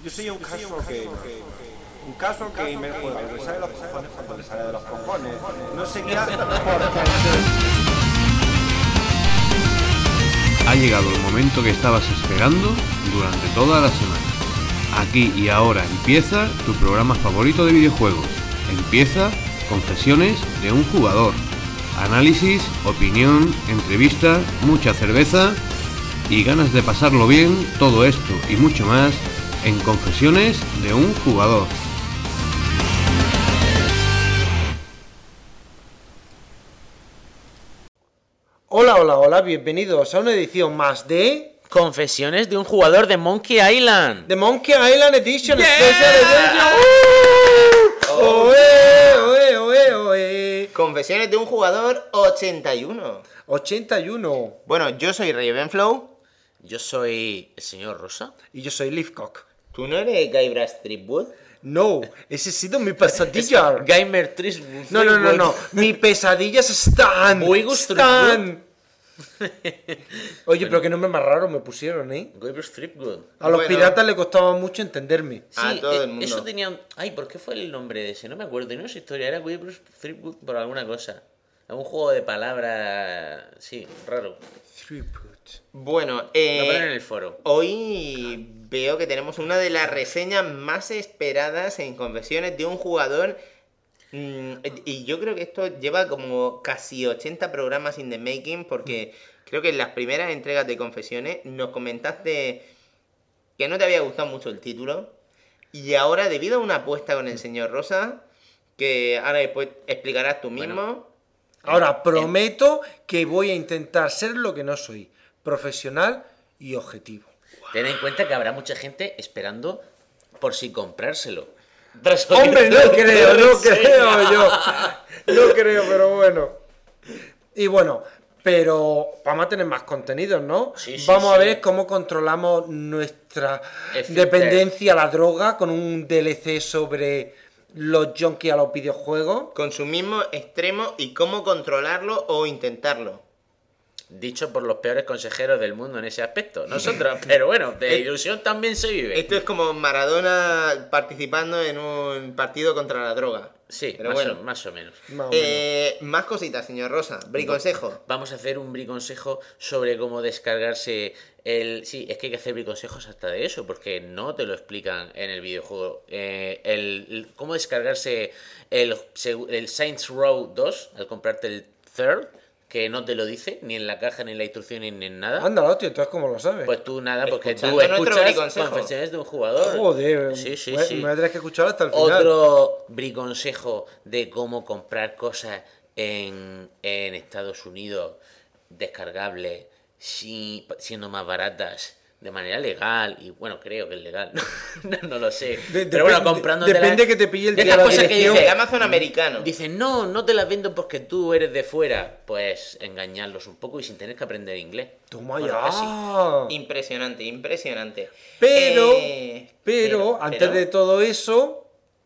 Yo soy un caso que me juega, le sale de los cojones cuando le sale de los cojones. No seguía porque... Ha llegado el momento que estabas esperando durante toda la semana. Aquí y ahora empieza tu programa favorito de videojuegos. Empieza Confesiones de un jugador. Análisis, opinión, entrevistas, mucha cerveza y ganas de pasarlo bien. Todo esto y mucho más en Confesiones de un jugador. Hola, bienvenidos a una edición más de... Confesiones de un jugador de Monkey Island. The Monkey Island Edition Yeah. Special Edition. Oe. Confesiones de un jugador 81. 81. Bueno, yo soy Ravenflow. Yo soy el señor Rosa. Y yo soy Leafcock. ¿Tú no eres Guybrush Threepwood? No, ese ha sido mi pesadilla. Gamer Tris. No. Mi pesadillas están. Muy están. Oye, pero qué nombre más raro me pusieron, ¿eh? Guybrush Threepwood. A los Bueno. piratas les costaba mucho entenderme. Sí, A todo el mundo. eso tenía un... Ay, ¿por qué fue el nombre de ese? No me acuerdo. Y no es historia, era Guybrush Threepwood por alguna cosa. Algún juego de palabras... Sí, raro. Threepwood. Bueno, Lo ponen en el foro. hoy veo que tenemos una de las reseñas más esperadas en Confesiones de un jugador. Y yo creo que esto lleva como casi 80 programas in the making, porque creo que en las primeras entregas de Confesiones nos comentaste que no te había gustado mucho el título. Y ahora, debido a una apuesta con el señor Rosa, que ahora después explicarás tú mismo. Bueno. Ahora, prometo que voy a intentar ser lo que no soy. Profesional y objetivo. Ten en cuenta que habrá mucha gente esperando por si comprárselo. Hombre, no creo yo. No creo, pero bueno. Y bueno, pero vamos a tener más contenidos, ¿no? Sí, vamos a sí. ver cómo controlamos nuestra Efecto. dependencia a la droga con un DLC sobre los junkies a los videojuegos. Consumismo extremo y cómo controlarlo o intentarlo. Dicho por los peores consejeros del mundo en ese aspecto. Nosotros, pero bueno, de ilusión también se vive. Esto es como Maradona participando en un partido contra la droga. Sí, pero más, bueno. más o menos. Más o menos. Más cositas, señor Rosa. Briconsejo. Vamos a hacer un briconsejo sobre cómo descargarse el... Sí, es que hay que hacer briconsejos hasta de eso, porque no te lo explican en el videojuego. Cómo descargarse el Saints Row 2 al comprarte el Third, que no te lo dice, ni en la caja, ni en la instrucción, ni en nada. Ándalo, tío, entonces ¿cómo lo sabes? Pues tú nada, porque tú Escuchando nuestro escuchas briconsejo. Confesiones de un jugador. Joder, Sí, sí, me sí. voy a tener que escuchar hasta el final. Otro briconsejo de cómo comprar cosas en Estados Unidos descargables, siendo más baratas, de manera legal. Y bueno, creo que es legal. No lo sé. Pero bueno, comprando... Depende que te pille el de día estas de la cosas que dirección. El dice, Amazon americano. dicen, no te las vendo porque tú eres de fuera. Pues engañarlos un poco y sin tener que aprender inglés. Toma Bueno, ya. así. Impresionante. Pero, antes de todo eso,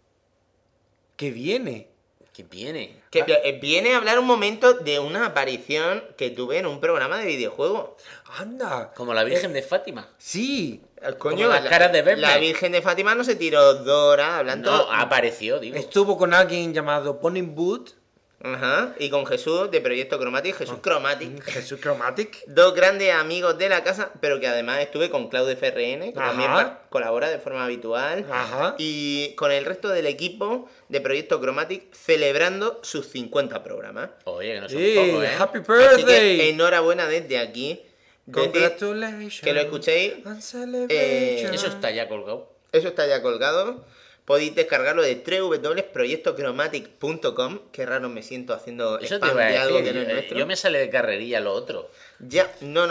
¿qué viene? ¿Qué viene? Que viene a hablar un momento de una aparición que tuve en un programa de videojuegos. Anda. Como la Virgen de Fátima. Sí. Coño, las caras de Batman. la Virgen de Fátima no se tiró 2 horas hablando. No, apareció, digo. Estuvo con alguien llamado Bonin Boot, Ajá. Y con Jesús de Proyecto Chromatic, Jesús Chromatic. Jesús Chromatic. Dos grandes amigos de la casa, pero que además estuve con Claude FRN, que Ajá. también colabora de forma habitual. Ajá. Y con el resto del equipo de Proyecto Chromatic celebrando sus 50 programas. Oye, que no son Sí, pocos, ¿eh? Happy Así que birthday. enhorabuena desde aquí. Decir Congratulations. que lo escuchéis. And celebration. Eso está ya colgado. Eso está ya colgado. Podéis descargarlo de www.proyectochromatic.com. Qué raro me siento haciendo Eso te spam iba a de algo decir. que no es nuestro. Yo me sale de carrerilla lo otro. Ya, no.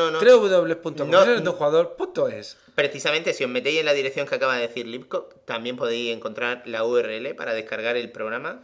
www.confesionesdeunjugador.es. Precisamente, si os metéis en la dirección que acaba de decir Lipco, también podéis encontrar la URL para descargar el programa.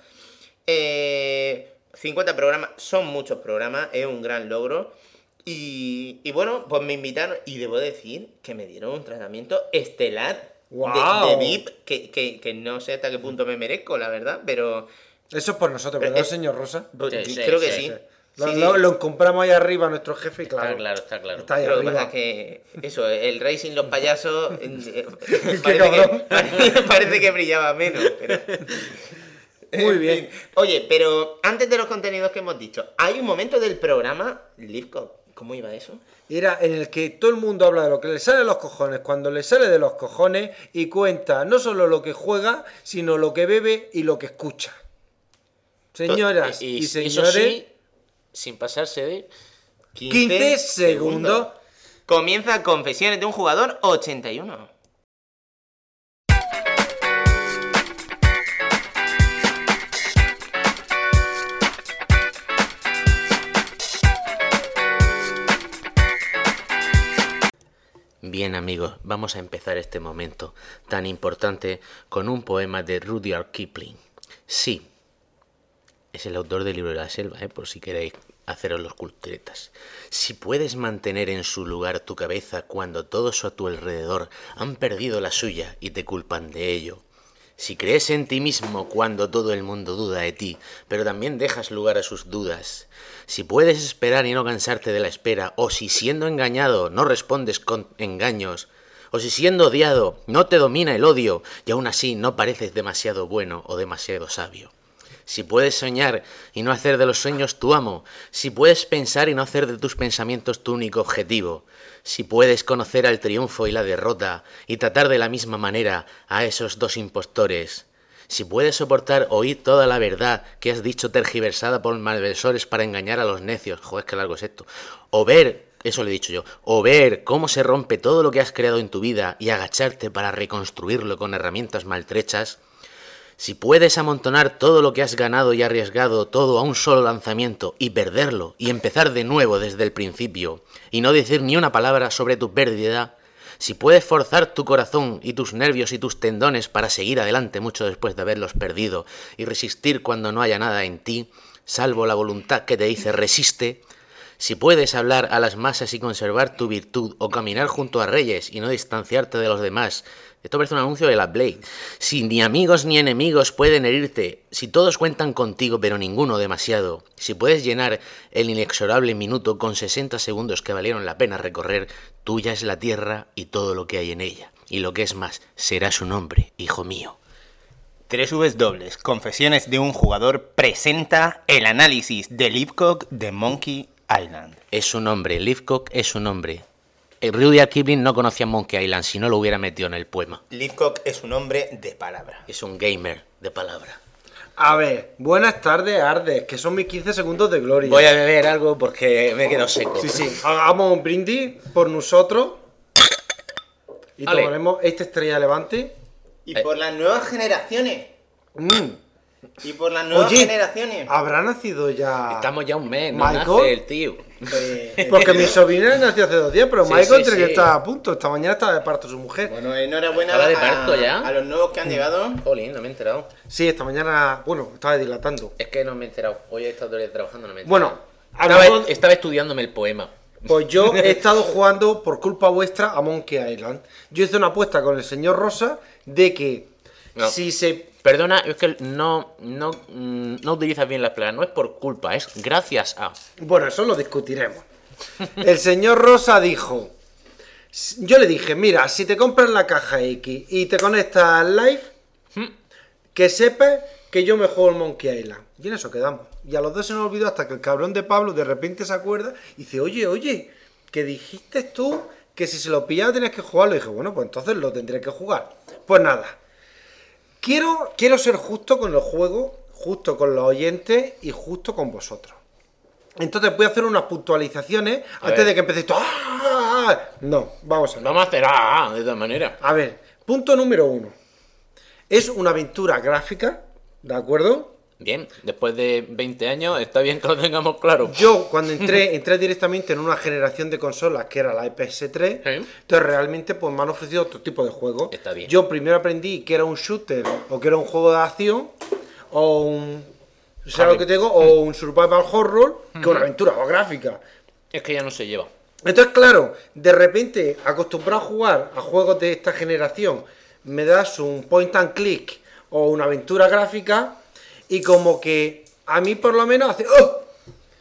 50 programas, son muchos programas, es un gran logro. Y bueno, pues me invitaron y debo decir que me dieron un tratamiento estelar ¡Guau! de VIP, que no sé hasta qué punto me merezco, la verdad, pero Eso es por nosotros, Pero ¿verdad, es- señor Rosa? pues, Sí, creo que sí, sí. Lo compramos ahí arriba a nuestro jefe y claro. Está claro. Está ahí Lo que arriba. pasa es que eso, el Racing Los Payasos cabrón. parece que brillaba menos, pero... Muy En bien. fin. Oye, pero antes de los contenidos que hemos dicho, hay un momento del programa, Livco, ¿cómo iba eso? Era en el que todo el mundo habla de lo que le sale de los cojones, cuando le sale de los cojones y cuenta no solo lo que juega, sino lo que bebe y lo que escucha. Señoras y eso señores, sí, sin pasarse de... 15 segundos. Comienza Confesiones de un jugador 81. Bien amigos, vamos a empezar este momento tan importante con un poema de Rudyard Kipling. Sí, es el autor del Libro de la Selva, por si queréis haceros los culturetas. Si puedes mantener en su lugar tu cabeza cuando todos a tu alrededor han perdido la suya y te culpan de ello. Si crees en ti mismo cuando todo el mundo duda de ti, pero también dejas lugar a sus dudas. Si puedes esperar y no cansarte de la espera, o si siendo engañado no respondes con engaños, o si siendo odiado no te domina el odio y aún así no pareces demasiado bueno o demasiado sabio. Si puedes soñar y no hacer de los sueños tu amo, si puedes pensar y no hacer de tus pensamientos tu único objetivo, si puedes conocer al triunfo y la derrota y tratar de la misma manera a esos dos impostores, si puedes soportar oír toda la verdad que has dicho tergiversada por malversores para engañar a los necios, joder, qué largo es esto, o ver, eso le he dicho yo, o ver cómo se rompe todo lo que has creado en tu vida y agacharte para reconstruirlo con herramientas maltrechas, si puedes amontonar todo lo que has ganado y arriesgado todo a un solo lanzamiento y perderlo y empezar de nuevo desde el principio y no decir ni una palabra sobre tu pérdida, si puedes forzar tu corazón y tus nervios y tus tendones para seguir adelante mucho después de haberlos perdido y resistir cuando no haya nada en ti, salvo la voluntad que te dice resiste, si puedes hablar a las masas y conservar tu virtud o caminar junto a reyes y no distanciarte de los demás. Esto parece un anuncio de la Blade. Si ni amigos ni enemigos pueden herirte, si todos cuentan contigo pero ninguno demasiado, si puedes llenar el inexorable minuto con 60 segundos que valieron la pena recorrer, tuya es la tierra y todo lo que hay en ella. Y lo que es más, será su nombre, hijo mío. 3W Confesiones de un jugador presenta el análisis de Livcock de Monkey Island. Es su nombre, Livcock es su nombre. Rudyard Kipling no conocía Monkey Island, si no lo hubiera metido en el poema. Livcock es un hombre de palabra. Es un gamer de palabra. A ver, buenas tardes, Ardes, que son mis 15 segundos de gloria. Voy a beber algo porque me he quedado seco. Sí, hagamos un brindis por nosotros y Ale. tomaremos esta estrella levante. Y por las nuevas generaciones. Mm. Y por las nuevas Oye, generaciones. ¿habrá nacido ya? Estamos ya un mes, no Michael. nace el tío. Porque mi sobrina nació hace 2 días, pero Sí, Michael sí, tiene que sí. estar a punto. Esta mañana estaba de parto su mujer. Bueno, enhorabuena ¿Estaba de parto ya? a los nuevos que han llegado. Jolín, no me he enterado. Sí, esta mañana, bueno, estaba dilatando. Es que no me he enterado. Hoy he estado todo el día trabajando, no me he enterado. Bueno, a lo mejor- Estaba estudiándome el poema. pues yo he estado jugando por culpa vuestra a Monkey Island. Yo hice una apuesta con el señor Rosa de que No. si se... Perdona, es que no utilizas bien las palabras. No es por culpa, es gracias a. Bueno, eso lo discutiremos. El señor Rosa dijo... Yo le dije, mira, si te compras la caja X y te conectas al live, que sepas que yo me juego el Monkey Island. Y en eso quedamos. Y a los dos se nos olvidó hasta que el cabrón de Pablo de repente se acuerda y dice, oye, que dijiste tú que si se lo pillaba tenías que jugarlo. Y dije, bueno, pues entonces lo tendré que jugar. Pues nada. Quiero ser justo con el juego, justo con los oyentes y justo con vosotros. Entonces voy a hacer unas puntualizaciones antes ver. de que empecéis todo. ¡Ah! No, vamos a ver. Vamos a hacer de todas maneras. A ver, punto número 1. Es una aventura gráfica, ¿de acuerdo? Bien, después de 20 años está bien que lo tengamos claro. Yo cuando entré directamente en una generación de consolas que era la PS3, Sí. entonces realmente pues me han ofrecido otro tipo de juegos. Está bien. Yo primero aprendí que era un shooter o que era un juego de acción o un... ¿Sabes lo que te digo? O un survival horror que una aventura gráfica. Es que ya no se lleva. Entonces, claro, de repente, acostumbrado a jugar a juegos de esta generación, me das un point and click o una aventura gráfica y como que a mí por lo menos hace ¡oh!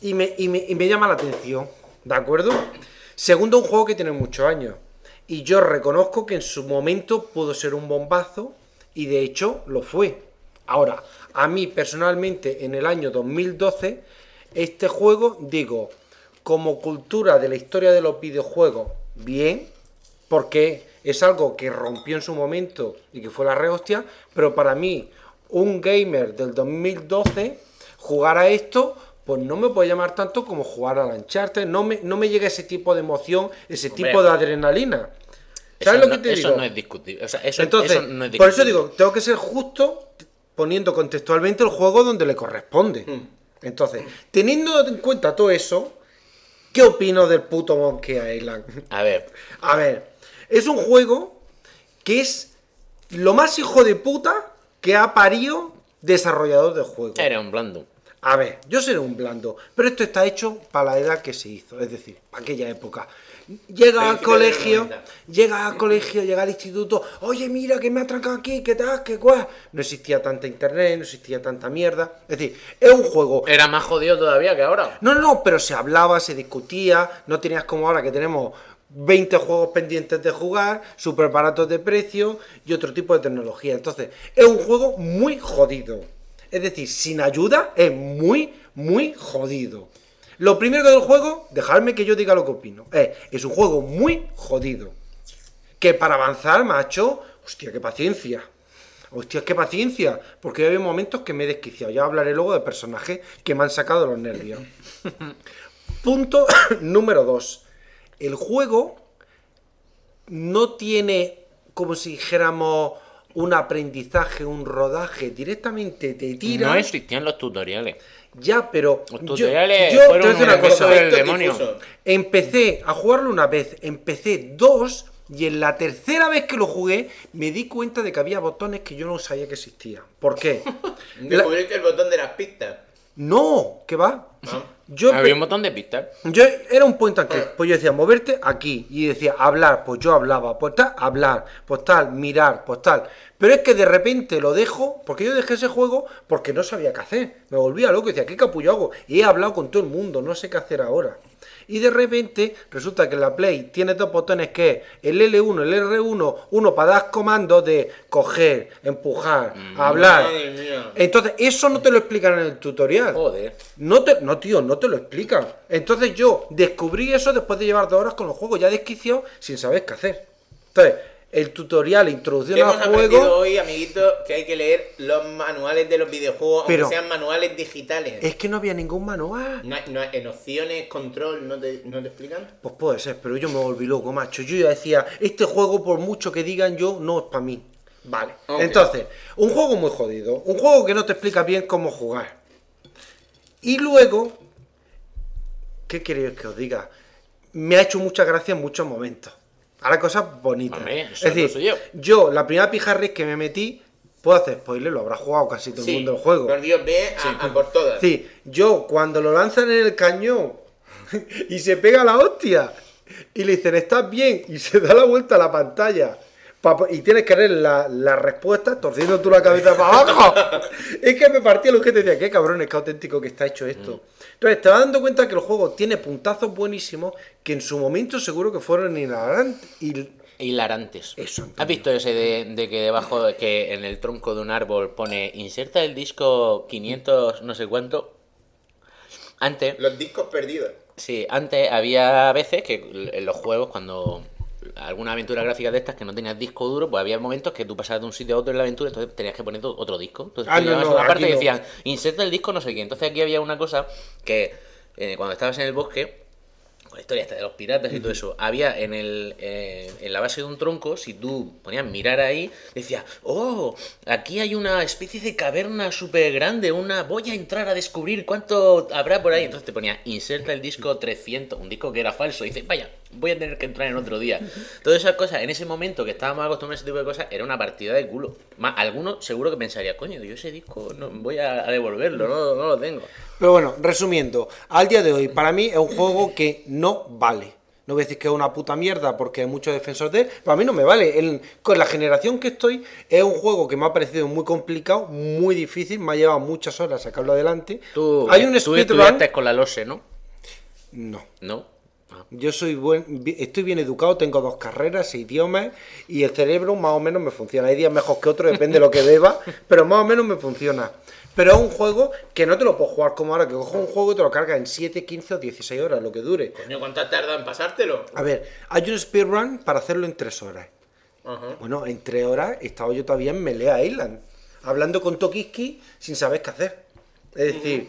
y me llama la atención, ¿de acuerdo? Segundo, un juego que tiene muchos años. Y yo reconozco que en su momento pudo ser un bombazo, y de hecho lo fue. Ahora, a mí personalmente, en el año 2012, este juego, digo, como cultura de la historia de los videojuegos, bien, porque es algo que rompió en su momento y que fue la rehostia, pero para mí, un gamer del 2012, jugar a esto, pues no me puede llamar tanto como jugar al Uncharted, no me llega ese tipo de emoción, ese tipo de adrenalina. ¿Sabes lo que te digo? Eso no es discutible. O sea, Entonces, eso no es discutible. por eso digo, tengo que ser justo poniendo contextualmente el juego donde le corresponde. Entonces, teniendo en cuenta todo eso, ¿qué opino del puto Monkey Island? A ver, A ver, es un juego que es lo más hijo de puta que ha parido desarrollador de juegos. era un blando. A ver, yo seré un blando, pero esto está hecho para la edad que se hizo, es decir, para aquella época. Llega al colegio, llega al instituto, oye, mira que me ha atracado aquí, qué tal, qué cual. No existía tanta internet, no existía tanta mierda. Es decir, es un juego. Era más jodido todavía que ahora. No, pero se hablaba, se discutía, no tenías como ahora que tenemos 20 juegos pendientes de jugar, súper baratos de precio y otro tipo de tecnología. Entonces, es un juego muy jodido. Es decir, sin ayuda es muy, muy jodido. Lo primero del juego, dejadme que yo diga lo que opino. Es un juego muy jodido. Que para avanzar, macho, hostia, qué paciencia. Hostia, qué paciencia. Porque hay momentos que me he desquiciado. Ya hablaré luego de personajes que me han sacado los nervios. Punto número 2. El juego no tiene, como si dijéramos, un aprendizaje, un rodaje. Directamente te tira. No existían los tutoriales. Ya, pero Los tutoriales yo te fueron voy a decir una un beso cosa. del demonio. Empecé a jugarlo una vez, empecé 2 y en la tercera vez que lo jugué me di cuenta de que había botones que yo no sabía que existían. ¿Por qué? Descubriste el botón de las pistas. No, ¿qué va? Yo Había un botón de pistas. era un point and click, pues yo decía moverte aquí y decía hablar, pues yo hablaba, pues tal, hablar, pues tal, mirar, pues tal. Pero es que de repente lo dejo, porque yo dejé ese juego porque no sabía qué hacer. Me volvía loco y decía, ¿qué capullo hago? Y he hablado con todo el mundo, no sé qué hacer ahora. Y de repente resulta que la Play tiene 2 botones que es el L1, el R1, uno para dar comandos de coger, empujar, hablar. Madre mía. Entonces, eso no te lo explican en el tutorial. Joder. No, tío, no te lo explican. Entonces yo descubrí eso después de llevar 2 horas con el juego ya desquiciado sin saber qué hacer. Entonces, el tutorial, introducción Hemos al aprendido juego, hoy, amiguito, que hay que leer los manuales de los videojuegos, Pero- aunque sean manuales digitales. es que no había ningún manual. En opciones, control, ¿no te explican? Pues puede ser, pero yo me volví loco, macho. Yo ya decía, este juego, por mucho que digan yo, no es para mí. Vale. Ok. Entonces, un juego muy jodido. Un juego que no te explica bien cómo jugar. Y luego, ¿qué queréis que os diga? Me ha hecho mucha gracia en muchos momentos. Ahora cosas bonitas. Hombre, eso es lo decir, soy yo. yo, la primera pijarris que me metí, puedo hacer spoiler, lo habrá jugado casi todo el mundo el juego. Por Dios, ve a por todas. Sí, yo cuando lo lanzan en el cañón y se pega la hostia y le dicen, ¿estás bien? Y se da la vuelta a la pantalla y tienes que leer la respuesta torciendo tú la cabeza para abajo. Es que me partía el ojete y decía, qué cabrones, qué auténtico que está hecho esto. Entonces te vas dando cuenta que el juego tiene puntazos buenísimos que en su momento seguro que fueron Hilarantes. Eso, Antonio. ¿Has visto ese de que debajo, que en el tronco de un árbol pone inserta el disco 500 no sé cuánto? Antes, Los discos perdidos. sí, antes había veces que en los juegos, cuando alguna aventura gráfica de estas que no tenías disco duro, pues había momentos que tú pasabas de un sitio a otro en la aventura, entonces tenías que poner otro disco. Entonces Ah, tú no, llegabas no, a una parte aquí y no. decían, inserta el disco no sé qué. Entonces aquí había una cosa que cuando estabas en el bosque, con la historia esta de los piratas y todo eso, había en la base de un tronco, si tú ponías mirar ahí, decías, oh, aquí hay una especie de caverna súper grande, voy a entrar a descubrir cuánto habrá por ahí. Entonces te ponía, inserta el disco 300, un disco que era falso, y dices, vaya, voy a tener que entrar en otro día. Todas esas cosas, en ese momento que estábamos acostumbrados a ese tipo de cosas, era una partida de culo. Más, algunos seguro que pensaría, coño, yo ese disco no voy a devolverlo, no lo tengo. Pero bueno, resumiendo, al día de hoy, para mí es un juego que no vale. No voy a decir que es una puta mierda porque hay muchos defensores de él, pero a mí no me vale. Con la generación que estoy, es un juego que me ha parecido muy complicado, muy difícil, me ha llevado muchas horas sacarlo adelante. Hay un tú speedrun. estudiaste con la LOSE, ¿no? No. ¿No? Ah. Yo estoy bien educado, tengo 2 carreras, 6 idiomas y el cerebro más o menos me funciona. Hay días mejor que otros, depende de lo que beba, pero más o menos me funciona. Pero es un juego que no te lo puedo jugar como ahora, que cojo un juego y te lo cargas en 7, 15 o 16 horas, lo que dure. Coño, ¿cuánto has tardado en pasártelo? A ver, hay un speedrun para hacerlo en 3 horas. Ajá. Bueno, en 3 horas he estado yo todavía en Melea Island, hablando con Tokiski sin saber qué hacer. Es decir,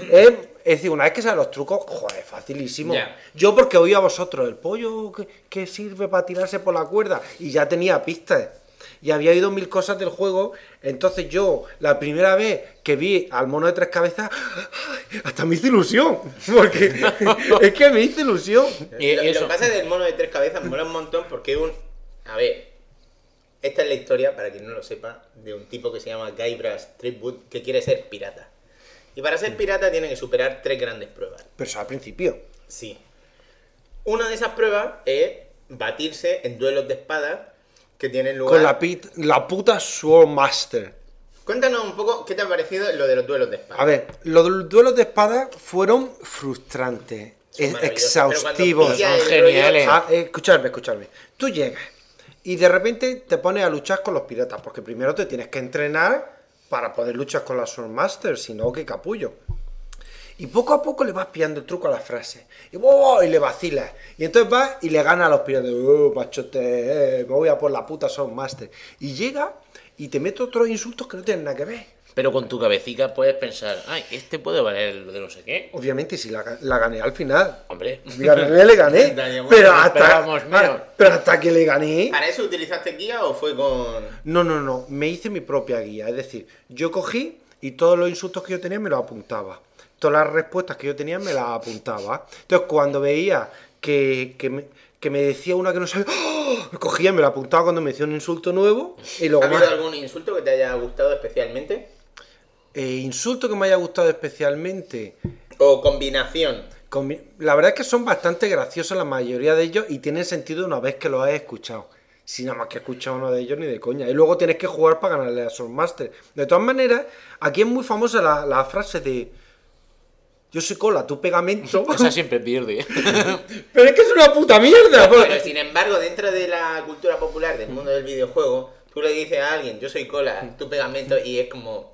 una vez que sabes los trucos, joder, facilísimo. Ya. Yo porque oí a vosotros, el pollo que sirve para tirarse por la cuerda, y ya tenía pistas. Y había oído 1000 cosas del juego, entonces yo, la primera vez que vi al mono de 3 cabezas, hasta me hizo ilusión, porque es que me hizo ilusión. Y Lo eso. que pasa del mono de 3 cabezas mola un montón porque es un... A ver, esta es la historia, para quien no lo sepa, de un tipo que se llama Guybrush Threepwood, que quiere ser pirata. Y para ser pirata tiene que superar 3 grandes pruebas. Pero eso al principio. Sí. Una de esas pruebas es batirse en duelos de espadas que tienen lugar... Con la puta Swordmaster. Cuéntanos un poco qué te ha parecido lo de los duelos de espadas. A ver, los duelos de espada fueron frustrantes, Son maravillosos, exhaustivos. pero cuando Son pilla el rollo- geniales. Escuchadme. Tú llegas y de repente te pones a luchar con los piratas, porque primero te tienes que entrenar para poder luchar con la Swordmaster, si no, qué capullo. Y poco a poco le vas pillando el truco a las frases. Y le vacilas. Y entonces vas y le ganas a los piratas. Machote, me voy a por la puta Swordmaster. Y llega y te mete otros insultos que no tienen nada que ver. Pero con tu cabecita puedes pensar, ay, este puede valer lo de no sé qué. Obviamente, si la gané al final. Hombre. Le gané. Dañamos, Pero esperábamos menos. hasta que le gané. ¿Para eso utilizaste guía o fue con...? No. Me hice mi propia guía. Es decir, yo cogí y todos los insultos que yo tenía me los apuntaba. Todas las respuestas que yo tenía me las apuntaba. Entonces, cuando veía que me decía una que no sabía, ¡oh! Me cogía y me la apuntaba cuando me decía un insulto nuevo. Y luego ¿Ha habido más. algún insulto que te haya gustado especialmente? Insulto que me haya gustado especialmente. ¿O combinación? La verdad es que son bastante graciosos la mayoría de ellos y tienen sentido una vez que los has escuchado. Si nada más que he escuchado uno de ellos, ni de coña. Y luego tienes que jugar para ganarle a Swordmaster. De todas maneras, aquí es muy famosa la frase de: yo soy cola, tú pegamento. Esa siempre pierde. Pero es que es una puta mierda. Pero sin embargo, dentro de la cultura popular del mundo del videojuego, tú le dices a alguien, yo soy cola, tú pegamento, y es como...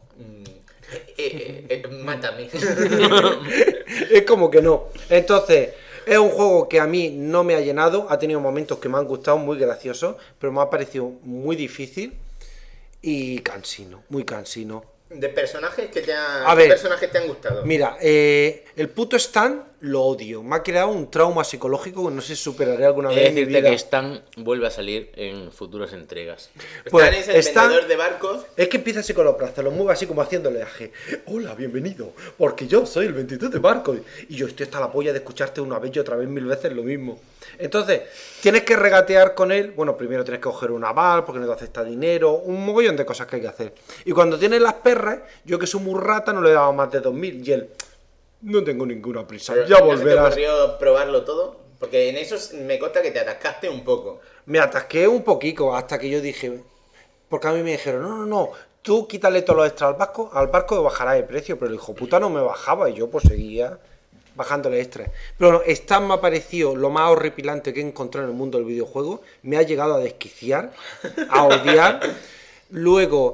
mátame. Es como que no. Entonces, es un juego que a mí no me ha llenado. Ha tenido momentos que me han gustado, muy graciosos, pero me ha parecido muy difícil y cansino, muy cansino. De personajes que te han... A ¿qué ver. personajes te han gustado? Mira, el puto Stan lo odio. Me ha creado un trauma psicológico que no sé si superaré alguna He vez de en mi decirte vida. que Stan vuelve a salir en futuras entregas. Pues, Stan es el Stan- vendedor de barcos. Es que empieza así con los brazos, los mueve así como haciéndole aje. Hola, bienvenido, porque yo soy el 23 de barco. Y yo estoy hasta la polla de escucharte una vez y otra vez 1000 veces lo mismo. Entonces, tienes que regatear con él. Bueno, primero tienes que coger un aval porque no te acepta dinero. Un mogollón de cosas que hay que hacer. Y cuando tienes las perras, yo que soy muy rata no le daba más de 2000. Y él, no tengo ninguna prisa, Pero ya ¿no se te volverás. ocurrió probarlo todo? Porque en eso me consta que te atascaste un poco. Me atasqué un poquito hasta que yo dije, porque a mí me dijeron, no, tú quítale todos los extras al barco y bajará de precio, pero el hijo puta no me bajaba y yo pues seguía bajándole extras. Pero no, Stan me ha parecido lo más horripilante que he encontrado en el mundo del videojuego, me ha llegado a desquiciar, a odiar. Luego,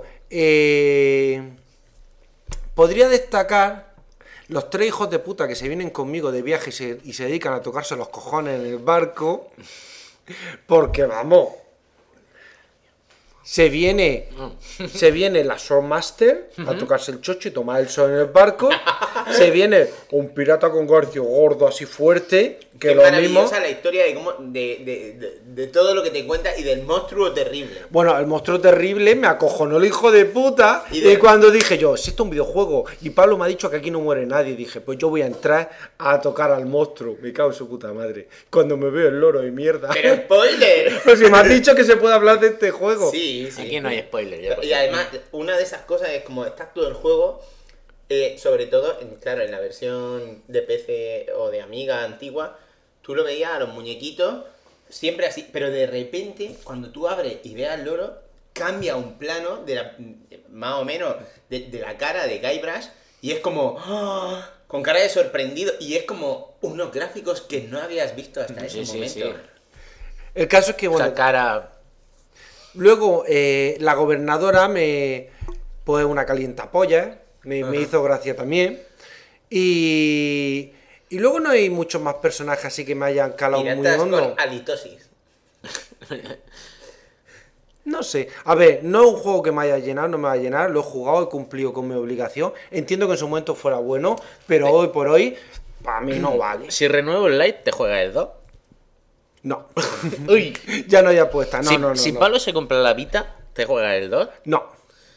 podría destacar los 3 hijos de puta que se vienen conmigo de viaje y se dedican a tocarse los cojones en el barco. Porque vamos, se viene la Swordmaster a tocarse el chocho y tomar el sol en el barco. Se viene un pirata con garcio gordo así fuerte, que Qué lo maravillosa mismo. la historia de cómo de todo lo que te cuenta y del monstruo terrible. Bueno, el monstruo terrible me acojonó el hijo de puta. Y Y cuando dije yo, si esto es un videojuego y Pablo me ha dicho que aquí no muere nadie, dije, pues yo voy a entrar a tocar al monstruo. Me cago en su puta madre. Cuando me veo el loro de mierda. ¡Pero spoiler! Pues si me has dicho que se puede hablar de este juego. Sí, sí. Aquí no hay spoiler. Ya, Y además, una de esas cosas es como estás todo el juego, sobre todo, claro, en la versión de PC o de Amiga antigua, tú lo veías a los muñequitos siempre así, pero de repente, cuando tú abres y ves al loro, cambia un plano más o menos de la cara de Guybrush y es como ¡ah! Con cara de sorprendido y es como unos gráficos que no habías visto hasta ese momento. Sí. El caso es que, bueno, Esa cara... luego la gobernadora pues una calientapolla, me hizo gracia también. Y luego no hay muchos más personajes así que me hayan calado muy Piratas hondo. con halitosis. No sé. A ver, no es un juego que me haya llenado, no me va a llenar. Lo he jugado, he cumplido con mi obligación. Entiendo que en su momento fuera bueno, pero hoy por hoy, para mí no vale. Si renuevo el Lite, ¿te juegas el 2? No. Uy. Ya no hay apuesta. No, si no. Pablo se compra la Vita, ¿te juegas el 2? No.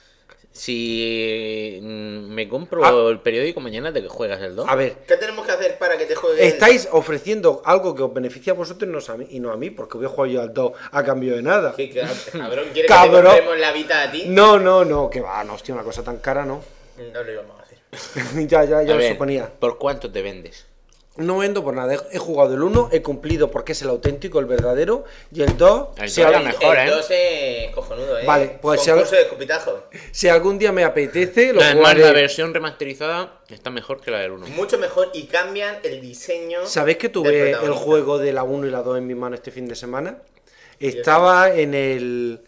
Si me compro el periódico mañana, ¿te juegas el 2? A ver, ¿Qué tenemos que hacer para que te juegues? estáis ofreciendo algo que os beneficia a vosotros y no a mí, porque voy a jugar yo al 2 a cambio de nada. ¿Qué cabrón? ¿Quieres Cabrón. que te compremos la Vita a ti? No, que va, no, hostia, una cosa tan cara, no. No lo íbamos a hacer. ya A lo ver, suponía. ¿por cuánto te vendes? No vendo por nada, he jugado el 1, he cumplido porque es el auténtico, el verdadero, y el 2, El si, 2 al- era mejor, El ¿eh? 2 es cojonudo, Vale, pues si Concurso de escupitajo. si algún día me apetece, lo Además, jugaré. la versión remasterizada está mejor que la del 1. Mucho mejor y cambian el diseño. ¿Sabéis que del tuve el protagonista. juego de la 1 y la 2 en mis manos este fin de semana? Estaba en el...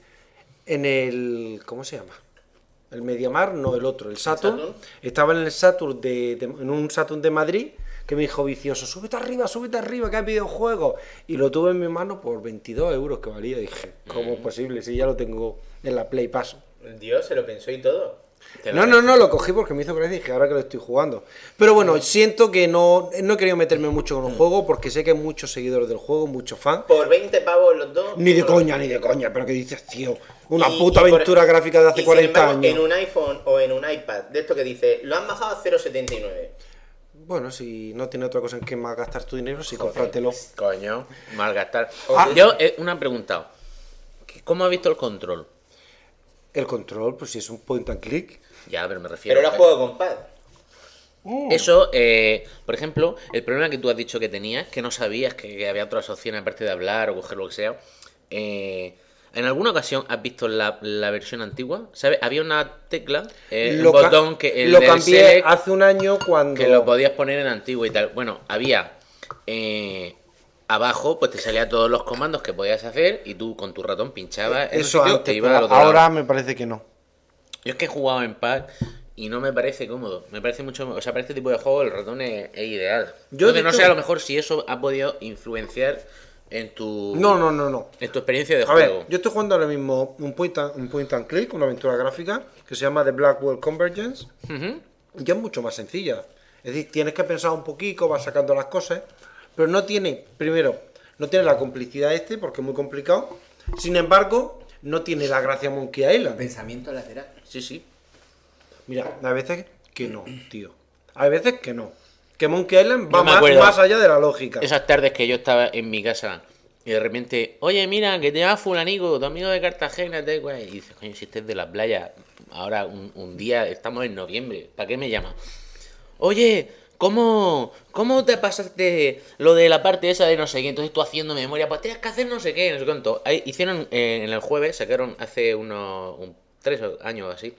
¿Cómo se llama? El MediaMarkt, no el otro, el Saturn. Saturn? Estaba en el Saturn en un Saturn de Madrid, que me dijo vicioso, súbete arriba, que hay videojuegos. Y lo tuve en mi mano por 22 euros que valía. Dije, ¿cómo es posible? Si ya lo tengo en la Play Paso. Dios, se lo pensó y todo. No, lo cogí porque me hizo gracia y dije, ahora que lo estoy jugando. Pero bueno, siento que no he querido meterme mucho con el juego porque sé que hay muchos seguidores del juego, muchos fans. Por 20 pavos los dos. Ni de no. coña, pero ¿qué dices, tío? Una Y- puta y por- aventura gráfica de hace y sin 40 embargo, años. En un iPhone o en un iPad, de esto que dice, lo han bajado a 0,79. Bueno, si no tiene otra cosa en que más gastar tu dinero, sí, cómpratelo. Coño, malgastar. Ah. Yo, una pregunta. ¿Cómo has visto el control? El control, pues si es un point and click. Ya, pero me refiero... Pero lo juego con pad. Eso, por ejemplo, el problema que tú has dicho que tenías, que no sabías que había otras opciones aparte de hablar o coger lo que sea. ¿En alguna ocasión has visto la versión antigua? ¿Sabes? Había una tecla, un Lo ca- botón que el lo del cambié select, hace un año cuando... que lo podías poner en antiguo y tal. Bueno, había abajo, pues te salían todos los comandos que podías hacer y tú con tu ratón pinchabas en un Eso sitio, antes, te iba pero al otro ahora lado. me parece que no. Yo es que he jugado en pad y no me parece cómodo. Me parece mucho... O sea, para este tipo de juego el ratón es ideal. Yo, Entonces, de no hecho- sé a lo mejor si eso ha podido influenciar en tu... No. En tu experiencia de A ver, juego. yo estoy jugando ahora mismo un point and click, una aventura gráfica, que se llama The Blackwell Convergence. Ujú. Y es mucho más sencilla. Es decir, tienes que pensar un poquito, vas sacando las cosas, pero no tiene, primero, no tiene la complicidad porque es muy complicado. Sin embargo, no tiene la gracia Monkey Island. Pensamiento lateral. Sí, sí. Mira, hay veces que no, tío. Hay veces que no. Que Monkey Island Yo va me más, acuerdo. más allá de la lógica. Esas tardes que yo estaba en mi casa y de repente, oye, mira, que te va fulanico, tu amigo de Cartagena, te güey. Y dices, coño, si estés de la playa, ahora un día, estamos en noviembre, ¿para qué me llamas? Oye, ¿cómo te pasaste lo de la parte esa de no sé qué? Entonces tú haciendo memoria, pues tienes que hacer no sé qué, no sé cuánto. Ahí hicieron en el jueves, sacaron hace unos 3 años o así,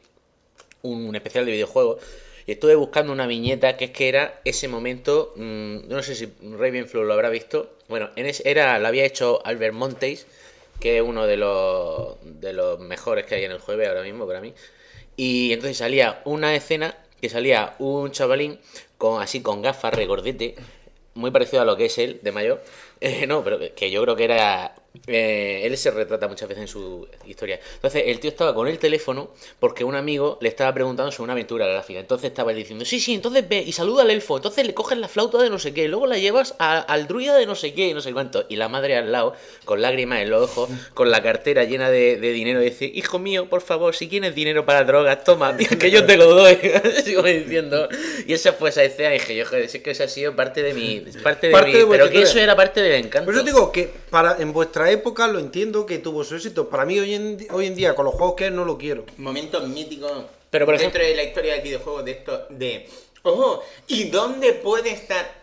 un especial de videojuegos. Y estuve buscando una viñeta que es que era ese momento, no sé si Ravenflow lo habrá visto. Bueno, lo había hecho Albert Montes, que es uno de los mejores que hay en el jueves ahora mismo para mí. Y entonces salía una escena que salía un chavalín así con gafas, regordete, muy parecido a lo que es él, de mayor. No, pero que yo creo que era... él se retrata muchas veces en su historia. Entonces el tío estaba con el teléfono porque un amigo le estaba preguntando sobre una aventura gráfica. Entonces estaba él diciendo, sí, entonces ve y saluda al elfo. Entonces le coges la flauta de no sé qué, luego la llevas al druida de no sé qué, no sé cuánto. Y la madre al lado, con lágrimas en los ojos, con la cartera llena de dinero, y dice, hijo mío, por favor, si tienes dinero para drogas, toma, que yo te lo doy. Sigo diciendo. Y esa fue esa escena y dije, yo, joder, es que eso ha sido parte de mi... Parte de pero vuestra que eso historia. era parte del encanto. Pero yo digo que en vuestra época lo entiendo que tuvo su éxito. Para mí hoy en día, con los juegos que es, no lo quiero. Momentos míticos Pero, por dentro de la historia del videojuego de esto de... ¡Ojo! ¿Y dónde puede estar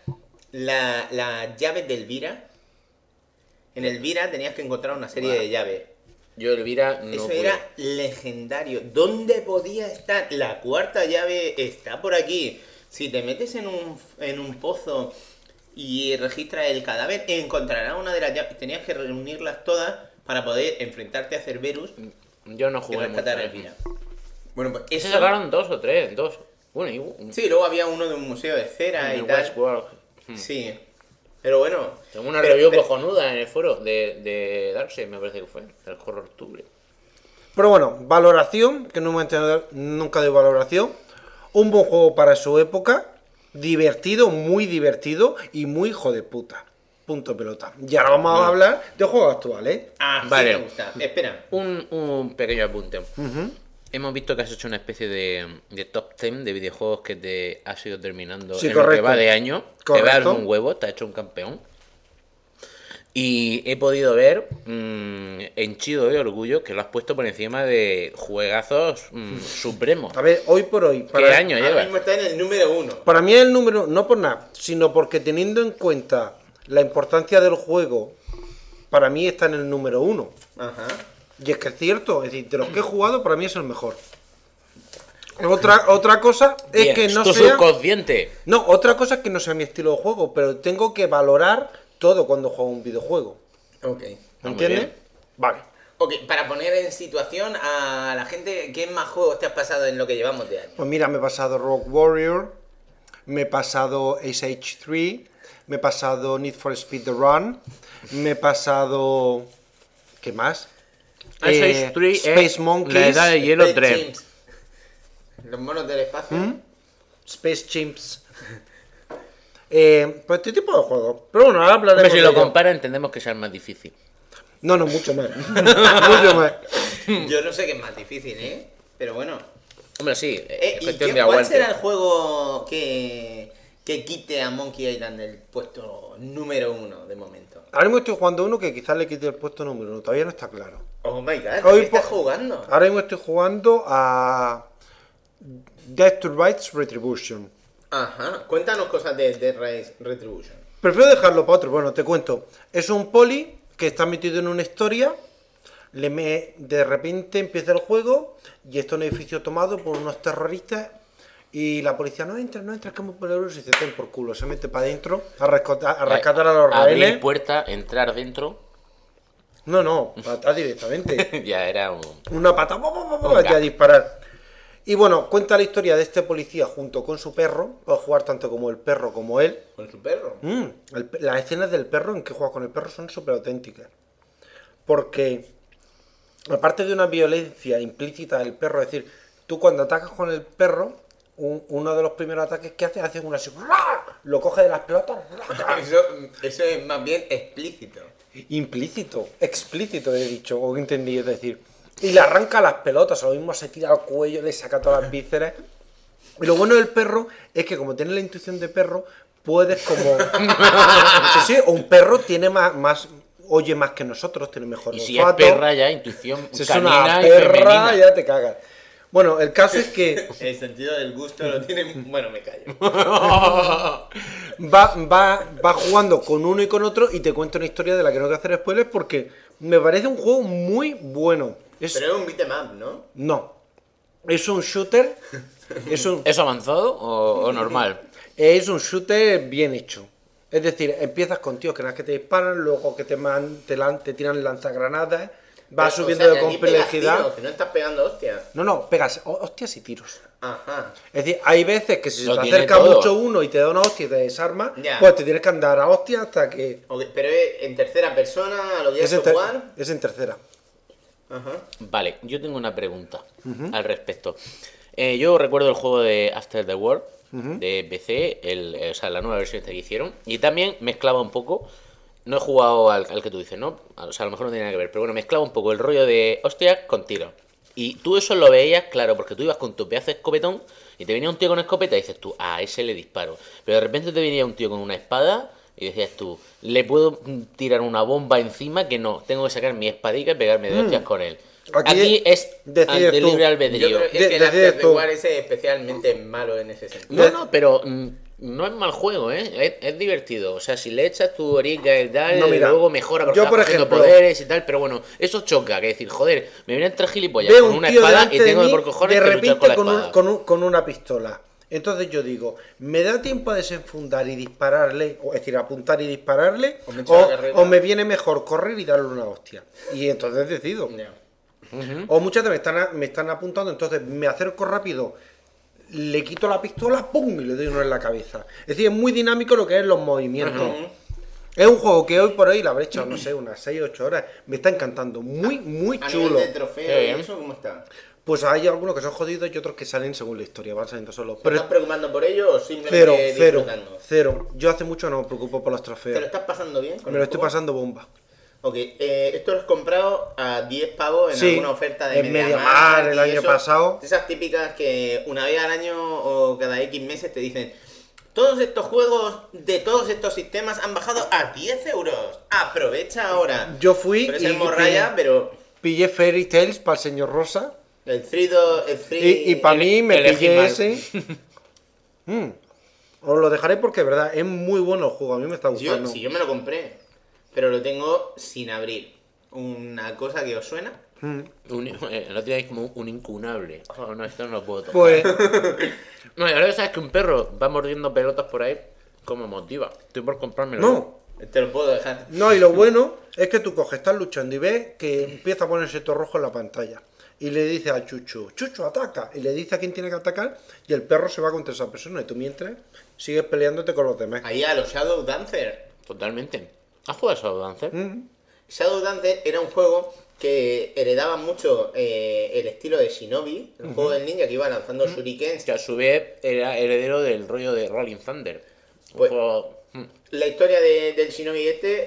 las llaves de Elvira. En Elvira tenías que encontrar una serie de llaves. Yo Elvira no Eso pude. era legendario. ¿Dónde podía estar? La cuarta llave está por aquí. Si te metes en un pozo y registras el cadáver, encontrarás una de las llaves. Tenías que reunirlas todas para poder enfrentarte a Cerberus Yo no y jugué rescatar a mucho. Elvira. Bueno, pues Se eso... sacaron 2 o 3, 2. Bueno, y Sí, luego había uno de un museo de cera y en tal. Westworld. Sí. Pero bueno. Tengo una pero- review pero- cojonuda en el foro de Darkseid, me parece que fue. Del Horror Octubre. Pero bueno, valoración, que no hemos entendido nunca de valoración. Un buen juego para su época. Divertido, muy divertido y muy hijo de puta. Punto pelota. Y ahora vamos a hablar de juegos actuales. Ah, Vale. sí me gusta. Espera. Un pequeño apunte. Hemos visto que has hecho una especie de top 10 de videojuegos que te has ido terminando Sí, en lo que correcto. va de año. Te Correcto. va a dar un huevo, te has hecho un campeón. Y he podido ver henchido de orgullo que lo has puesto por encima de juegazos supremos. A ver, hoy por hoy. ¿Qué año Ahora llevas? mismo está en el número 1. Para mí es el número, no por nada, sino porque teniendo en cuenta la importancia del juego, para mí está en el número 1. Ajá. Y es que es cierto, es decir, de los que he jugado, para mí es el mejor. Otra cosa es Bien, que no tu sea. subconsciente. No, otra cosa es que no sea mi estilo de juego, pero tengo que valorar todo cuando juego un videojuego. Ok. ¿Me muy entiendes? bien. Vale. Ok, para poner en situación a la gente, ¿qué más juegos te has pasado en lo que llevamos de año? Pues mira, me he pasado Rogue Warrior, me he pasado Ace Age 3, me he pasado Need for Speed The Run, me he pasado. ¿Qué más? Ice Age 3 Space es Monkeys, la edad de hielo Space 3. Chimps. Los monos del espacio. Space Chimps. Pues este tipo de juegos. Pero bueno, ahora hablaremos Pero si de lo ello. compara entendemos que sea el más difícil. No, mucho más. Mucho más. Yo no sé qué es más difícil, ¿eh? Pero bueno. Hombre, sí, es ¿Y cuestión de cuál aguante. será el juego que quite a Monkey Island del puesto número 1 de momento? Ahora mismo estoy jugando uno que quizás le quite el puesto número 1, todavía no está claro. Oh my god, Hoy ¿qué estás po- jugando? Ahora mismo estoy jugando a Death to Rights Retribution. Ajá, cuéntanos cosas de Dead Race Retribution. Prefiero dejarlo para otro, bueno, te cuento. Es un poli que está metido en una historia, de repente empieza el juego y está un edificio tomado por unos terroristas y la policía no entra, que es muy peligroso y se ten por culo, se mete para adentro a rescatar a los Abrir rehenes. puerta, entrar dentro. No, matar directamente. Ya era un... Una pata, ya a disparar. Y bueno, cuenta la historia de este policía junto con su perro. Puede jugar tanto como el perro como él. Con su perro. Las escenas del perro en que juega con el perro son súper auténticas. Porque, aparte de una violencia implícita del perro, es decir, tú cuando atacas con el perro, uno de los primeros ataques que hace un así, ¡ra! Lo coge de las pelotas, ¡ra! Eso es más bien explícito. Implícito, explícito he dicho, o entendí, es decir, y le arranca las pelotas, o lo mismo se tira al cuello, le saca todas las vísceras. Y lo bueno del perro es que como tiene la intuición de perro, puedes como... sí, un perro tiene más oye más que nosotros, tiene mejor Y si es olfato. perra ya, intuición Si es canina una y perra, femenina. ya te cagas. Bueno, el caso es que El sentido del gusto lo tiene... Bueno, me callo. va jugando con uno y con otro y te cuento una historia de la que no voy a hacer spoilers porque me parece un juego muy bueno. Pero es un beat'em up, ¿no? No, es un shooter, ¿Es avanzado o normal? es un shooter bien hecho. Es decir, empiezas con tíos que nada más que te disparan, luego que te tiran lanzagranadas, vas Pero, subiendo o sea, de que aquí pegas complejidad. tiros, que no estás pegando hostias. No, pegas hostias y tiros. Ajá. Es decir, hay veces que si se Lo te tiene acerca todo. mucho uno y te da una hostia y te desarma, Ya. pues te tienes que andar a hostia hasta que... Ok, pero es en tercera persona, lo Es Gears of War. es en tercera. Ajá. Vale, yo tengo una pregunta al respecto. Yo recuerdo el juego de After the World de PC, o sea, la nueva versión esta que hicieron, y también mezclaba un poco, no he jugado al que tú dices, ¿no? O sea, a lo mejor no tiene nada que ver, pero bueno, mezclaba un poco el rollo de hostias con tiros. Y tú eso lo veías, claro, porque tú ibas con tu pedazo de escopetón y te venía un tío con escopeta y dices tú, a ese le disparo. Pero de repente te venía un tío con una espada y decías tú, le puedo tirar una bomba encima que no, tengo que sacar mi espadica y pegarme de hostias con él. Aquí es decides de tú. libre Yo albedrío. creo que el decides After the tú. War es especialmente malo en ese sentido. No, pero no es mal juego, ¿eh? Es divertido. O sea, si le echas tu horica y tal, No, mira, luego mejora porque yo, vas por cogiendo ejemplo, poderes y tal. Pero bueno, eso choca. Que decir, joder, me vienen 3 gilipollas Veo con un una tío espada delante y de tengo mí, por cojones de que luchar con repente la espada. con una pistola. Entonces yo digo, ¿me da tiempo a desenfundar y dispararle? Es decir, apuntar y dispararle. O me echo la carrera. O me viene mejor correr y darle una hostia. Y entonces decido. Ya. O muchas veces me están apuntando, entonces me acerco rápido, le quito la pistola, ¡pum! Y le doy uno en la cabeza. Es decir, es muy dinámico lo que es los movimientos. Es un juego que hoy por hoy la habré echado, no sé, unas 6 o 8 horas. Me está encantando. Muy A chulo. nivel de trofeo Qué y bien. eso, ¿cómo está? Pues hay algunos que son jodidos y otros que salen según la historia, van saliendo solos. ¿Te Pero estás preocupando por ello o simplemente disfrutando? cero. Yo hace mucho no me preocupo por los ¿Te lo trofeos. estás pasando bien? con Me el lo estoy juego? pasando bomba. Ok, esto lo has comprado a 10 pavos en Sí, alguna oferta de en MediaMarkt MediaMarkt el y año eso. pasado. Esas típicas que una vez al año o cada X meses te dicen: todos estos juegos de todos estos sistemas han bajado a 10 euros. Aprovecha ahora. Yo fui Pero es y el morralla, pero pillé Fairy Tales para el señor Rosa. el 3... Y para mí me elegí pillé mal. ese. Os lo dejaré porque, de verdad, es muy bueno el juego. A mí me está gustando. Si yo me lo compré, pero lo tengo sin abrir. Una cosa que os suena. El otro día es como un incunable. Oh, no, esto no lo puedo tocar. Pues, No, y ahora sabes que un perro va mordiendo pelotas por ahí, como motiva. Estoy por comprármelo. no. Te lo puedo dejar. No, y lo bueno es que tú coges, estás luchando y ves que empieza a ponerse todo rojo en la pantalla. Y le dice al Chucho, Chucho, ataca. Y le dice a quién tiene que atacar y el perro se va contra esa persona. Y tú mientras sigues peleándote con los demás. Ahí a los Shadow Dancer. Totalmente. ¿Has jugado a Shadow Dancer? Shadow Dancer era un juego que heredaba mucho el estilo de Shinobi, el juego del ninja que iba lanzando shurikens. Que a su vez era heredero del rollo de Rolling Thunder. Un Pues- juego- La historia del Shinobi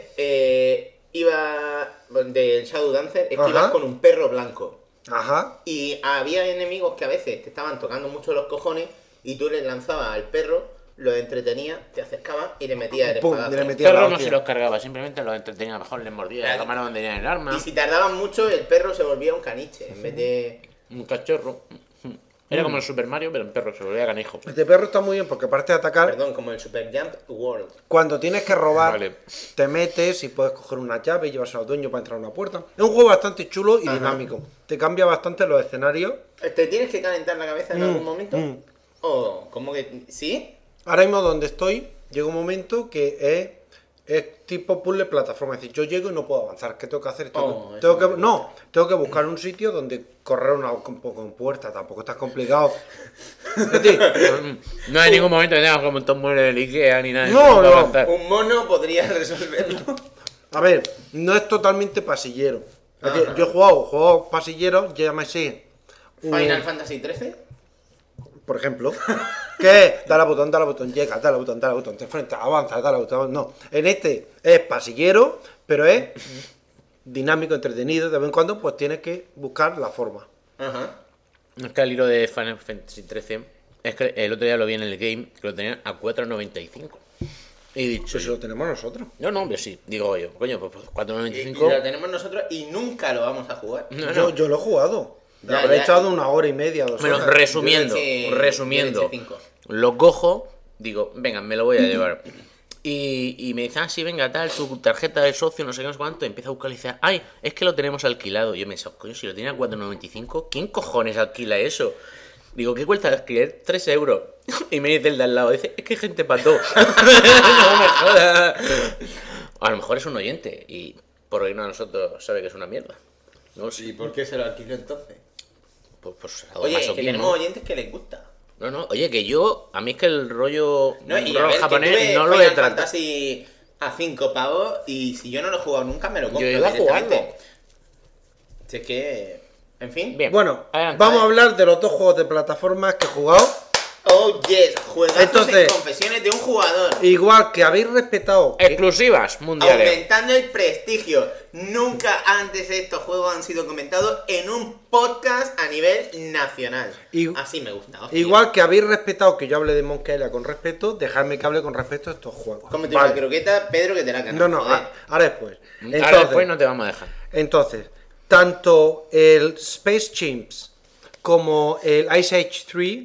iba del Shadow Dancer, es que Ajá. ibas con un perro blanco. Ajá. Y había enemigos que a veces te estaban tocando mucho los cojones y tú les lanzabas al perro, lo entretenía, te acercabas y le metías el Pum, espadazo. le El metía la perro no hostia. se los cargaba, simplemente los entretenía. A lo mejor les mordía Claro. la mano donde tenían el arma. Y si tardaban mucho, el perro se volvía un caniche en vez de... Un cachorro. Era como el Super Mario, pero en perro se volvía canijo. Este perro está muy bien porque aparte de atacar, Perdón, como el Super Jump World. cuando tienes que robar, Vale. te metes y puedes coger una llave y llevarse al dueño para entrar a una puerta. Es un juego bastante chulo y dinámico. Te cambia bastante los escenarios. ¿Te tienes que calentar la cabeza en algún momento? ¿O cómo que sí? Ahora mismo donde estoy, llega un momento que es tipo puzzle plataforma. Es decir, yo llego y no puedo avanzar. ¿Qué tengo que hacer? Oh, Tengo que buscar un sitio donde correr un poco en puerta. Tampoco está complicado. Es decir, No hay ningún momento que tengas como un mueble del Ikea ni nada. No, puedo no. avanzar. Un mono podría resolverlo. a ver, no es totalmente pasillero. Es decir, Ajá. yo he jugado juegos pasilleros, llámese, Final Fantasy XIII. por ejemplo, que es dale al botón, llega, dale al botón, te enfrentas, avanza, dale al botón. No, en este es pasillero, pero es dinámico, entretenido. De vez en cuando, pues tienes que buscar la forma. Ajá. Es que al hilo de Final Fantasy XIII, es que el otro día lo vi en el game, que lo tenían a 4,95. Y he dicho, Eso lo tenemos nosotros. no, hombre, sí, digo yo, coño, pues Y 4,95. lo tenemos nosotros y nunca lo vamos a jugar. No. Yo lo he jugado. Ya, Habré ya. echado 1 hora y media, 2 Bueno, horas. resumiendo, Yo le eché- resumiendo, yo le eché 5. lo cojo, digo, venga, me lo voy a llevar. Y me dice, sí, venga, tal, tu tarjeta de socio, no sé qué, no sé cuánto. Empieza a buscar y dice, ay, es que lo tenemos alquilado. Yo me dice, coño, si lo tiene a 4,95, ¿quién cojones alquila eso? Digo, ¿qué cuesta el alquiler? 3 euros. Y me dice el de al lado, dice, es que hay gente pató. No me jodas. A lo mejor es un oyente y por oírnos a nosotros sabe que es una mierda. No sé. ¿Y por qué se lo alquiló entonces? Pues algo Oye, que masoquismo. tenemos oyentes que les gusta. No, oye, que yo, a mí es que el rollo, No, y a rollo ver, japonés que tuve no lo he Final tratado. Fantasy a 5 pavos y si yo no lo he jugado nunca me lo compro Yo iba a directamente. jugarlo. Si es que... En fin. Bien, Bueno, adelante. vamos a hablar de los 2 juegos de plataformas que he jugado. Oh, yes. Juegazos Entonces- en confesiones de un jugador. Igual que habéis respetado. Exclusivas mundiales. Aumentando el prestigio. Nunca antes estos juegos han sido comentados en un podcast a nivel nacional. Y- Así me gusta. hostia. Igual que habéis respetado que yo hable de Monkey Island con respeto, dejadme que hable con respeto a estos juegos. Cómete Vale. una croqueta, Pedro, que te la ganas. No, joder. ahora después. Ahora después no te vamos a dejar. Entonces, tanto el Space Chimps como el Ice Age 3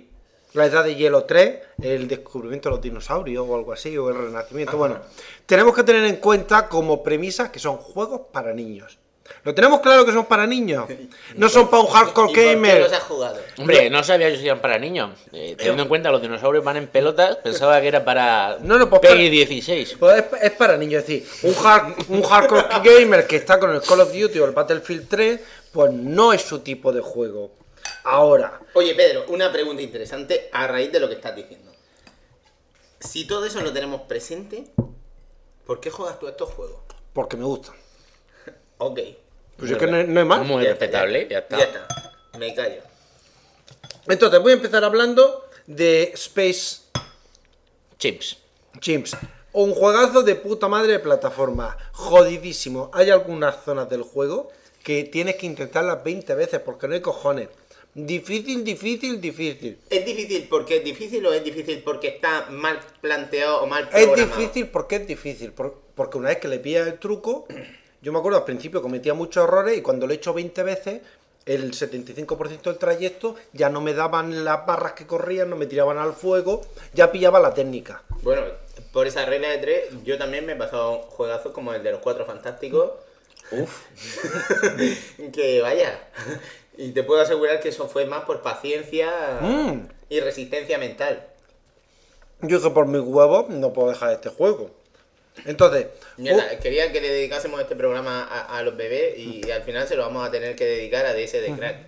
La Edad de Hielo 3, el descubrimiento de los dinosaurios o algo así, o el renacimiento. Bueno, tenemos que tener en cuenta como premisas que son juegos para niños. ¿Lo tenemos claro que son para niños? No son para un hardcore ¿Y por qué gamer. los has jugado? Hombre, no sabía yo si eran para niños. Teniendo en cuenta los dinosaurios van en pelotas, pensaba que era para No, pues Peggy 16. Pues es para niños, es decir, un hardcore gamer que está con el Call of Duty o el Battlefield 3, pues no es su tipo de juego. Ahora, Oye, Pedro, una pregunta interesante a raíz de lo que estás diciendo. Si todo eso lo tenemos presente, ¿por qué juegas tú a estos juegos? porque me gusta. Ok. Pues es que no es más. Muy respetable, ya está. Ya está. Me callo. Entonces, voy a empezar hablando de Space Chips. Chimps. Un juegazo de puta madre de plataforma. Jodidísimo. Hay algunas zonas del juego que tienes que intentarlas 20 veces porque no hay cojones. Difícil. ¿Es difícil porque es difícil o es difícil porque está mal planteado o mal Es programado? difícil porque es difícil. Porque una vez que le pillas el truco, yo me acuerdo al principio cometía muchos errores y cuando lo he hecho 20 veces, el 75% del trayecto ya no me daban las barras que corrían, no me tiraban al fuego, ya pillaba la técnica. Bueno, por esa regla de 3, yo también me he pasado juegazos como el de los 4 Fantásticos. Uf. Que vaya. Y te puedo asegurar que eso fue más por paciencia y resistencia mental. Yo que por mis huevos no puedo dejar este juego. Entonces, Mierda, quería que le dedicásemos este programa a los bebés y al final se lo vamos a tener que dedicar a DS de Crack.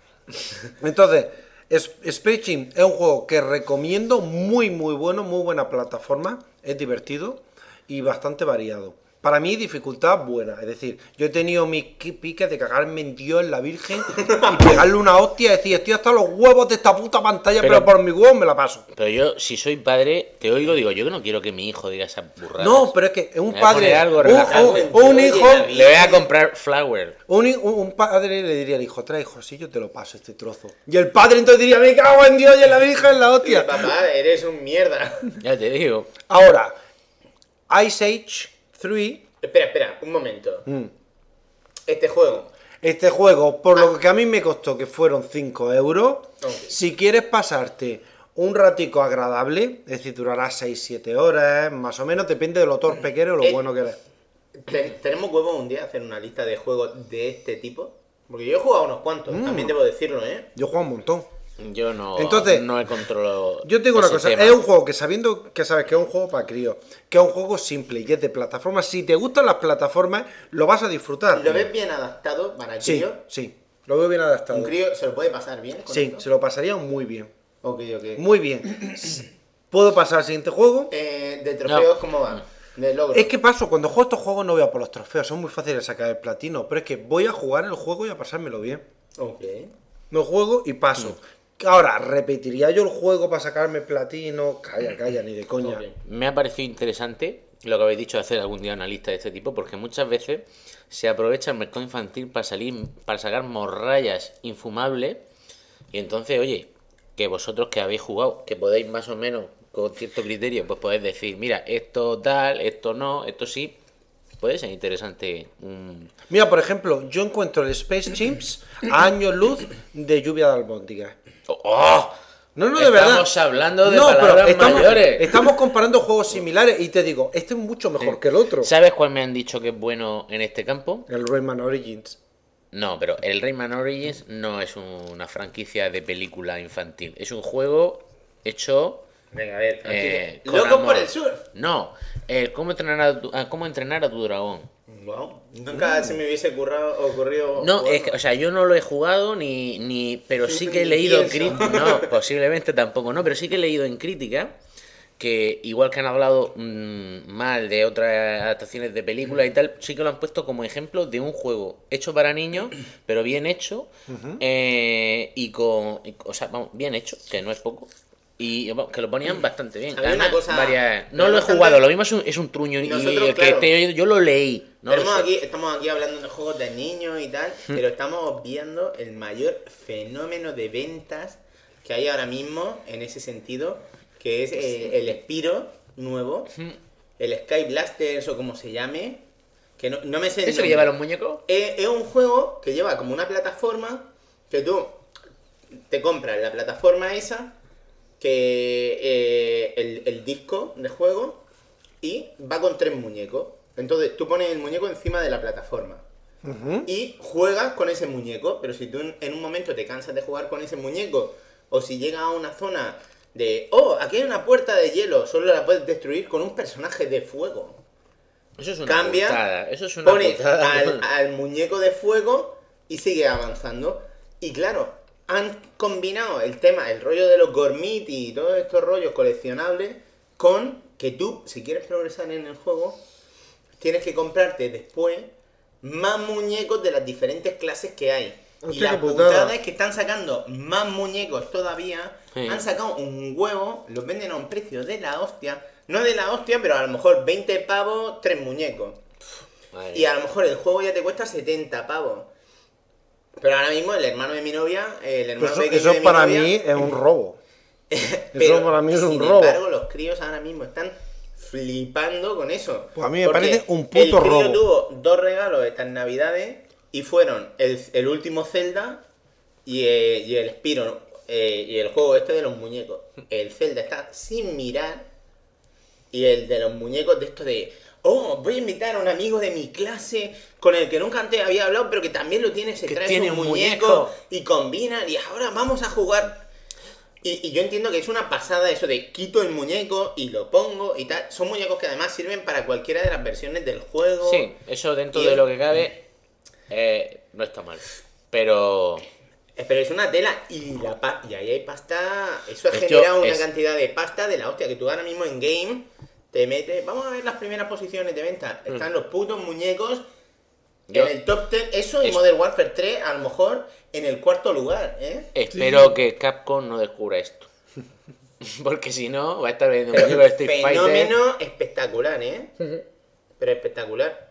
Space Chimp es un juego que recomiendo, muy bueno, muy buena plataforma, es divertido y bastante variado. Para mí, dificultad buena, es decir, yo he tenido mis piques de cagarme en Dios, en la Virgen, y pegarle una hostia y decir, estoy hasta los huevos de esta puta pantalla, pero por mi huevo me la paso. Pero yo, si soy padre, te oigo, digo, yo que no quiero que mi hijo diga esa burrada. No, pero es que un Me voy a padre, poner algo relajado. un hijo, Le voy a comprar Flower. un padre le diría al hijo, trae hijo, si yo te lo paso este trozo. Y el padre entonces diría, me cago en Dios y en la Virgen, en la hostia. Papá, eres un mierda. Ya te digo. Ahora, Ice Age 3, Espera, un momento. Este juego, por lo que a mí me costó, que fueron 5 euros, Ok. si quieres pasarte un ratico agradable, es decir, durará 6-7 horas, más o menos, depende de lo torpe que eres o lo bueno que eres. ¿tenemos huevos un día a hacer una lista de juegos de este tipo? Porque yo he jugado unos cuantos, también debo decirlo, ¿eh? Yo juego un montón. Yo no, Entonces, no he controlado. Yo tengo una ese cosa, tema. es un juego que sabiendo que sabes que es un juego para críos, que es un juego simple y es de plataformas, si te gustan las plataformas, lo vas a disfrutar. ¿Lo ves bien adaptado para el Sí, crío? sí, lo veo bien adaptado. ¿Un crío se lo puede pasar bien con Sí, esto? se lo pasaría muy bien. Ok. Muy bien. ¿Puedo pasar al siguiente juego? ¿De trofeos No. cómo van? ¿De logros? Es que paso, cuando juego estos juegos no voy a por los trofeos, son muy fáciles de sacar el platino, pero es que voy a jugar el juego y a pasármelo bien. Ok. No juego y paso. Ahora, ¿repetiría yo el juego para sacarme platino? Calla, ni de coña. Ok. Me ha parecido interesante lo que habéis dicho de hacer algún día una lista de este tipo, porque muchas veces se aprovecha el mercado infantil para sacar morrallas infumables. Y entonces, oye, que vosotros que habéis jugado, que podéis más o menos con cierto criterio, pues podéis decir, mira, esto tal, esto no, esto sí. Puede ser interesante. Mira, por ejemplo, yo encuentro el Space Chimps a años luz de Lluvia de Albóndigas. ¡Oh! No, de verdad. Estamos hablando de No, pero palabras mayores. estamos comparando juegos similares y te digo, este es mucho mejor que el otro. ¿Sabes cuál me han dicho que es bueno en este campo? El Rayman Origins. No, pero el Rayman Origins no es una franquicia de película infantil. Es un juego hecho... Venga, a ver, tranquilo. con ¿Loco amor. por el surf? No, el cómo entrenar a tu dragón. Wow. Nunca se me hubiese ocurrido... No, jugarlo. es que, o sea, yo no lo he jugado pero sí que he Ni leído pienso. no, posiblemente tampoco, no, pero sí que he leído en crítica que igual que han hablado mal de otras adaptaciones de películas y tal, sí que lo han puesto como ejemplo de un juego hecho para niños, pero bien hecho o sea, vamos, bien hecho, que no es poco. Y vamos, que lo ponían bastante bien. Había una Además, cosa- no lo he bastante- jugado, lo mismo es un truño y Nosotros, el claro. yo lo leí. No lo sé. Estamos aquí hablando de juegos de niños y tal, pero estamos viendo el mayor fenómeno de ventas que hay ahora mismo en ese sentido, que es el Spyro nuevo, el Sky Blasters o como se llame, que no me sé el ¿Eso que nombre. lleva los muñecos? Es un juego que lleva como una plataforma que tú te compras la plataforma esa que el disco de juego y va con 3 muñecos. Entonces tú pones el muñeco encima de la plataforma y juegas con ese muñeco, pero si tú en un momento te cansas de jugar con ese muñeco o si llegas a una zona de, aquí hay una puerta de hielo, solo la puedes destruir con un personaje de fuego. Eso es una putada. Eso es una Pones putada. al muñeco de fuego y sigue avanzando. Y claro, han combinado el rollo de los Gormiti y todos estos rollos coleccionables con que tú, si quieres progresar en el juego, tienes que comprarte después más muñecos de las diferentes clases que hay. Y Hostia, la qué putada. putada es que están sacando más muñecos todavía. Sí. Han sacado un huevo, los venden a un precio de la hostia. No de la hostia, pero a lo mejor 20 pavos, 3 muñecos. Madre Y a lo mejor el juego ya te cuesta 70 pavos. Pero ahora mismo el hermano de mi novia, el hermano Eso, pequeño eso de mi para novia, mí es un robo. pero, Eso para mí es un sin robo. embargo, los críos ahora mismo están flipando con eso. Pues a mí me Porque parece un puto el crío robo. tuvo 2 regalos estas navidades y fueron el último Zelda y el Spyro y el juego este de los muñecos. El Zelda está sin mirar y el de los muñecos de esto de... voy a invitar a un amigo de mi clase con el que nunca antes había hablado, pero que también lo tiene, se Que trae tiene su un muñeco muñeco. y combinan y ahora vamos a jugar. Y yo entiendo que es una pasada eso de quito el muñeco y lo pongo y tal. Son muñecos que además sirven para cualquiera de las versiones del juego. Sí, eso dentro Y de lo que cabe no está mal. Pero Pero es una tela y y ahí hay pasta. Eso De genera hecho, una es- cantidad de pasta de la hostia que tú ahora mismo en game te metes. Vamos a ver las primeras posiciones de venta. Están los putos muñecos Yo- en el top 10. Eso y es- Modern Warfare 3 a lo mejor en el 4.º lugar, ¿eh? espero que Capcom no descubra esto. Porque si no, va a estar viendo un muñeco de Street Fighter. Fenómeno espectacular, ¿eh? Pero espectacular.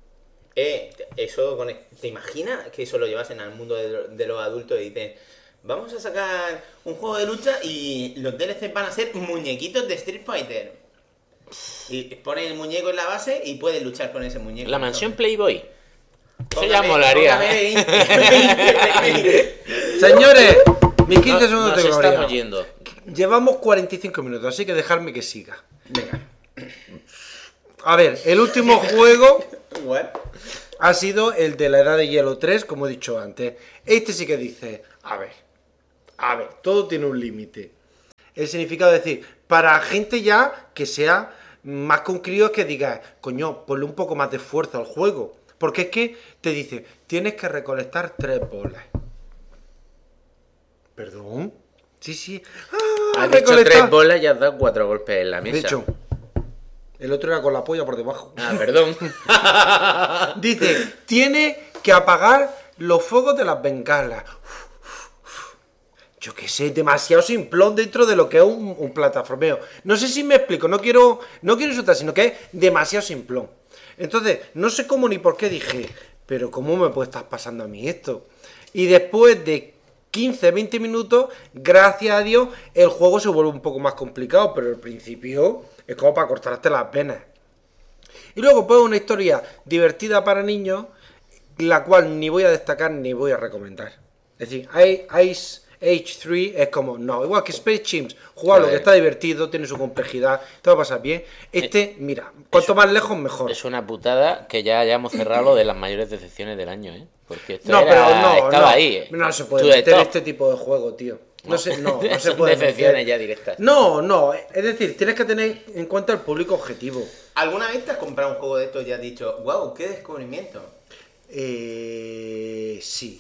Eso ¿te imaginas que eso lo llevasen al mundo de los adultos y dicen, vamos a sacar un juego de lucha y los DLCs van a ser muñequitos de Street Fighter? Y pones el muñeco en la base y puedes luchar con ese muñeco. La mansión Playboy. Eso Póngame- ya molaría. póngame ¿eh? 20. Señores, mis 15 No- segundos nos de gloria. estamos yendo. Llevamos 45 minutos, así que dejadme que siga. Venga. A ver, el último juego What? ha sido el de la Edad de Hielo 3, como he dicho antes. Este sí que dice, a ver, todo tiene un límite. El significado es decir, para gente ya que sea más con críos que diga, coño, ponle un poco más de fuerza al juego. Porque es que te dice, tienes que recolectar 3 bolas. ¿Perdón? Sí. Has dicho recolectar. 3 bolas y has dado 4 golpes en la mesa. De hecho, el otro era con la polla por debajo. Ah, perdón. Dice, tiene que apagar los fuegos de las bengalas. Yo qué sé, demasiado simplón dentro de lo que es un plataformeo. No sé si me explico, no quiero insultar, sino que es demasiado simplón. Entonces, no sé cómo ni por qué dije, pero ¿cómo me puede estar pasando a mí esto? Y después de 15, 20 minutos, gracias a Dios, el juego se vuelve un poco más complicado, pero al principio es como para cortarte las venas. Y luego pues una historia divertida para niños, la cual ni voy a destacar ni voy a recomendar. Es decir, Ice Age 3 es como, no, igual que Space Chimps, jugarlo que está divertido, tiene su complejidad, te va a pasar bien. Mira, cuanto más lejos mejor. Es una putada que ya hayamos cerrado lo de las mayores decepciones del año, ¿eh? Porque esto No, era- pero no, estaba no, ahí, ¿eh? no se To puede the meter top. este tipo de juego, tío. No se Son puede decepciones meter. ya directas. No, es decir, tienes que tener en cuenta el público objetivo. ¿Alguna vez te has comprado un juego de estos y has dicho, wow, qué descubrimiento? Sí.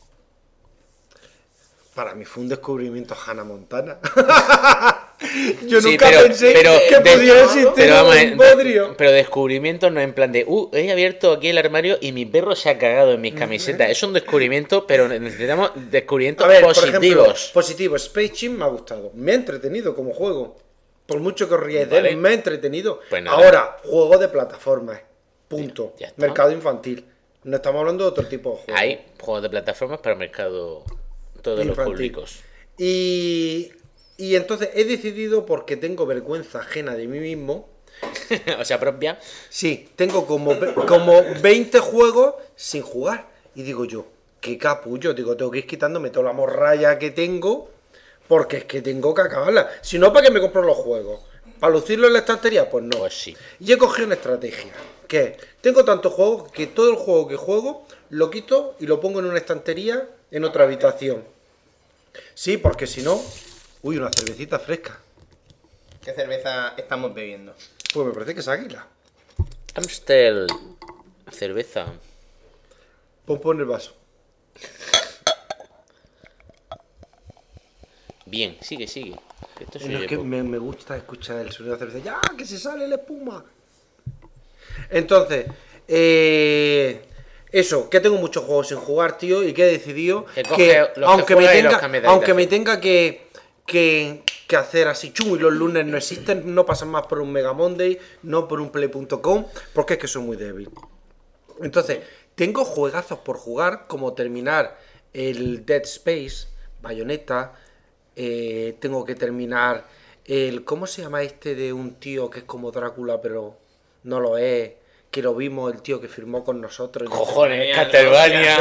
Para mí fue un descubrimiento Hannah Montana. Yo Sí, nunca pero- pensé pero que de- pudiera existir Pero vamos, un bodrio. pero descubrimientos no en plan de, he abierto aquí el armario y mi perro se ha cagado en mis camisetas. Es un descubrimiento, pero necesitamos descubrimientos A ver, por positivos. ejemplo, positivo. Space Chimp me ha gustado. Me ha entretenido como juego. Por mucho que os ríais de Vale. él, me ha entretenido. Pues nada. Ahora, juego de plataformas. Punto. Ya está. Mercado infantil. No estamos hablando de otro tipo de juegos. Hay juegos de plataformas para el mercado, todos los Infantil. públicos. Y entonces he decidido, porque tengo vergüenza ajena de mí mismo. O sea, propia. Sí, tengo como 20 juegos sin jugar. Y digo yo, qué capullo. Digo, tengo que ir quitándome toda la morralla que tengo Porque es que tengo que acabarla. Si no, ¿para qué me compro los juegos? ¿Para lucirlo en la estantería? Pues no. Pues sí. Y he cogido una estrategia. Que es, tengo tantos juegos que todo el juego que juego lo quito y lo pongo en una estantería en otra habitación. Sí, porque si no... Uy, una cervecita fresca. ¿Qué cerveza estamos bebiendo? Pues me parece que es Águila. Amstel. Cerveza. Pon el vaso. Bien, sigue. Que esto soy No, es yo que poco. me gusta escuchar el sonido de la cerveza. ¡Ya! ¡Que se sale la espuma! Entonces, eso, que tengo muchos juegos sin jugar, tío, y que he decidido Que coge los que aunque juega y los cambia de aunque me habitación. tenga que hacer así, y los lunes no existen, no pasan más por un Mega Monday, no por un play.com, porque es que soy muy débil. Entonces, tengo juegazos por jugar, como terminar el Dead Space, Bayonetta, tengo que terminar el... ¿Cómo se llama este de un tío que es como Drácula, pero no lo es? Que lo vimos, el tío que firmó con nosotros. Cojones, Castlevania.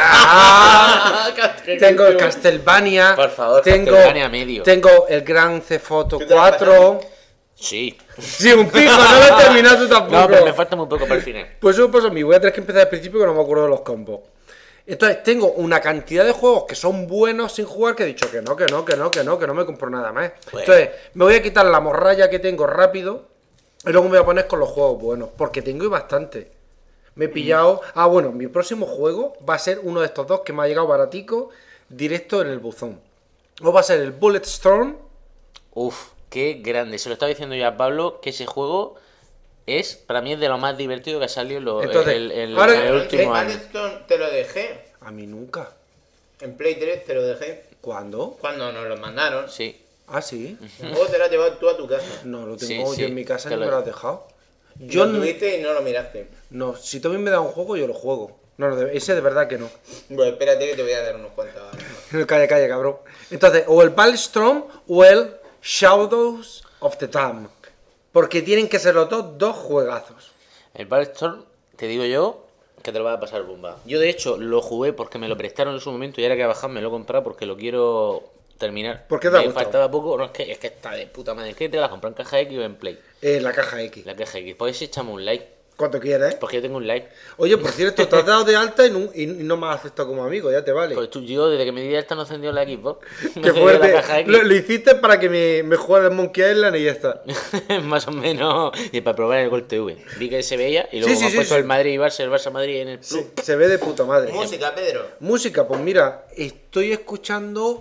Tengo el Castlevania. Por favor, tengo, Castlevania medio. Tengo el Grand Theft Auto ¿Tú te lo has 4. Sí. Sí, un pico, no lo he terminado tú tampoco. No, pero me falta muy poco para el final. Pues eso pasa a mí, voy a tener que empezar al principio que no me acuerdo de los combos. Entonces tengo una cantidad de juegos que son buenos sin jugar que he dicho que no me compro nada más. Bueno. Entonces me voy a quitar la morralla que tengo rápido y luego me voy a poner con los juegos buenos, porque tengo bastante. Me he pillado... Ah, bueno, mi próximo juego va a ser uno de estos dos que me ha llegado baratico directo en el buzón. O va a ser el Bulletstorm. Uf, qué grande. Se lo estaba diciendo yo a Pablo que ese juego es, para mí, es de lo más divertido que ha salido Entonces, el ahora- último año. Milestone te lo dejé. A mí nunca. En Play 3 te lo dejé. ¿Cuándo? Cuando nos lo mandaron. Sí. Ah, sí. O te lo has llevado tú a tu casa. No, lo Sí, tengo sí, yo en mi casa te ni lo- me lo has dejado. Yo Yo lo tuviste y no lo miraste. no, si tú a mí me das un juego, yo lo juego. No, ese de verdad que no. Bueno, espérate que te voy a dar unos cuantos ahora. Calla, cabrón. Entonces, o el Bulletstorm o el Shadows of the Damned. Porque tienen que ser los dos juegazos. El Bulletstorm, te digo yo, que te lo vas a pasar bomba. Yo, de hecho, lo jugué porque me lo prestaron en su momento y ahora que ha bajado me lo he comprado porque lo quiero terminar. ¿Por qué te ha Me gustado? faltaba poco. No, es que está de puta madre. Es que te la compras en caja X o en Play. La caja X. La caja X. Pues echamos un like. Cuanto quieras, ¿eh? Porque yo tengo un like. Oye, por cierto, te has dado de alta y no me has aceptado como amigo, ya te vale. Pues yo, desde que me di de alta, no encendió la Xbox. Me Qué encendió fuerte. la caja X. Lo hiciste para que me jugara el Monkey Island y ya está. Más o menos. Y para probar el Gol TV. Vi que se veía y luego Sí, me han sí, puesto sí. el Madrid y Barça, el Barça Madrid en el club. Se ve de puta madre. Música, Pedro. Música, pues mira, estoy escuchando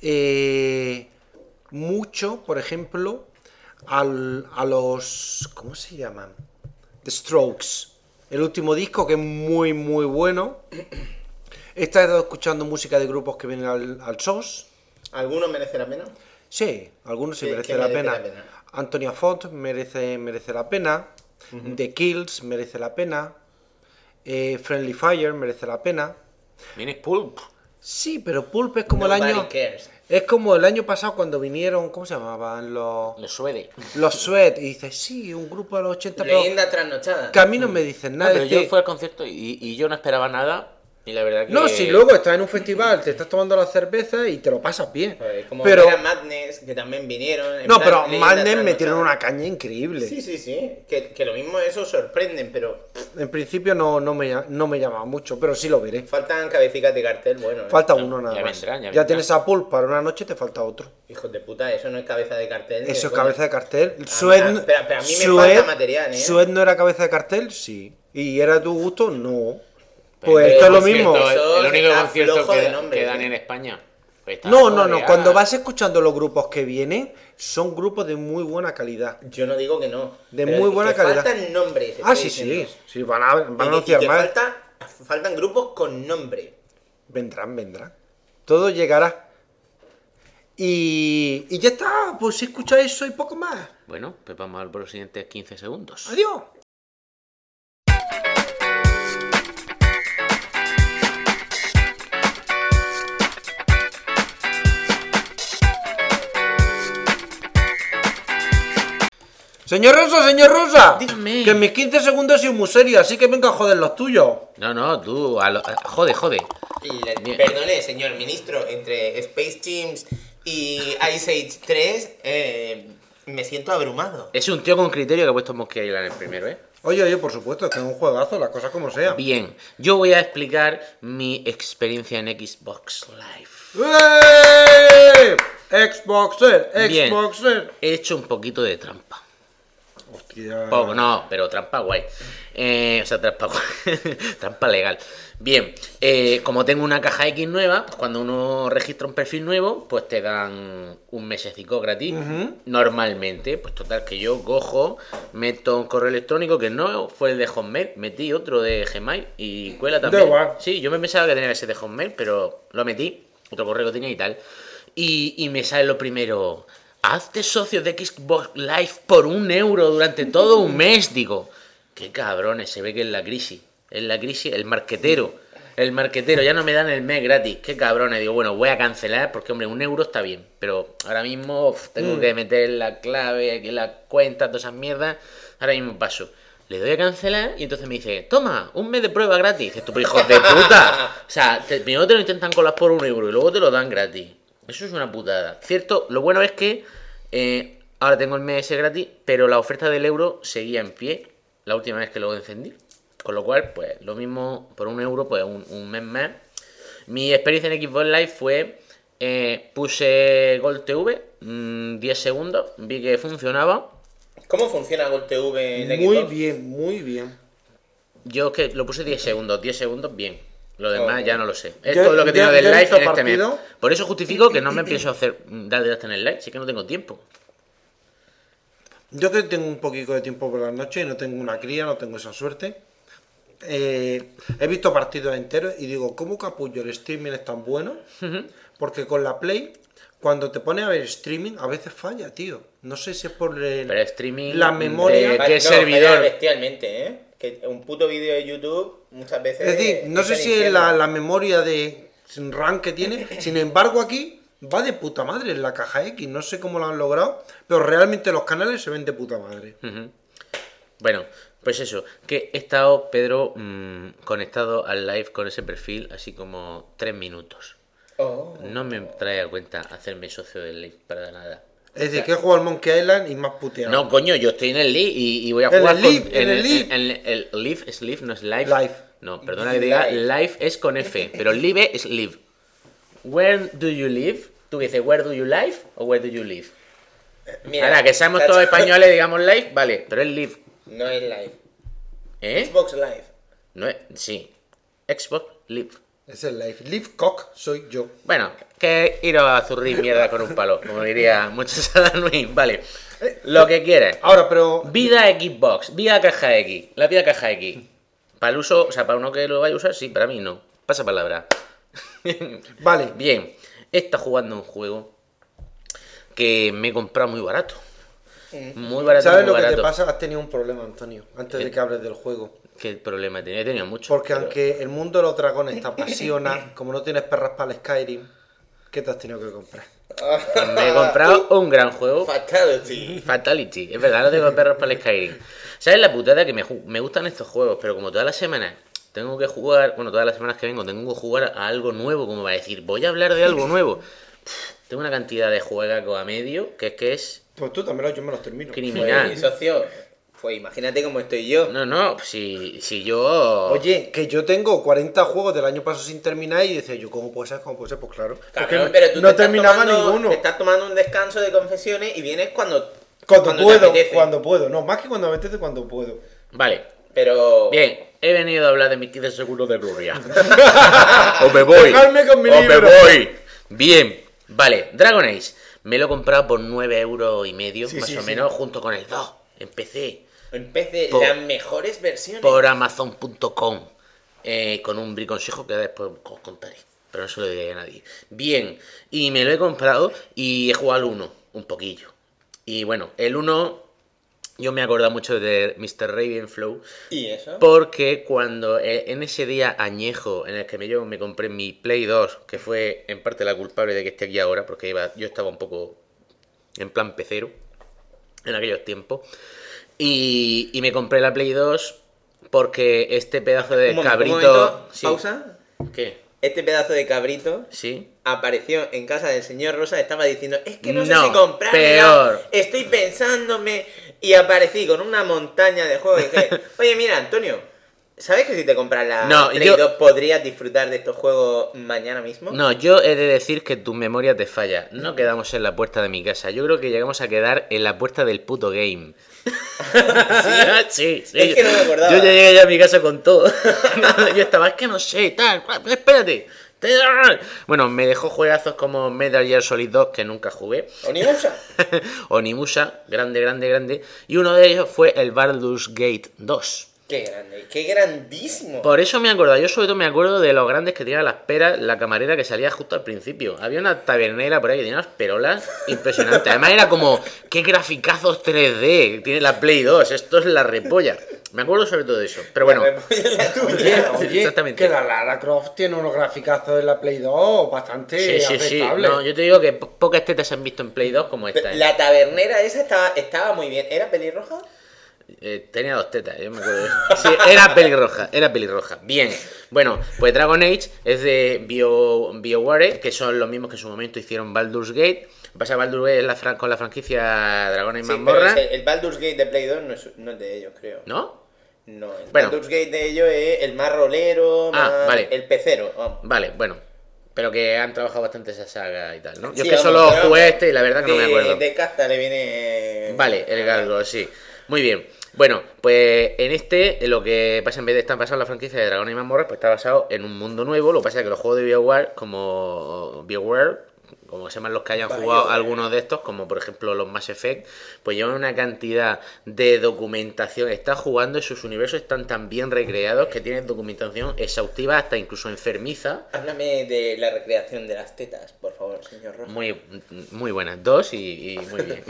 mucho, por ejemplo, a los... ¿Cómo se llaman? The Strokes. El último disco que es muy, muy bueno. He estado escuchando música de grupos que vienen al SOS. ¿Alguno merece la pena? Sí, algunos sí ¿Qué merece la merece pena. la pena? Antonia Font merece la pena. The Kills merece la pena. Friendly Fire merece la pena. Vienes Pulp. Sí, pero Pulp es como el Nobody año... cares. Es como el año pasado cuando vinieron, ¿cómo se llamaban? Los Suede. Los Sweat. Y dices, sí, un grupo de los 80, pero Leyenda trasnochada. que a mí no me dicen nada. Pero es yo que- fui al concierto y yo no esperaba nada. Y la verdad que. No, si luego estás en un festival, te estás tomando la cerveza y te lo pasas bien. Pues como Pero... era Madness, que también vinieron. en No, plan, pero leyenda Madness trasnochada. metieron una caña increíble. Sí, sí, sí. Que lo mismo eso sorprenden, pero En principio no me llama mucho, pero sí lo veré. faltan cabecitas de cartel, bueno. Falta uno nada ya más. vendrán, ya Ya vendrán. tienes a Pulp para una noche, te falta otro. Hijos de puta, eso no es cabeza de cartel. ni Eso de es coña. cabeza de cartel. Ah, Sued, pero a mí me falta material, ¿eh? Sued no era cabeza de cartel, sí. ¿Y era de tu gusto? No. Pero Pues el esto es lo concierto, mismo. Eso El único está concierto flojo de que, nombre, que dan ¿eh? en España. Pues está No. joder, Cuando ah. vas escuchando los grupos que vienen, son grupos de muy buena calidad. Yo no digo que no. De pero muy buena que calidad. Faltan nombres. Ah, estoy sí, diciendo. sí. Van a Y anunciar que más. faltan grupos con nombre. Vendrán. Todo llegará. Y ya está. Pues si escucha eso y poco más. Bueno, pues vamos por los siguientes 15 segundos. Adiós. Señor Rosa, Dígame. que en mis 15 segundos he sido muy serio, así que venga a joder los tuyos. No, tú, jode. Perdone, señor ministro, entre Space Teams y Ice Age 3, me siento abrumado. Es un tío con criterio que ha puesto Monkey Island el primero, ¿eh? Oye, por supuesto, que es un juegazo, las cosas como sean. Bien, yo voy a explicar mi experiencia en Xbox Live. Xboxer, Bien. Xboxer. He hecho un poquito de trampa. Hostia. Poco, no, pero trampa guay. O sea, trampa guay. Trampa legal. Bien, como tengo una caja X nueva, pues cuando uno registra un perfil nuevo, pues te dan un mesecico gratis. Normalmente, pues total, que yo cojo, meto un correo electrónico que no fue el de Hotmail, metí otro de Gmail y cuela también. Da igual. Sí, yo me pensaba que tenía ese de Hotmail, pero lo metí, otro correo que tenía y tal. Y me sale lo primero: hazte socio de Xbox Live por €1 durante todo un mes. Digo, qué cabrones, se ve que es la crisis. Es la crisis, el marquetero, ya no me dan el mes gratis. Qué cabrones. Digo, bueno, voy a cancelar porque, hombre, €1 está bien. Pero ahora mismo tengo que meter la clave, aquí la cuenta, todas esas mierdas. Ahora mismo paso. Le doy a cancelar y entonces me dice, toma, un mes de prueba gratis. Dices tú, pero hijos de puta. O sea, primero te lo intentan colar por €1 y luego te lo dan gratis. Eso es una putada. Cierto, lo bueno es que ahora tengo el mes ese gratis, pero la oferta del euro seguía en pie la última vez que lo encendí. Con lo cual, pues lo mismo, por €1, pues un mes más. Mi experiencia en Xbox Live fue, puse Gold TV, 10 segundos, vi que funcionaba. ¿Cómo funciona Gold TV en Muy Xbox? bien, muy bien. Yo que lo puse 10 segundos bien. Lo demás Ok. ya no lo sé. Es Yo- todo lo que yo- tengo del yo he live visto en este mes. partido. Por eso justifico que no me empiezo a dar de alta en el live, sí que no tengo tiempo. Yo que tengo un poquito de tiempo por las noches y no tengo una cría, no tengo esa suerte. He visto partidos enteros y digo, ¿cómo capullo el streaming es tan bueno? Porque con la Play, cuando te pones a ver streaming, a veces falla, tío. No sé si es por Pero streaming la memoria. de- Vale, ¿qué servidor? falla bestialmente, ¿eh? Que un puto vídeo de YouTube muchas veces... Es decir, no sé el si es infierno. la memoria de RAM que tiene. Sin embargo, aquí va de puta madre en la caja X. No sé cómo lo han logrado, pero realmente los canales se ven de puta madre. Bueno, pues eso, que he estado, Pedro, conectado al live con ese perfil así como 3 minutos. Oh. No me trae a cuenta hacerme socio del live para nada. Es decir, que he jugado al Monkey Island y más puteado. No, coño, yo estoy en el live y voy a En jugar el Live, en en el Live. el live, es live, no es live. Live. No, perdona que diga, Live. live es con F, pero live es live. Where do you live? ¿Tú dices where do you live o where do you live? Mira, Ahora, que seamos chacho, todos españoles, digamos live, vale, pero es live. No es live. ¿Eh? Xbox Live. No es, sí. Xbox live. Es el live. Live Cock soy yo. Bueno, que ir a zurrir mierda con un palo, como diría muchos Adanui, vale. Lo que quieras. Ahora, pero Vida Xbox, vida caja X, la vida caja X. Para el uso, o sea, para uno que lo vaya a usar, sí, para mí no. Pasa palabra. vale. Bien, he estado jugando un juego que me he comprado muy barato. Muy barato, ¿Sabes muy lo que te barato. pasa? Has tenido un problema, Antonio, antes de que hables del juego. ¿Qué problema he tenido? He tenido mucho. Porque pero- aunque el mundo de los dragones te apasiona, como no tienes perras para el Skyrim, ¿qué te has tenido que comprar? Me he comprado un gran juego. Fatality. Fatality, es verdad, no tengo perros para el Skyrim. ¿Sabes la putada? Que me gustan estos juegos, pero como todas las semanas tengo que jugar, bueno, todas las semanas que vengo tengo que jugar a algo nuevo, como para decir, voy a hablar de algo nuevo. Tengo una cantidad de juegacos a medio que es Pues tú también, yo me los termino. criminal. Pues, socio, pues imagínate cómo estoy yo. No, si yo... Oye, que yo tengo 40 juegos del año pasado sin terminar y decía yo, ¿cómo puede ser? ¿Cómo puede ser? Pues claro. Cabrón, porque pero tú no te estás terminaba tomando- ninguno. Te estás tomando un descanso de confesiones y vienes cuando Cuando te puedo, apetece. cuando puedo. No, más que cuando me apetece, cuando puedo. Vale, Pero... bien, he venido a hablar de mis 15 segundos de gloria. ¡O me voy! Dejadme con mi ¡O me libro! voy! Bien, vale, Dragon Age. Me lo he comprado por 9,5 €, Sí, más sí, o sí. menos, junto con el 2. Empecé Empecé Por- las mejores versiones. por Amazon.com con un briconsejo que después os contaré. Pero no se lo diré a nadie. Bien, y me lo he comprado y he jugado al 1, un poquillo. Y bueno, el 1, yo me he acordado mucho de Mr. Ravenflow. ¿Y eso? Porque cuando en ese día añejo en el que yo me compré mi Play 2, que fue en parte la culpable de que esté aquí ahora, porque yo estaba un poco en plan pecero en aquellos tiempos, y me compré la Play 2 porque este pedazo de Un cabrito... momento, Sí. pausa. ¿Qué? este pedazo de cabrito Sí. apareció en casa del señor Rosa, estaba diciendo, es que no sé No, si comprármela, peor. estoy pensándome, y aparecí con una montaña de juegos y dije, oye, mira, Antonio, ¿sabes que si te compras la No, Play yo- 2 podrías disfrutar de estos juegos mañana mismo? No, yo he de decir que tu memoria te falla. No quedamos en la puerta de mi casa. Yo creo que llegamos a quedar en la puerta del puto game. Sí, sí. Es que no me acordaba. Yo ya llegué ya a mi casa con todo. Yo estaba, es que no sé, tal, espérate. Bueno, me dejó juegazos como Metal Gear Solid 2 que nunca jugué. ¿Onimusa? Onimusha, grande, grande, grande. Y uno de ellos fue el Baldur's Gate 2. Qué grande, qué grandísimo. Por eso me acuerdo, yo sobre todo me acuerdo de los grandes que tenía las peras, la camarera que salía justo al principio. Había una tabernera por ahí que tenía unas perolas impresionantes. Además era como, qué graficazos 3D tiene la Play 2, esto es la repolla. Me acuerdo sobre todo de eso, pero bueno. La tuya. Oye, Exactamente. que la Lara Croft tiene unos graficazos en la Play 2 bastante Sí, sí, sí. aceptables. No, yo te digo que pocas tetas se han visto en Play 2 como esta. La tabernera esa estaba muy bien. ¿Era pelirroja? Tenía 2 tetas, yo me acuerdo de eso. Sí, era pelirroja, era pelirroja. Bien, bueno, pues Dragon Age es de BioWare, que son los mismos que en su momento hicieron Baldur's Gate. Lo que pasa es que Baldur's Gate es con la franquicia Dragón y Sí, Mazmorra. pero el Baldur's Gate de Play 2 no es de ellos, creo. ¿No? No, el Bueno. Baldur's Gate de ellos es el más rolero, más vale. el pecero, vamos. Vale, bueno. Pero que han trabajado bastante esa saga y tal, ¿no? Yo Sí, es que vamos, solo pero jugué vamos, este y la verdad que no me acuerdo. De casta le viene... Vale, el galgo, sí. Muy bien. Bueno, pues en lo que pasa en vez de estar basado en la franquicia de Dragón y Mazmorra, pues está basado en un mundo nuevo. Lo que pasa es que los juegos de BioWare, como se llaman los que hayan jugado BioWare. algunos de estos, como por ejemplo los Mass Effect, pues llevan una cantidad de documentación. Estás jugando y sus universos están tan bien recreados que tienen documentación exhaustiva, hasta incluso enfermiza. Háblame de la recreación de las tetas, por favor, señor Rosa. Muy buenas, 2 y muy bien.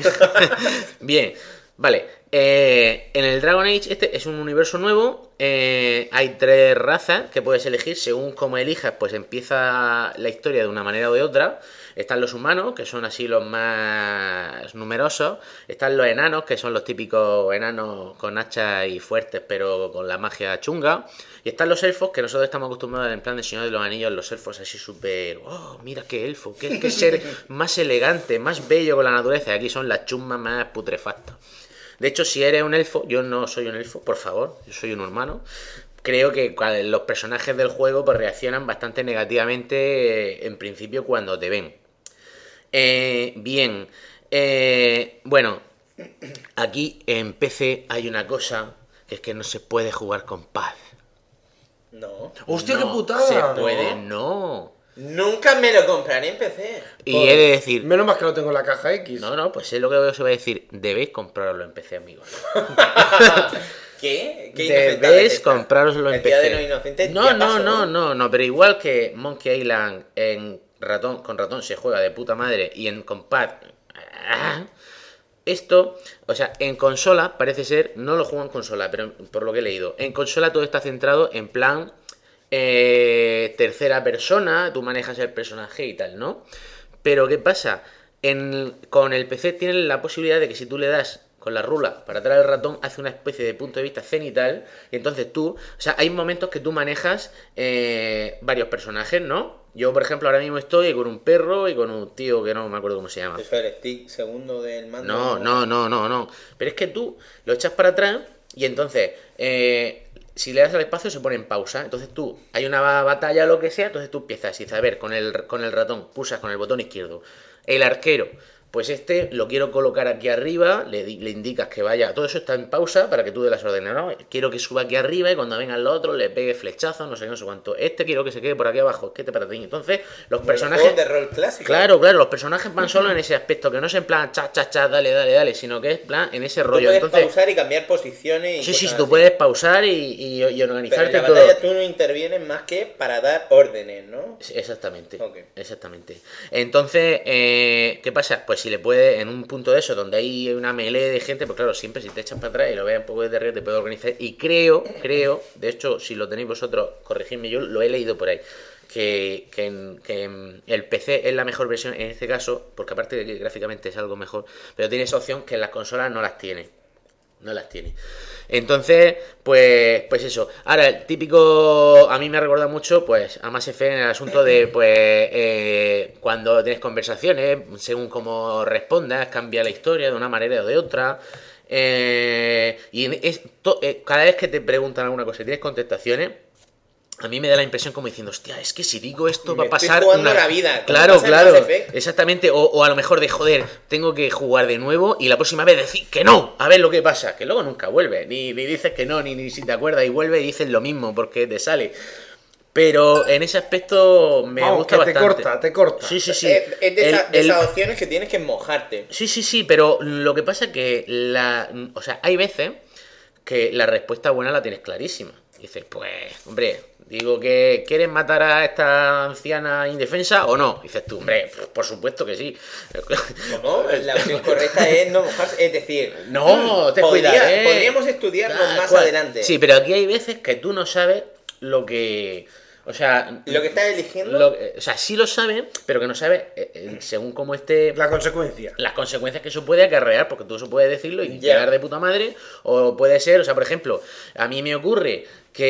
Bien, vale. En el Dragon Age este es un universo nuevo. Hay 3 razas que puedes elegir. Según como elijas, pues empieza la historia de una manera o de otra. Están los humanos, que son así los más numerosos. Están los enanos, que son los típicos enanos con hachas y fuertes, pero con la magia chunga. Y están los elfos, que nosotros estamos acostumbrados en plan de Señor de los Anillos, los elfos así súper... ¡Oh, mira qué elfo! ¡Qué ser más elegante, más bello con la naturaleza! Y aquí son las chusmas más putrefactas. De hecho, si eres un elfo, yo no soy un elfo, por favor, yo soy un humano. Creo que los personajes del juego pues reaccionan bastante negativamente en principio cuando te ven. Bien, bueno, aquí en PC hay una cosa que es que no se puede jugar con pad. No. ¡Hostia, No qué putada! se puede, no. Nunca me lo compraré en PC. Y he de decir, Menos mal que lo tengo en la caja X. no, pues es lo que os voy a decir, debéis comprarlo en PC, amigos. ¿Qué? ¿Qué inocentable Debéis es esta? comprároslo en El día de PC. los inocentes No, ya no, pasó, no, pero igual que Monkey Island con ratón se juega de puta madre y en compad. Esto, o sea, en consola parece ser, no lo juego en consola, pero por lo que he leído, en consola todo está centrado en plan tercera persona, tú manejas el personaje y tal, ¿no? Pero ¿qué pasa? Con el PC tienen la posibilidad de que si tú le das con la rula para atrás el ratón, hace una especie de punto de vista cenital, y entonces tú, o sea, hay momentos que tú manejas varios personajes, ¿no? Yo, por ejemplo, ahora mismo estoy con un perro y con un tío que no me acuerdo cómo se llama. Eso es el stick segundo del mando. No. Pero es que tú lo echas para atrás y entonces, si le das al espacio se pone en pausa. Entonces tú, hay una batalla o lo que sea, entonces tú empiezas y saber con el ratón, pulsas con el botón izquierdo. El arquero, pues lo quiero colocar aquí arriba, le indicas que vaya, todo eso está en pausa para que tú des las órdenes, ¿no? Quiero que suba aquí arriba y cuando vengan los otros le pegue flechazos, no sé cuánto. Quiero que se quede por aquí abajo, que te para ti. Entonces, los personajes... Juegos de rol clásico. Claro, los personajes van solo en ese aspecto, que no es en plan cha, dale, sino que es en plan en ese Tú rollo. puedes Entonces, pausar y cambiar posiciones y sí, cosas tú así. puedes pausar y Pero en organizarte la todo. batalla tú no intervienes más que para dar órdenes, ¿no? Exactamente, Ok. exactamente. Entonces, ¿qué pasa? Pues si le puedes, en un punto de eso, donde hay una melee de gente, pues claro, siempre si te echas para atrás y lo ves un poco de red, te puedes organizar. Y creo, de hecho, si lo tenéis vosotros, corregidme, yo lo he leído por ahí, que el PC es la mejor versión en este caso, porque aparte de que gráficamente es algo mejor, pero tiene esa opción que en las consolas no las tiene. No las tiene. Entonces, pues eso. Ahora, el típico, a mí me recuerda mucho, pues, a Mass Effect en el asunto de, pues, cuando tienes conversaciones, según cómo respondas, cambia la historia de una manera o de otra. Cada vez que te preguntan alguna cosa y tienes contestaciones, a mí me da la impresión como diciendo, hostia, es que si digo esto va a pasar estoy jugando la vida, como Claro, pasa en claro, Mass Effect. exactamente. O a lo mejor de joder, tengo que jugar de nuevo y la próxima vez decir que no, a ver lo que pasa, que luego nunca vuelve, ni dices que no, ni si te acuerdas y vuelve y dices lo mismo porque te sale. Pero en ese aspecto me Vamos, gusta que bastante. te corta. Sí, sí, sí. Es de esas opciones que tienes que mojarte. Sí, pero lo que pasa es que o sea, hay veces que la respuesta buena la tienes clarísima. Dices, pues, hombre, digo que ¿quieres matar a esta anciana indefensa o no? Dices tú, hombre, por supuesto que sí. No, la opción correcta es no mojarse, es decir, No, te cuidas, podríamos estudiarlo Tal más cual. adelante. Sí, pero aquí hay veces que tú no sabes lo que... O sea... Lo que estás eligiendo. O sea, sí lo sabes, pero que no sabes según cómo esté... La consecuencia. Las consecuencias que eso puede acarrear, porque tú eso puedes decirlo y Ya. llegar de puta madre, o puede ser, o sea, por ejemplo, a mí me ocurre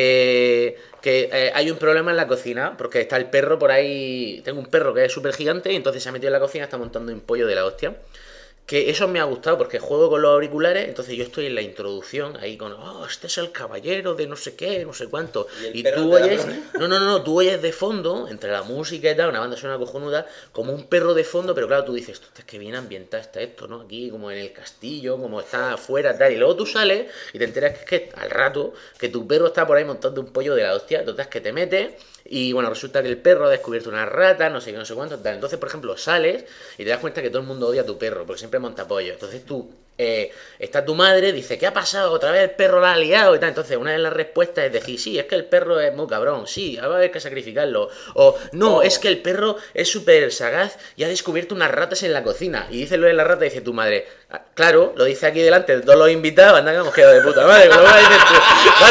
que hay un problema en la cocina, porque está el perro por ahí, tengo un perro que es súper gigante y entonces se ha metido en la cocina, está montando un pollo de la hostia. Que eso me ha gustado porque juego con los auriculares, entonces yo estoy en la introducción ahí con, este es el caballero de no sé qué, no sé cuánto. ¿Y el Y perro tú te da oyes, problema? no, tú oyes de fondo, entre la música y tal, una banda sonora cojonuda, como un perro de fondo, pero claro, tú dices, es que bien ambientado está esto, ¿no? Aquí como en el castillo, como está afuera, tal. Y luego tú sales y te enteras que es que al rato, que tu perro está por ahí montando un pollo de la hostia, entonces que te metes y bueno, resulta que el perro ha descubierto una rata, no sé qué, no sé cuánto, tal. Entonces, por ejemplo, sales y te das cuenta que todo el mundo odia a tu perro, porque siempre monta pollo. Entonces tú, está tu madre, dice, ¿qué ha pasado? Otra vez el perro la ha liado y tal. Entonces, una de las respuestas es decir, sí, es que el perro es muy cabrón, sí, va a haber que sacrificarlo. O, no, es que el perro es súper sagaz y ha descubierto unas ratas en la cocina. Y dice lo de la rata y dice tu madre, claro, lo dice aquí delante de todos los invitados, anda que hemos quedado de puta madre, como dices tú.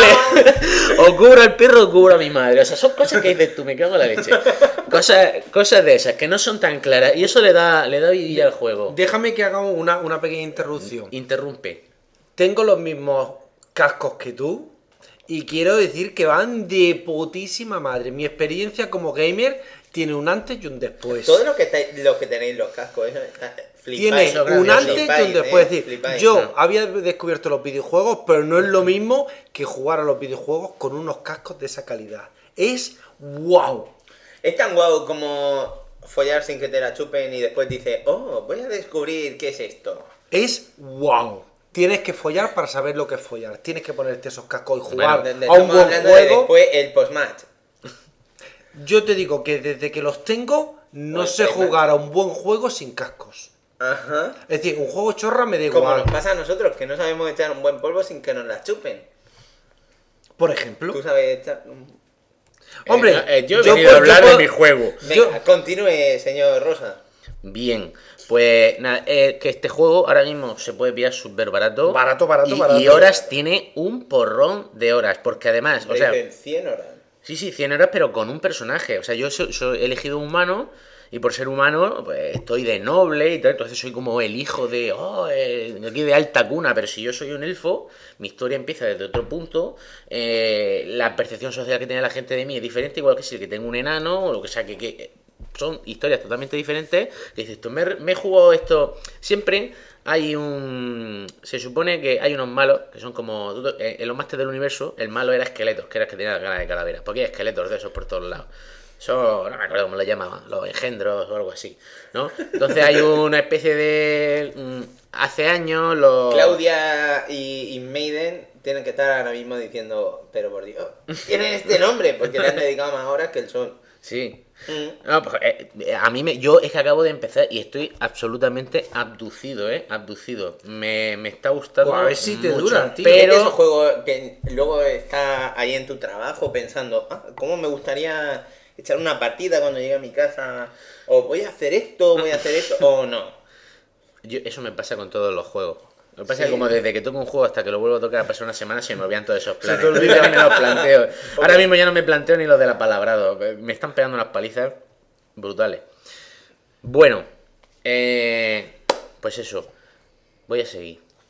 Vale, o cubro al perro o cubro a mi madre. O sea, son cosas que dices tú, me cago en la leche. Cosas de esas, que no son tan claras. Y eso le da vida al juego. Déjame que haga una pequeña interrupción. Interrumpe. Tengo los mismos cascos que tú y quiero decir que van de putísima madre. Mi experiencia como gamer tiene un antes y un después. Todos los que tenéis los cascos, eso está Tiene eso, un gracioso. antes y un después. Es decir, Flipáis. yo había descubierto los videojuegos, pero no es lo mismo que jugar a los videojuegos con unos cascos de esa calidad. Es wow. Es tan guau como follar sin que te la chupen y después dices, oh, voy a descubrir qué es esto. Es wow. Tienes que follar para saber lo que es follar. Tienes que ponerte esos cascos y jugar Bueno, a un estamos buen hablando de juego. después el postmatch. Yo te digo que desde que los tengo, no Pues sé venga. jugar a un buen juego sin cascos. Ajá. Es decir, un juego chorra me da Como igual. nos pasa a nosotros, que no sabemos echar un buen polvo sin que nos la chupen. Por ejemplo. Tú sabes echar... Hombre, yo he yo venido a puedo- hablar yo puedo- de mi juego. Venga, continúe, señor Rosa. Bien, pues nada, que este juego ahora mismo se puede pillar súper barato. Barato. Y horas tiene un porrón de horas, porque además, o Le sea, dicen 100 horas. sí, 100 horas, pero con un personaje. O sea, yo he elegido un humano y por ser humano, pues estoy de noble y tal, entonces soy como el hijo de, aquí de alta cuna, pero si yo soy un elfo, mi historia empieza desde otro punto, la percepción social que tiene la gente de mí es diferente, igual que si el que tengo un enano o lo que sea, que son historias totalmente diferentes, que dices, tú me he jugado esto, siempre hay se supone que hay unos malos, que son como, en los Masters del Universo, el malo era esqueletos, que era el que tenía la cara de calavera, porque hay esqueletos de esos por todos lados. Eso no me acuerdo cómo lo llamaban, los engendros o algo así, ¿no? Entonces hay una especie de... hace años los... Claudia y Maiden tienen que estar ahora mismo diciendo, pero por Dios, tienen este nombre porque le han dedicado más horas que el sol. Sí. Mm. No, pues, a mí yo es que acabo de empezar y estoy absolutamente abducido, abducido. Me está gustando Pues a ver si te mucho, dura, tío. Es de pero esos juegos que luego está ahí en tu trabajo pensando, ¿cómo me gustaría echar una partida cuando llegue a mi casa? O voy a hacer esto, o no. eso me pasa con todos los juegos. Lo que pasa es Sí. que como desde que toco un juego hasta que lo vuelvo a tocar pasar una semana se me olvidan todos esos planes. te olvida. Entonces ya ni me los planteo. Ahora mismo ya no me planteo ni los del apalabrado. Me están pegando unas palizas brutales. Bueno, pues eso. Voy a seguir.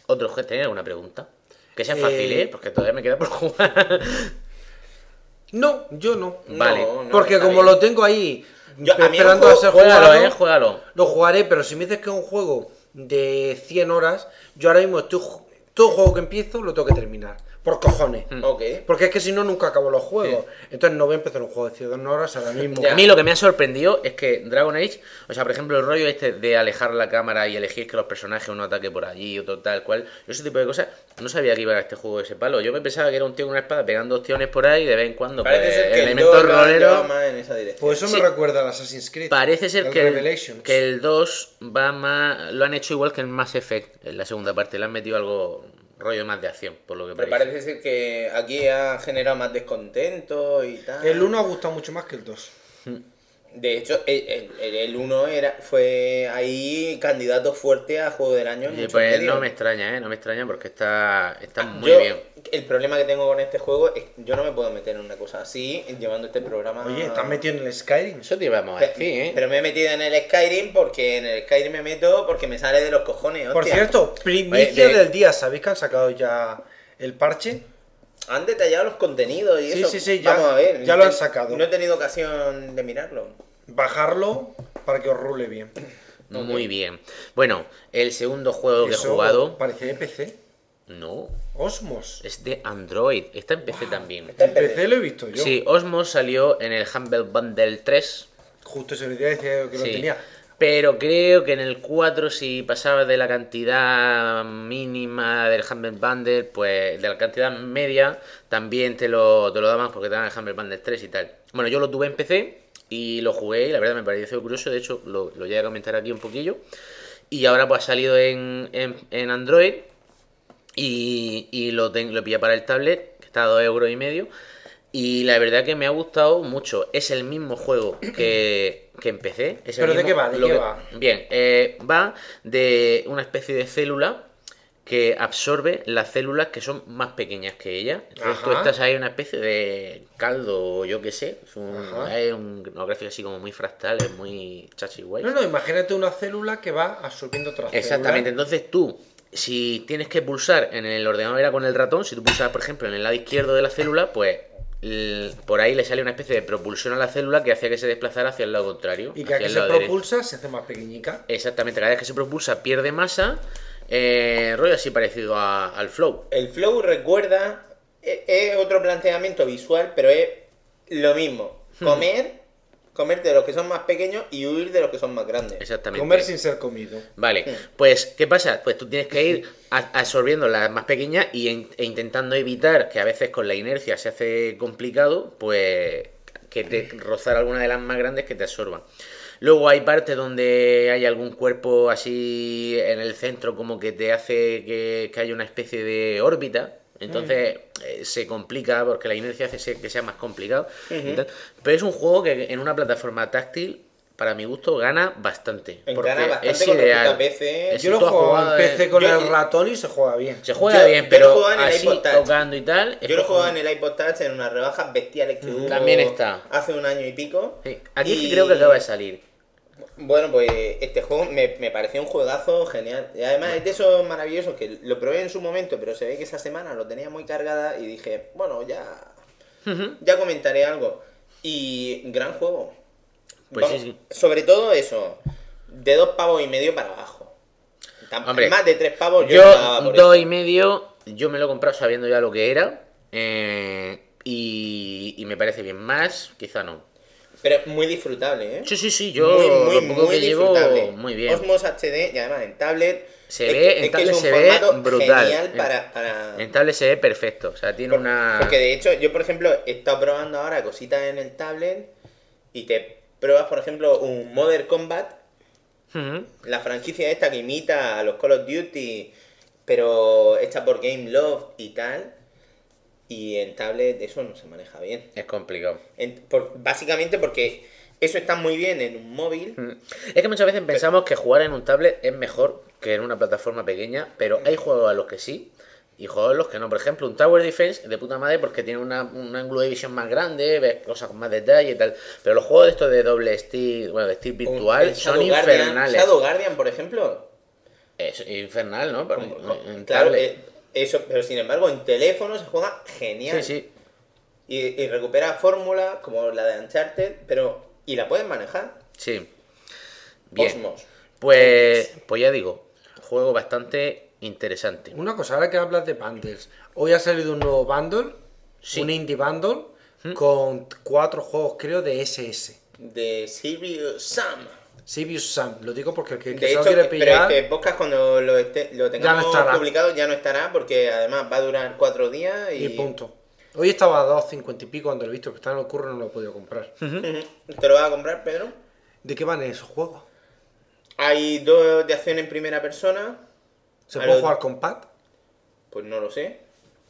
otro juego. ¿Tenéis alguna pregunta? Que sea fácil, porque todavía me queda por jugar. No, yo no. Vale. No, Porque está como bien. lo tengo ahí A mí esperando el a juego- ser Juégalo, jugado, juégalo. lo jugaré, pero si me dices que es un juego de 100 horas, yo ahora mismo todo juego que empiezo lo tengo que terminar. Por cojones. Ok. Porque es que si no, nunca acabo los juegos. Entonces no voy a empezar un juego de 100 horas ahora mismo. Ya. A mí lo que me ha sorprendido es que Dragon Age, o sea, por ejemplo, el rollo este de alejar la cámara y elegir que los personajes uno ataque por allí, otro tal cual, yo ese tipo de cosas, no sabía que iba a este juego de ese palo. Yo me pensaba que era un tío con una espada pegando opciones por ahí de vez en cuando. Parece Pues, ser que el elementos 2 lo han roleros. llevado más en esa dirección. Pues eso Sí. me recuerda al Assassin's Creed. Parece ser al que Revelations. el 2 va más. Lo han hecho igual que en Mass Effect, en la segunda parte. Le han metido algo rollo más de acción, por lo que Pero parece. parece ser que aquí ha generado más descontento y tal. El 1 ha gustado mucho más que el 2. De hecho, el 1 fue ahí candidato fuerte a Juego del Año en Oye, muchos pues medios. no me extraña, no me extraña porque está muy Yo, bien. El problema que tengo con este juego es que yo no me puedo meter en una cosa así llevando este programa. Oye, ¿estás metido en el Skyrim? Eso te íbamos a decir, ¿eh? Pero me he metido en el Skyrim porque en el Skyrim me meto porque me sale de los cojones. Por hostia. cierto, primicia Oye, del día. ¿Sabéis que han sacado ya el parche? Han detallado los contenidos y Sí, eso. sí, ya- Vamos a ver. ya lo han sacado. No he tenido ocasión de mirarlo. Bajarlo para que os rule bien. Muy bien. Bueno, el segundo juego que he Eso jugado. parece de PC. No, Osmos. es de Android. Está en PC también. En PC lo he visto yo. Sí, Osmos salió en el Humble Bundle 3. Justo ese día decía que lo Sí. tenía. Pero creo que en el 4, si pasabas de la cantidad mínima del Humble Bundle, pues de la cantidad media, también te lo daban porque te daban el Humble Bundle 3 y tal. Bueno, yo lo tuve en PC y lo jugué y la verdad me pareció curioso. De hecho, lo llegué a comentar aquí un poquillo. Y ahora pues ha salido en Android y lo pillé para el tablet, que está a 2,5 €. Y la verdad que me ha gustado mucho. Es el mismo juego que empecé. Es el ¿Pero de mismo- qué va? ¿De lo qué que- va? Bien, va de una especie de célula que absorbe las células que son más pequeñas que ella. Entonces tú Ajá. estás ahí en una especie de caldo o yo qué sé. Ajá. Es una gráfica así como muy fractal, es muy chachi guay. No, imagínate una célula que va absorbiendo otras Exactamente, células. entonces tú, si tienes que pulsar en el ordenador era con el ratón, si tú pulsas, por ejemplo, en el lado izquierdo de la célula, pues por ahí le sale una especie de propulsión a la célula que hacía que se desplazara hacia el lado contrario. Y cada hacia que el se lado derecho. propulsa se hace más pequeñica. Exactamente, cada vez que se propulsa pierde masa, rollo así parecido al Flow. El flow recuerda, es otro planteamiento visual, pero es lo mismo. Comer de los que son más pequeños y huir de los que son más grandes. Exactamente. Comer sin ser comido. Vale, pues, ¿qué pasa? Pues tú tienes que ir absorbiendo las más pequeñas e intentando evitar, que a veces con la inercia se hace complicado, pues que te rozar alguna de las más grandes que te absorban. Luego hay partes donde hay algún cuerpo así en el centro como que te hace que haya una especie de órbita. Entonces se complica porque la inercia hace que sea más complicado. Y tal. Pero es un juego que en una plataforma táctil, para mi gusto, gana bastante. Porque Gana bastante es con ideal. respecto a PC. Es Yo si lo tú has juego jugado en PC con yo- el ratón y se juega bien. Se juega Yo- bien, yo lo pero jugaba en el así iPod Touch. tocando y tal. es Yo lo cojonudo. jugaba en el iPod Touch en unas rebajas bestiales que hubo También está. hace un año y pico. Sí. Aquí es que Y- creo que acaba de salir. Bueno, pues este juego me pareció un juegazo genial. Y además es de esos maravillosos que lo probé en su momento, pero se ve que esa semana lo tenía muy cargada y dije, bueno, ya comentaré algo. Y gran juego. Pues Vamos, sí. Sobre todo eso, de 2,5 pavos para abajo. Hombre, Más de 3 pavos yo no daba Yo, por 2,5, yo me lo he comprado sabiendo ya lo que era. Y me parece bien. Más, quizá no. Pero muy disfrutable, ¿eh? Sí, yo lo poco que llevo, disfrutable. muy bien. Osmos HD y además en tablet. Se es ve, que- en es que tablet es un se ve formato brutal. genial para... En tablet se ve perfecto. O sea, tiene una. Porque de hecho, yo por ejemplo, he estado probando ahora cositas en el tablet y te pruebas, por ejemplo, un Modern Combat, Ujú. la franquicia esta que imita a los Call of Duty, pero hecha por Game Love y tal. Y en tablet eso no se maneja bien. Es complicado. Básicamente porque eso está muy bien en un móvil. Es que muchas veces pensamos que jugar en un tablet es mejor que en una plataforma pequeña, pero hay juegos a los que sí y juegos a los que no. Por ejemplo, un Tower Defense de puta madre porque tiene un ángulo de visión más grande, ves cosas con más detalle y tal. Pero los juegos de estos de doble stick, bueno, de stick virtual, El son Shadow Guardian, infernales. Shadow Guardian, por ejemplo. Es infernal, ¿no? Pero en Claro, tablet. eso, pero sin embargo en teléfono se juega genial. Sí, sí. Y recupera fórmulas como la de Uncharted, y la puedes manejar. Sí. Bien. Osmos. Pues ya digo, juego bastante interesante. Una cosa, ahora que hablas de bundles, hoy ha salido un nuevo bundle, Sí. un indie bundle, con 4 juegos, creo, de SS. De Serious Sam. Serious Sam, lo digo porque el que De se lo hecho, quiere pero pillar... es que podcast cuando lo tengamos estará. publicado ya no estará, porque además va a durar 4 días Y punto. Hoy estaba a 2,50 y pico cuando lo he visto, que está en el curro, no lo he podido comprar. ¿Te lo vas a comprar, Pedro? ¿De qué van esos juegos? Hay 2 de acción en primera persona. ¿Se A puede lo- jugar con pad? Pues no lo sé.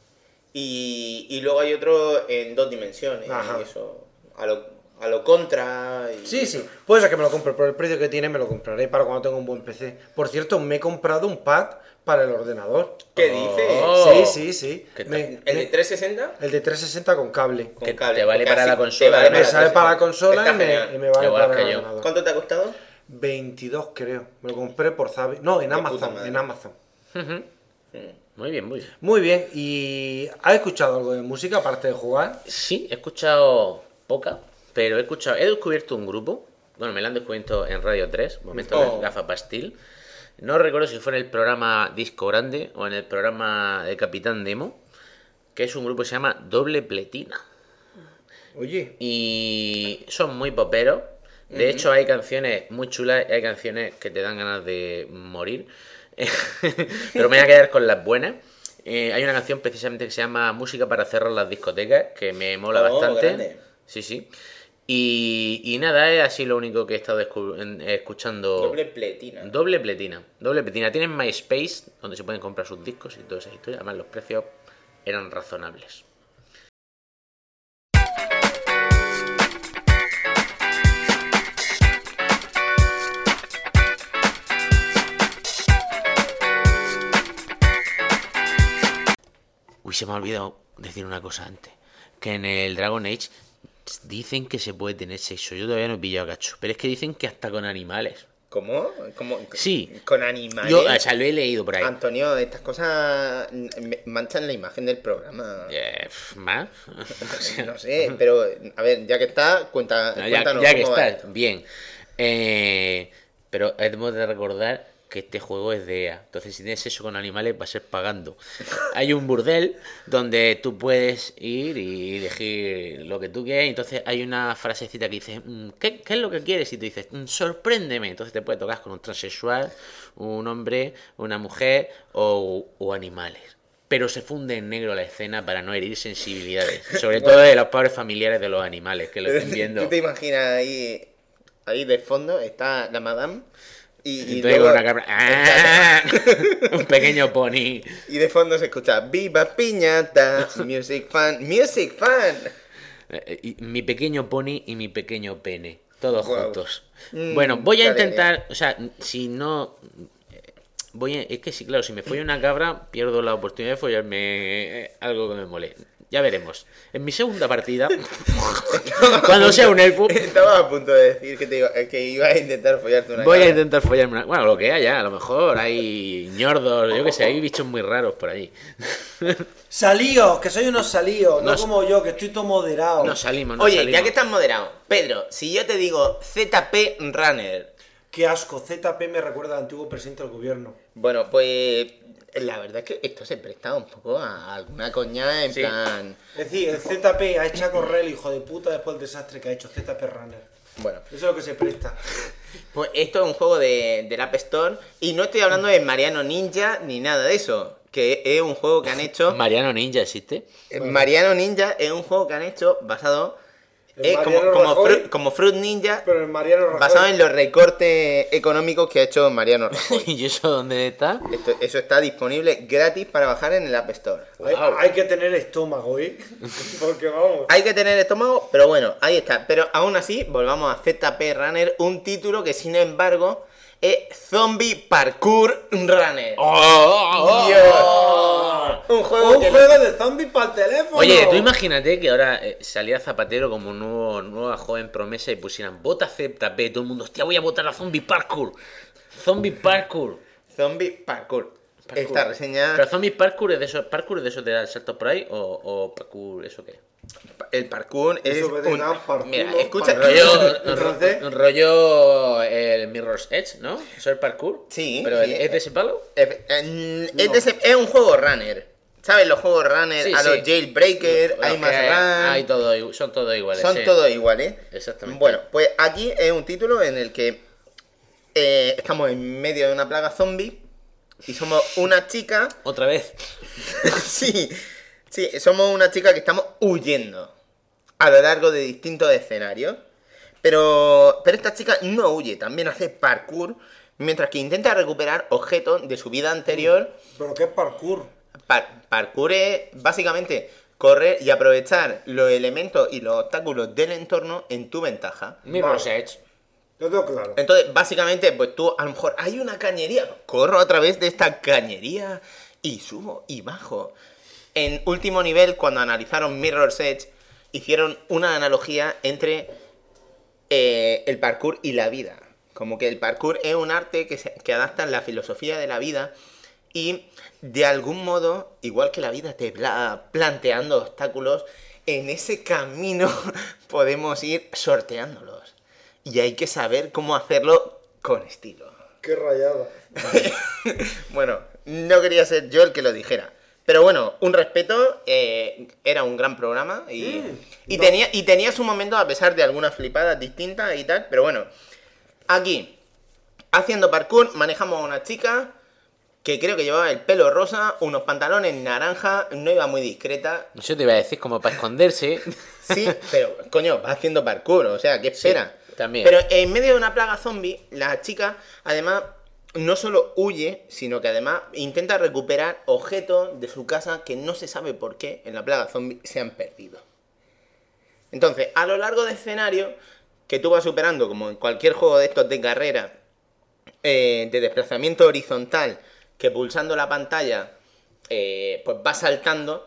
Y luego hay otro en 2 dimensiones. Ajá. Y eso, a lo contra. Y... Sí, sí. Puede ser que me lo compre, por el precio que tiene me lo compraré para cuando tenga un buen PC. Por cierto, me he comprado un pad para el ordenador. ¿Qué dices? Oh. Sí. ¿Qué tal? ¿El de 360? El de 360 con cable. Con Que cable, te vale porque para así la te consola, vale además. Me sale para la consola Está y me genial. vale Igual para que el yo. ordenador. ¿Cuánto te ha costado? 22 creo. Me lo compré por Zabi. No, en De puta Amazon. madre. En Amazon. Muy bien, muy bien. Muy bien. ¿Y has escuchado algo de música aparte de jugar? Sí, he escuchado poca, pero he descubierto un grupo. Bueno, me lo han descubierto en Radio 3, momento Oh. de Gafa Pastil. No recuerdo si fue en el programa Disco Grande o en el programa de Capitán Demo, que es un grupo que se llama Doble Pletina. Oye. Y son muy poperos. De hecho, hay canciones muy chulas y hay canciones que te dan ganas de morir. Pero me voy a quedar con las buenas. Hay una canción precisamente que se llama Música para cerrar las discotecas, que me mola Oh, bastante. grande. Sí, sí. Y nada, es así lo único que he estado escuchando. Doble pletina. Doble pletina. Doble pletina. Tienen MySpace, donde se pueden comprar sus discos y todas esas historias. Además, los precios eran razonables. Uy, se me ha olvidado decir una cosa antes. Que en el Dragon Age dicen que se puede tener sexo. Yo todavía no he pillado cacho. Pero es que dicen que hasta con animales. ¿Cómo? Sí. Con animales. Yo, o sea, lo he leído por ahí. Antonio, estas cosas manchan la imagen del programa. ¿Más? No sé, pero a ver, ya que está, cuéntanos ya que cómo va está, esto. bien. Pero hemos de recordar que este juego es de EA. Entonces, si tienes sexo con animales, va a ser pagando. Hay un burdel donde tú puedes ir y elegir lo que tú quieras. Entonces, hay una frasecita que dice: ¿qué es lo que quieres? Y tú dices: sorpréndeme. Entonces, te puedes tocar con un transexual, un hombre, una mujer o animales. Pero se funde en negro la escena para no herir sensibilidades. Sobre todo de los pobres familiares de los animales que lo estén viendo. ¿Tú te imaginas ahí de fondo está la madame? Y Entonces luego- con una cabra. ¡Ah! Un pequeño pony. Y de fondo se escucha ¡Viva Piñata! Music fan, music fan. Y mi pequeño pony y mi pequeño pene. Todos Guau. juntos. Bueno, voy a qué intentar. O sea, si no. Es que sí, claro, si me follo una cabra, pierdo la oportunidad de follarme algo que me mole. Ya veremos. En mi segunda partida, cuando sea un elfo, Estaba a punto de decir que iba a intentar follarte una voy a cabra. intentar follarme una. Bueno, lo que haya, a lo mejor hay ñordos, yo que sé, hay bichos muy raros por ahí. Salíos, que soy unos salíos, no Nos- como yo, que estoy todo moderado. No salimos, Oye, salimos. ya que estás moderado, Pedro, si yo te digo ZP Runner, Qué asco, ZP me recuerda al antiguo presidente del gobierno. bueno, pues la verdad es que esto se presta un poco a alguna coña en Sí. plan... Es decir, el ZP ha hecho a correr el hijo de puta después del desastre que ha hecho ZP Runner. Bueno, Eso es lo que se presta. pues esto es un juego del App Store y no estoy hablando de Mariano Ninja ni nada de eso, que es un juego que han hecho... Mariano Ninja existe. Mariano Ninja es un juego que han hecho basado... El Mariano Rajoy, como Fruit Ninja, Pero el Mariano Rajoy... basado en los recortes económicos que ha hecho Mariano Rajoy. ¿Y eso dónde está? Eso está disponible gratis para bajar en el App Store. Hay que tener estómago, ¿eh? Porque vamos... Hay que tener estómago, pero bueno, ahí está. Pero aún así, volvamos a ZP Runner, un título que sin embargo es Zombie Parkour Runner. Dios. Un juego Un que... juego de zombies para el teléfono. Oye, tú imagínate que ahora salía Zapatero como nueva joven promesa y pusieran vota ZP, todo el mundo, hostia, voy a votar a Zombie Parkour. Zombie Parkour. Zombie Parkour. Esta reseña... ¿Pero Zombie Parkour es de esos de dar saltos por ahí? ¿O Parkour, eso qué? El parkour es Eso que un... tenga parkour, Mira, ¿no? escucha... Rollo el Mirror's Edge, ¿no? ¿Eso es Parkour? Sí, ¿Pero sí. es de ese palo? Es un juego runner. ¿Sabes? Los juegos runner, Sí, a sí. los Jailbreaker, Los hay que más run... hay todo, son todos iguales. Son sí. todos iguales. Exactamente. Bueno, pues aquí es un título en el que estamos en medio de una plaga zombie y somos una chica... Otra vez. sí, somos una chica que estamos huyendo a lo largo de distintos escenarios. Pero esta chica no huye, también hace parkour mientras que intenta recuperar objetos de su vida anterior. ¿Pero qué es parkour? Parkour es básicamente correr y aprovechar los elementos y los obstáculos del entorno en tu ventaja. Mirror's Edge. Lo tengo claro. Entonces, básicamente, pues tú, a lo mejor hay una cañería, corro a través de esta cañería y subo y bajo. En último nivel, cuando analizaron Mirror's Edge, hicieron una analogía entre el parkour y la vida. Como que el parkour es un arte que adapta la filosofía de la vida y, de algún modo, igual que la vida te va planteando obstáculos, en ese camino podemos ir sorteándolos. Y hay que saber cómo hacerlo con estilo. Qué rayada. Bueno, no quería ser yo el que lo dijera. Pero bueno, un respeto, era un gran programa y tenía su momento a pesar de algunas flipadas distintas y tal. Pero bueno, aquí, haciendo parkour, manejamos a una chica que creo que llevaba el pelo rosa, unos pantalones naranja, no iba muy discreta. Yo te iba a decir como para esconderse. Sí, pero coño, va haciendo parkour, o sea, ¿qué espera? Sí, también. Pero en medio de una plaga zombie, la chica, además, no solo huye, sino que además intenta recuperar objetos de su casa que no se sabe por qué en la plaga zombie se han perdido. Entonces, a lo largo del escenario, que tú vas superando, como en cualquier juego de estos de carrera, de desplazamiento horizontal, que pulsando la pantalla, pues va saltando,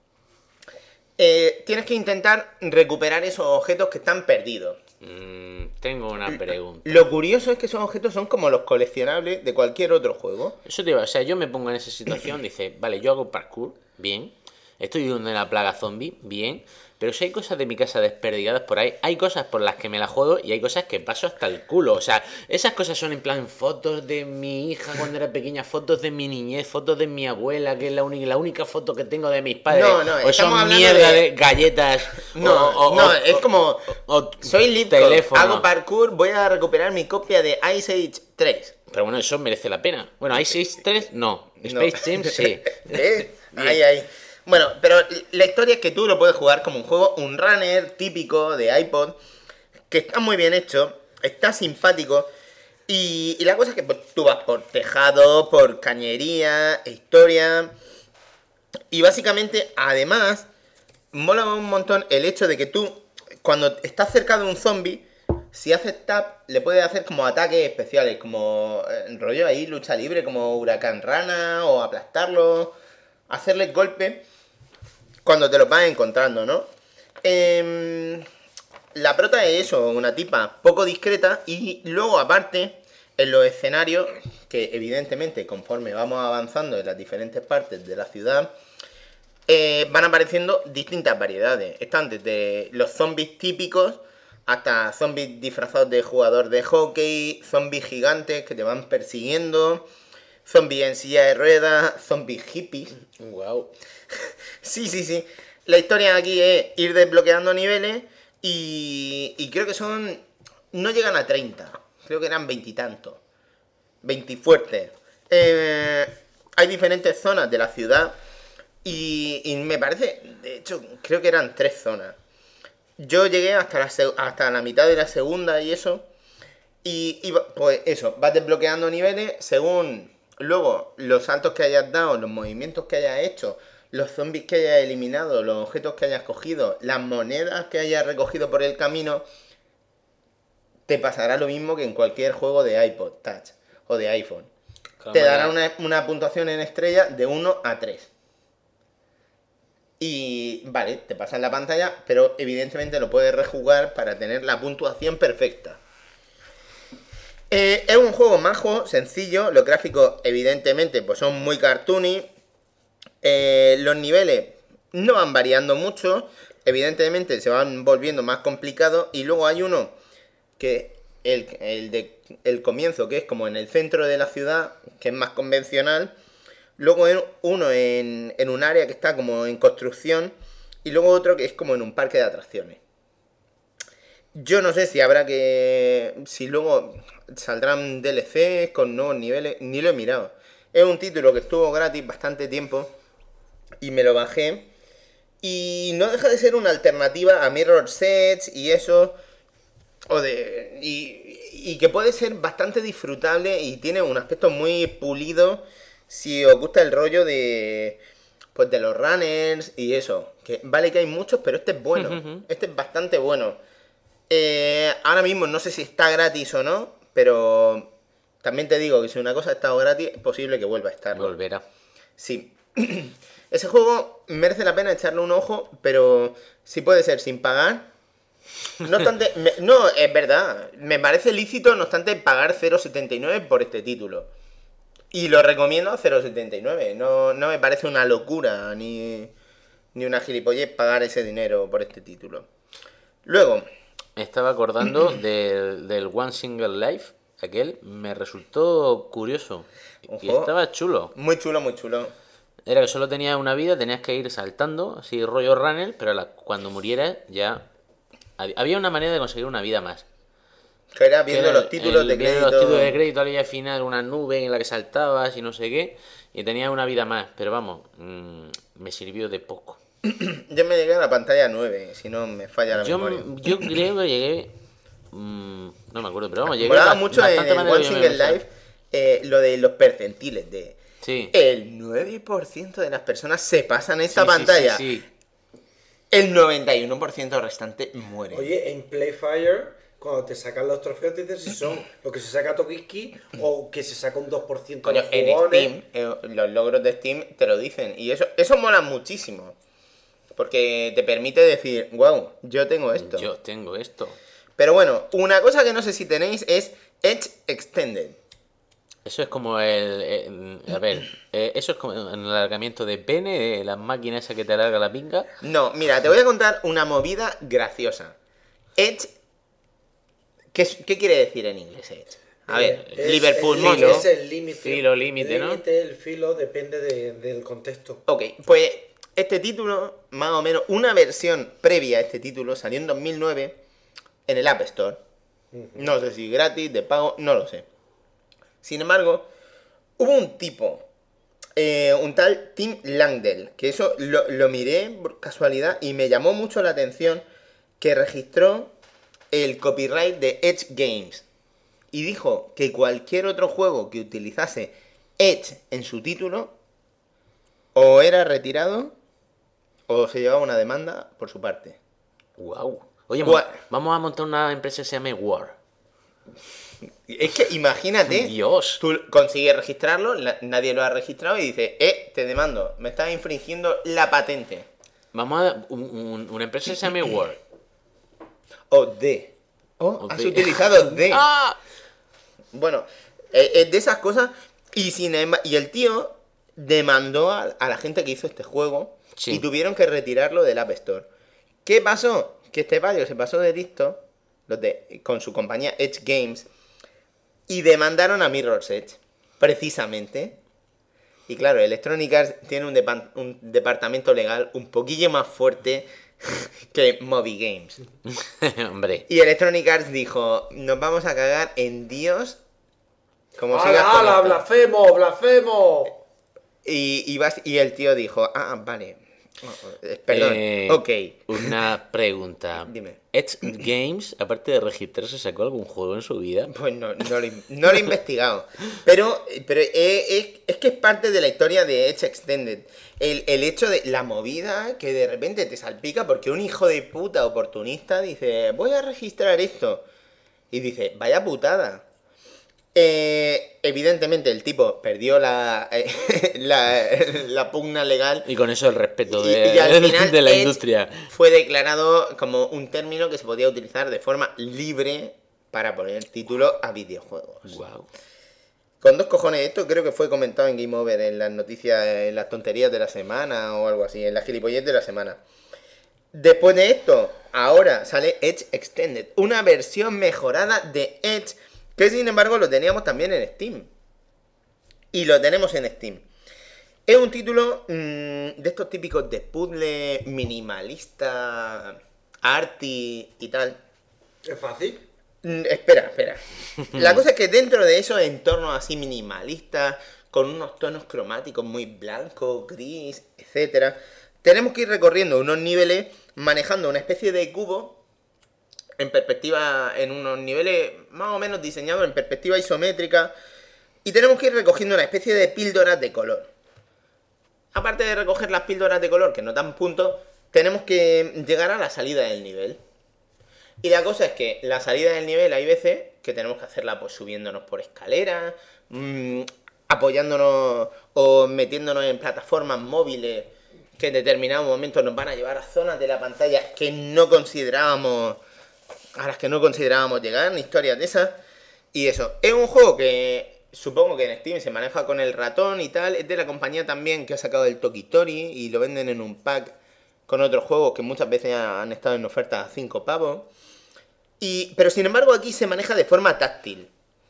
tienes que intentar recuperar esos objetos que están perdidos. Tengo una pregunta. Lo curioso es que esos objetos son como los coleccionables de cualquier otro juego. Eso te iba, o sea, yo me pongo en esa situación, dice, vale, yo hago parkour, bien. Estoy viviendo en la plaga zombie, bien. Pero si hay cosas de mi casa desperdigadas por ahí, hay cosas por las que me la juego y hay cosas que paso hasta el culo. O sea, esas cosas son en plan fotos de mi hija cuando era pequeña, fotos de mi niñez, fotos de mi abuela, que es la única foto que tengo de mis padres. No, o son mierda de galletas. Es como, soy Lipton, teléfono. hago parkour, voy a recuperar mi copia de Ice Age 3. Pero bueno, eso merece la pena. Bueno, Ice Age 3, no. Space Jam, sí. Ahí. Bueno, pero la historia es que tú lo puedes jugar como un juego, un runner típico de iPod, que está muy bien hecho, está simpático, y la cosa es que pues, tú vas por tejado, por cañería, historia, y básicamente, además, mola un montón el hecho de que tú, cuando estás cerca de un zombie, si haces tap, le puedes hacer como ataques especiales, como rollo ahí, lucha libre, como huracán rana, o aplastarlo, hacerle golpe cuando te los vas encontrando, ¿no? La prota es eso, una tipa poco discreta y luego aparte en los escenarios, que evidentemente conforme vamos avanzando en las diferentes partes de la ciudad, van apareciendo distintas variedades. Están desde los zombies típicos hasta zombies disfrazados de jugador de hockey, zombies gigantes que te van persiguiendo, zombies en silla de ruedas, zombies hippies. Wow. Sí. La historia aquí es ir desbloqueando niveles y creo que no llegan a 30. Creo que eran 20 y tantos. 20 fuertes. Hay diferentes zonas de la ciudad y me parece, de hecho, creo que eran 3 zonas. Yo llegué hasta la mitad de la segunda y eso. Y pues eso, vas desbloqueando niveles según luego los saltos que hayas dado, los movimientos que hayas hecho, los zombies que hayas eliminado, los objetos que hayas cogido, las monedas que hayas recogido por el camino. Te pasará lo mismo que en cualquier juego de iPod Touch o de iPhone. Te dará una puntuación en estrella de 1 a 3. Y vale, te pasa en la pantalla, pero evidentemente lo puedes rejugar para tener la puntuación perfecta. Es un juego majo, sencillo. Los gráficos, evidentemente, pues son muy cartoony. Los niveles no van variando mucho. Evidentemente se van volviendo más complicados. Y luego hay uno que el comienzo, que es como en el centro de la ciudad, que es más convencional. Luego uno en un área que está como en construcción. Y luego otro que es como en un parque de atracciones. Yo no sé si luego saldrán DLCs con nuevos niveles, ni lo he mirado. Es un título que estuvo gratis bastante tiempo y me lo bajé. Y no deja de ser una alternativa a Mirror's Edge y eso. Y que puede ser bastante disfrutable y tiene un aspecto muy pulido si os gusta el rollo de los runners y eso. Que vale que hay muchos, pero este es bueno. Este es bastante bueno. Ahora mismo no sé si está gratis o no, pero también te digo que si una cosa ha estado gratis, es posible que vuelva a estar. Volverá. Sí. Ese juego merece la pena echarle un ojo, pero sí puede ser sin pagar. No obstante, no, es verdad, me parece lícito, no obstante, pagar 0,79 por este título. Y lo recomiendo a 0,79. No me parece una locura ni una gilipollez pagar ese dinero por este título. Luego... Me estaba acordando del One Single Life, aquel, me resultó curioso. Y Ojo. estaba chulo. Muy chulo, muy chulo. Era que solo tenías una vida, tenías que ir saltando, así rollo runner, pero cuando murieras ya... Había una manera de conseguir una vida más. Que era viendo Que era los títulos de viendo crédito. los títulos de crédito, había al final una nube en la que saltabas y no sé qué, y tenías una vida más. Pero vamos, me sirvió de poco. Yo me llegué a la pantalla 9, si no me falla la memoria. Yo creo que llegué... no me acuerdo, pero vamos, llegué Molaba mucho en bastante el más de lo One que yo me Single pensaba. Life lo de los percentiles. Sí. El 9% de las personas se pasan esta Sí, sí, pantalla. sí, sí. El 91% restante muere. Oye, en Playfire, cuando te sacan los trofeos, te dicen si son lo que se saca Tokiski o que se saca un 2% Coño, de en jugones. Steam, los logros de Steam te lo dicen. Y eso mola muchísimo. Porque te permite decir, wow, yo tengo esto. Yo tengo esto. Pero bueno, una cosa que no sé si tenéis es Edge Extended. Eso es como eso es como el alargamiento de pene, de las máquinas esa que te alarga la pinga. No, mira, te voy a contar una movida graciosa. Edge... ¿Qué quiere decir en inglés Edge? A ver, Liverpool filo. Monstruo. Es el límite. Filo, límite, ¿no? El límite, el filo, depende del contexto. Ok, pues este título, más o menos, una versión previa a este título salió en 2009 en el App Store. No sé si gratis, de pago, no lo sé. Sin embargo, hubo un tipo, un tal Tim Langdell, que eso lo miré por casualidad y me llamó mucho la atención, que registró el copyright de Edge Games. Y dijo que cualquier otro juego que utilizase Edge en su título, o era retirado, o se llevaba una demanda por su parte. Wow. Oye, Gua- vamos a montar una empresa que se llame War. Es que imagínate, Dios. tú consigues registrarlo, nadie lo ha registrado y dice, te demando, me estás infringiendo la patente. Vamos a una empresa que se llame War. O de. O Has de. utilizado de. ¡Ah! Bueno, es de esas cosas. Y el tío demandó a la gente que hizo este juego Sí. y tuvieron que retirarlo del App Store. ¿Qué pasó? Que este payo se pasó de listo con su compañía Edge Games y demandaron a Mirror's Edge, precisamente. Y claro, Electronic Arts tiene un departamento legal un poquillo más fuerte que Moby Games. Hombre. Y Electronic Arts dijo, nos vamos a cagar en Dios. Como sigas ¡Hala, con hala! esto". ¡Blasfemo, blasfemo! Y el tío dijo, vale. Perdón, ok. Una pregunta. Dime. Edge Games, aparte de registrarse, ¿sacó algún juego en su vida? Pues no lo he investigado. Pero es que es parte de la historia de Edge Extended. El hecho de la movida que de repente te salpica porque un hijo de puta oportunista dice, voy a registrar esto. Y dice, vaya putada. Evidentemente el tipo perdió la pugna legal. Y con eso el respeto Y al final de la Edge industria. fue declarado como un término que se podía utilizar de forma libre para poner título a videojuegos. Wow. Con 2 cojones, esto creo que fue comentado en Game Over, en las noticias, en las tonterías de la semana o algo así, en las gilipollez de la semana. Después de esto, ahora sale Edge Extended, una versión mejorada de Edge, que sin embargo lo teníamos también en Steam. Y lo tenemos en Steam. Es un título de estos típicos de puzzle minimalista, arty y tal. ¿Es fácil? Espera. La cosa es que dentro de esos entornos así minimalistas, con unos tonos cromáticos muy blancos, gris, etcétera, tenemos que ir recorriendo unos niveles manejando una especie de cubo en perspectiva, en unos niveles más o menos diseñados en perspectiva isométrica, y tenemos que ir recogiendo una especie de píldoras de color. Aparte de recoger las píldoras de color que nos dan puntos, tenemos que llegar a la salida del nivel. Y la cosa es que la salida del nivel hay veces que tenemos que hacerla pues subiéndonos por escaleras, apoyándonos o metiéndonos en plataformas móviles que en determinados momentos nos van a llevar a zonas de la pantalla que no considerábamos, a las que no considerábamos llegar, historias de esas. Y eso, es un juego que supongo que en Steam se maneja con el ratón y tal, es de la compañía también que ha sacado el Tokitori y lo venden en un pack con otros juegos que muchas veces han estado en oferta a 5 pavos. Pero sin embargo aquí se maneja de forma táctil.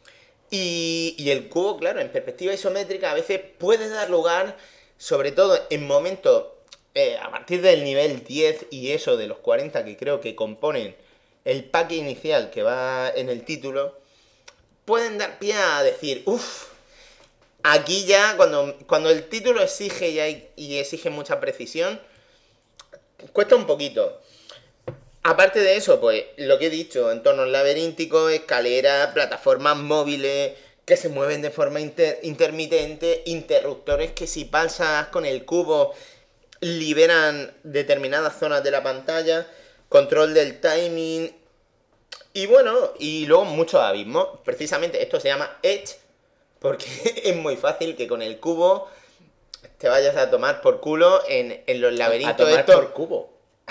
Y el cubo, claro, en perspectiva isométrica a veces puede dar lugar, sobre todo en momentos a partir del nivel 10 y eso de los 40 que creo que componen el pack inicial que va en el título, pueden dar pie a decir, uff, aquí ya cuando el título exige ya y exige mucha precisión, cuesta un poquito. Aparte de eso, pues lo que he dicho, entornos laberínticos, escaleras, plataformas móviles que se mueven de forma intermitente, interruptores que si pasas con el cubo liberan determinadas zonas de la pantalla, control del timing y bueno, y luego muchos abismos. Precisamente esto se llama Edge porque es muy fácil que con el cubo te vayas a tomar por culo en los laberintos. A tomar estos. por cubo.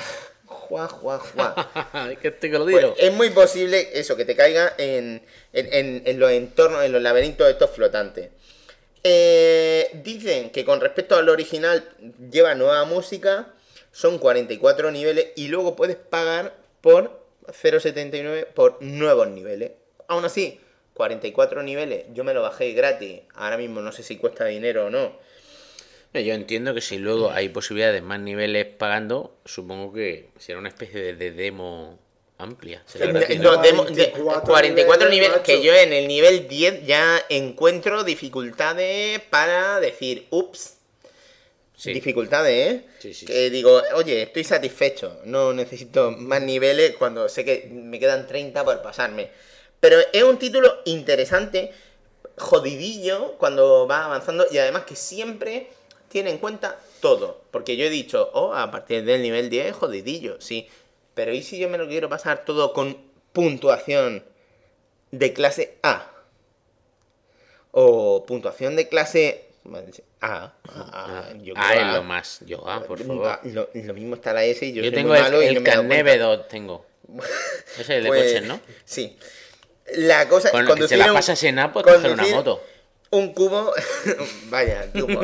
Juá. ¿Qué te lo digo? Pues es muy posible eso, que te caiga en los entornos, en los laberintos estos flotantes. Dicen que con respecto al original lleva nueva música, son 44 niveles y luego puedes pagar por 0,79 por nuevos niveles. Aún así, 44 niveles, yo me lo bajé gratis, ahora mismo no sé si cuesta dinero o no. Yo entiendo que si luego hay posibilidades de más niveles pagando, supongo que será una especie de demo amplia. Será gratis, ¿no? 44 niveles, macho. que yo en el nivel 10 ya encuentro dificultades para decir, ups. Sí. Dificultades, ¿eh? Sí. Que digo, oye, estoy satisfecho, no necesito más niveles cuando sé que me quedan 30 por pasarme. Pero es un título interesante, jodidillo cuando va avanzando y además que siempre tiene en cuenta todo. Porque yo he dicho, a partir del nivel 10 jodidillo, sí. Pero ¿y si yo me lo quiero pasar todo con puntuación de clase A? O puntuación de clase A. Yo creo Es lo más. Yo, por favor. Lo mismo está la S y yo soy tengo muy malo y el no me he dado cuenta. Carnevedo, tengo. Ese es el de Pues, coches, ¿no? Sí. La cosa es Con que se la pasas en A, puedes coger una moto. Un cubo. Vaya, cubo.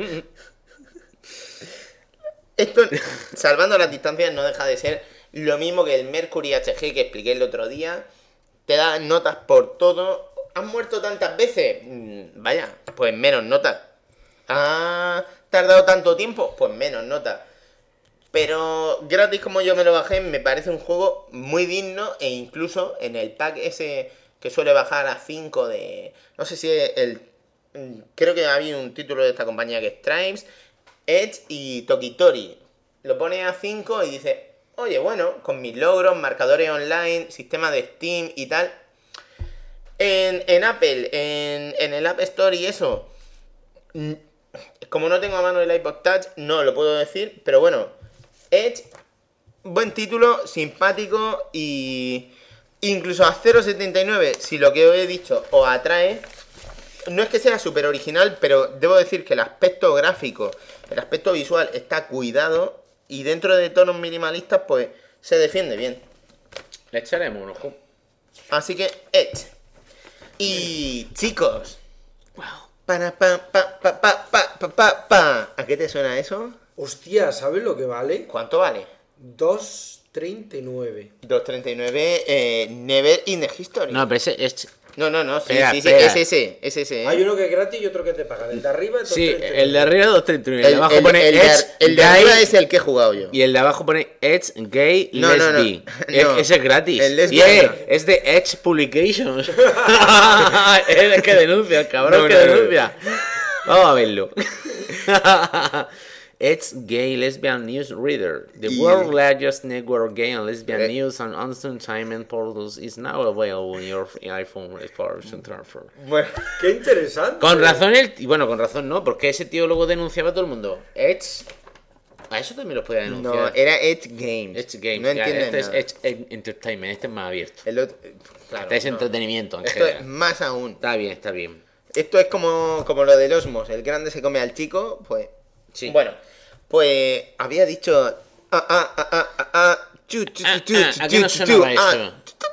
Esto, salvando las distancias, no deja de ser lo mismo que el Mercury HG que expliqué el otro día. Te da notas por todo. ¿Has muerto tantas veces? Vaya, pues menos notas. ¿Ha tardado tanto tiempo? Pues menos notas. Pero gratis como yo me lo bajé, me parece un juego muy digno e incluso en el pack ese que suele bajar a 5 de... No sé si es el... Creo que había un título de esta compañía que es Stripes, Edge y Tokitori. Lo pone a 5 y dice, oye, bueno, con mis logros, marcadores online, sistema de Steam y tal. En Apple, en el App Store y eso, como no tengo a mano el iPod Touch, no lo puedo decir, pero bueno, Edge, buen título, simpático y incluso a 0,79, si lo que os he dicho os atrae, no es que sea súper original, pero debo decir que el aspecto gráfico, el aspecto visual está cuidado y dentro de tonos minimalistas pues se defiende bien. Le echaremos un ojo. Así que, Edge. Y chicos. Para, pa. ¿A qué te suena eso? Hostia, ¿sabes lo que vale? ¿Cuánto vale? 2,39. 239, Never in the History. No, pero ese es... No, sí, Espera, sí, espera. es ese, ¿eh? Hay uno que es gratis y otro que te paga. El de arriba es 2,39. Sí, el de arriba es 239. El de abajo El pone de Edge, arriba Gay, es el que he jugado yo. y el de abajo pone Edge, Gay, No, no, no. Lesbi. No. Ese es gratis. El lesbi Yeah, no. es de Edge Publications. Es el que denuncia, el cabrón No, que no, no. denuncia. Vamos a verlo. Edge Gay Lesbian News Reader. The Y- world's largest network of gay and lesbian Eh. news and entertainment portals is now available in your iPhone Expansion Transfer. Bueno, Qué interesante. Con razón bueno, con razón no, porque ese tío luego denunciaba a todo el mundo. Edge. A eso también lo podía denunciar. no, era Edge Games. Edge Games. No ya, entiendes este nada. es Edge Entertainment, este es más abierto. El otro, claro, Este es no. entretenimiento en Esto general. es más aún. Está bien, está bien. Esto es como lo del Osmos. El grande se come al chico, pues... Sí. Bueno, pues había dicho... ¿a qué no sonaba eso?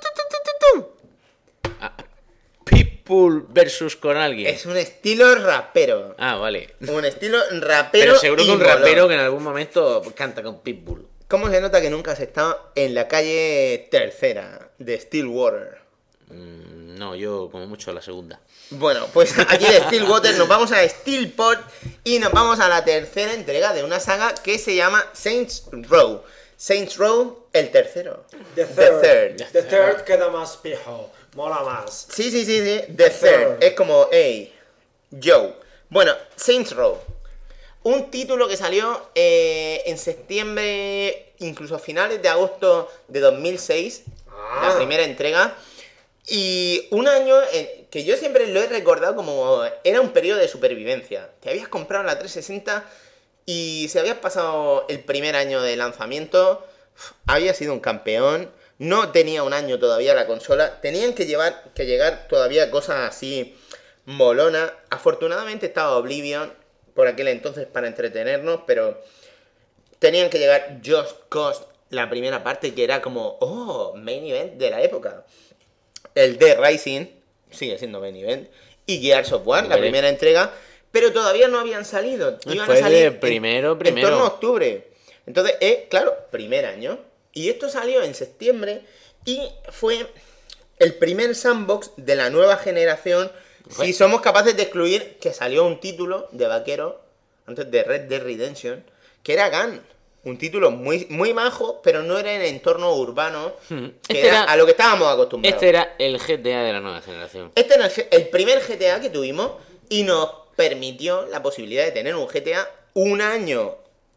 Pitbull versus con alguien. Es un estilo rapero. Ah, vale. Un estilo rapero. Pero seguro y que un molón. rapero que en algún momento canta con Pitbull. ¿Cómo se nota que nunca has estado en la calle tercera de Stillwater? No, yo como mucho la segunda. Bueno, pues aquí de Stillwater nos vamos a Steelport y nos vamos a la tercera entrega de una saga que se llama Saints Row. Saints Row, el tercero. The Third. The The Third queda más pijo. Mola más. Sí. The Third. Es como, hey, yo. Bueno, Saints Row. Un título que salió en septiembre, incluso a finales de agosto de 2006. La primera entrega. Y un año que yo siempre lo he recordado como era un periodo de supervivencia. Te habías comprado la 360 y si habías pasado el primer año de lanzamiento, había sido un campeón. No tenía un año todavía la consola. Tenían que llegar todavía cosas así molonas. Afortunadamente estaba Oblivion por aquel entonces para entretenernos, pero tenían que llegar Just Cause, la primera parte, que era como, main event de la época. El Dead Rising, sigue siendo main event, y Gears of War, la Vale. primera entrega, pero todavía no habían salido. Iban Fue a salir de primero. en torno a octubre. Entonces, claro, primer año. Y esto salió en septiembre y fue el primer sandbox de la nueva generación. Si somos capaces de excluir que salió un título de vaquero, antes de Red Dead Redemption, que era Gun. Un título muy, muy majo, pero no era en entorno urbano, que Este era era- a lo que estábamos acostumbrados. Este era el GTA de la nueva generación. Este era el primer GTA que tuvimos y nos permitió la posibilidad de tener un GTA un año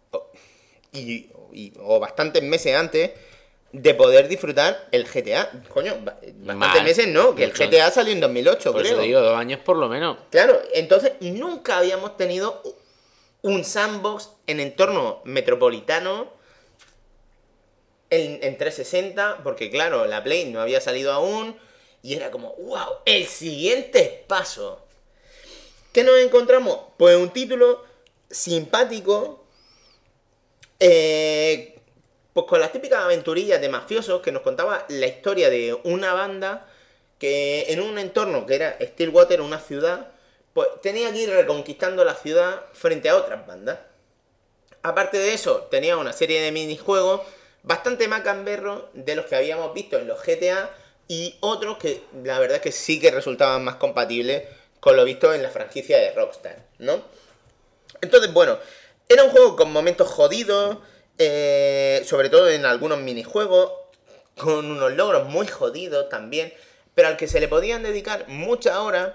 o bastantes meses antes de poder disfrutar el GTA. Coño, bastantes Mal. meses no, que el Mucho. GTA salió en 2008, Por creo. eso digo, 2 años por lo menos. Claro, entonces nunca habíamos tenido un sandbox en entorno metropolitano en 360, porque claro, la Play no había salido aún y era como, wow, el siguiente paso. ¿Qué nos encontramos? Pues un título simpático, pues con las típicas aventurillas de mafiosos que nos contaba la historia de una banda que en un entorno que era Stillwater, una ciudad, pues tenía que ir reconquistando la ciudad frente a otras bandas. Aparte de eso, tenía una serie de minijuegos bastante macamberros de los que habíamos visto en los GTA y otros que la verdad es que sí que resultaban más compatibles con lo visto en la franquicia de Rockstar, ¿no? Entonces, bueno, era un juego con momentos jodidos, sobre todo en algunos minijuegos, con unos logros muy jodidos también, pero al que se le podían dedicar muchas horas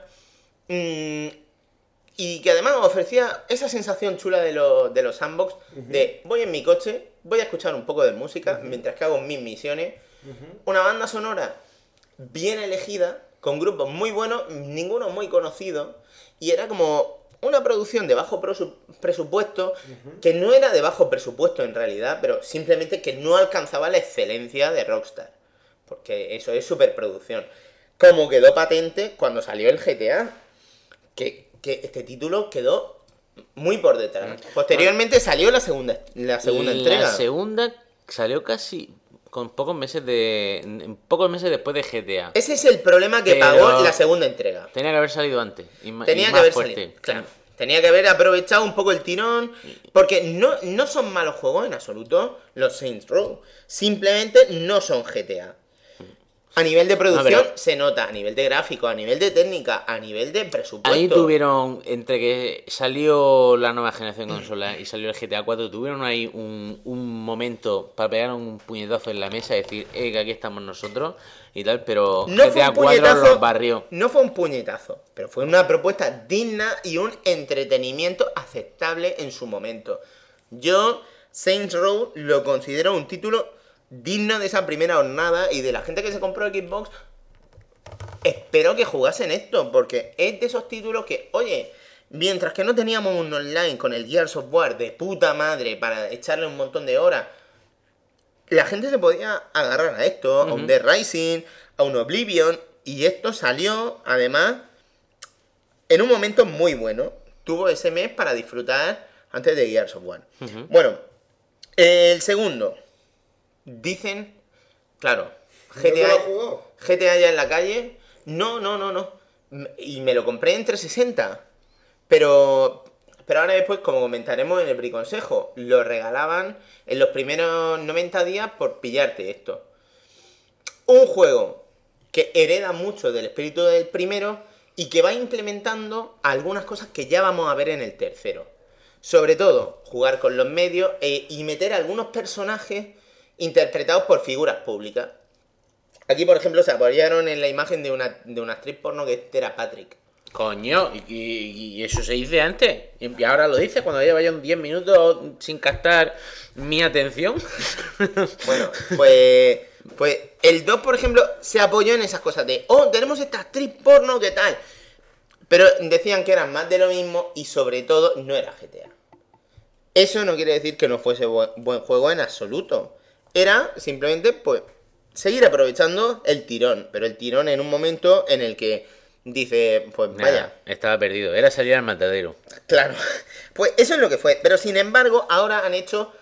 y que además ofrecía esa sensación chula de los sandbox, de voy en mi coche, voy a escuchar un poco de música mientras que hago mis misiones, una banda sonora bien elegida, con grupos muy buenos, ninguno muy conocido, y era como una producción de bajo presupuesto, que no era de bajo presupuesto en realidad, pero simplemente que no alcanzaba la excelencia de Rockstar, porque eso es superproducción. Como quedó patente cuando salió el GTA, que este título quedó muy por detrás. Posteriormente salió la segunda entrega. La segunda salió casi pocos meses después de GTA. Ese es el problema que Pero pagó la segunda entrega. Tenía que haber salido antes. Tenía y que más haber fuerte. salido, claro. Tenía que haber aprovechado un poco el tirón. Porque no son malos juegos en absoluto los Saints Row. Simplemente no son GTA. A nivel de producción se nota, a nivel de gráfico, a nivel de técnica, a nivel de presupuesto. Ahí tuvieron, entre que salió la nueva generación de consolas y salió el GTA 4, tuvieron ahí un momento para pegar un puñetazo en la mesa y decir, que aquí estamos nosotros y tal, pero No fue GTA un 4 puñetazo, los barrió. no fue un puñetazo, pero fue una propuesta digna y un entretenimiento aceptable en su momento. Yo, Saints Row, lo considero un título digno de esa primera jornada y de la gente que se compró Xbox. Espero que jugasen esto, porque es de esos títulos que, oye, mientras que no teníamos un online con el Gears of War de puta madre para echarle un montón de horas, la gente se podía agarrar a esto, a un Dead Rising, a un Oblivion, y esto salió, además, en un momento muy bueno. Tuvo ese mes para disfrutar antes de Gears of War. Bueno, el segundo. Dicen, claro, GTA ya en la calle. No. Y me lo compré en 360. Pero ahora después, como comentaremos en el briconsejo, lo regalaban en los primeros 90 días por pillarte esto. Un juego que hereda mucho del espíritu del primero y que va implementando algunas cosas que ya vamos a ver en el tercero. Sobre todo, jugar con los medios y meter algunos personajes interpretados por figuras públicas. Aquí, por ejemplo, se apoyaron en la imagen de una actriz porno que era Patrick. Coño, y eso se dice antes. Y ahora lo dice cuando lleva ya 10 minutos sin captar mi atención. Bueno, pues el 2, por ejemplo, se apoyó en esas cosas de, tenemos esta actriz porno, ¿qué tal? Pero decían que eran más de lo mismo y sobre todo no era GTA. Eso no quiere decir que no fuese buen juego en absoluto. Era simplemente, pues, seguir aprovechando el tirón. Pero el tirón en un momento en el que dice, pues vaya. Estaba perdido. Era salir al matadero. Claro. Pues eso es lo que fue. Pero sin embargo, ahora han hecho...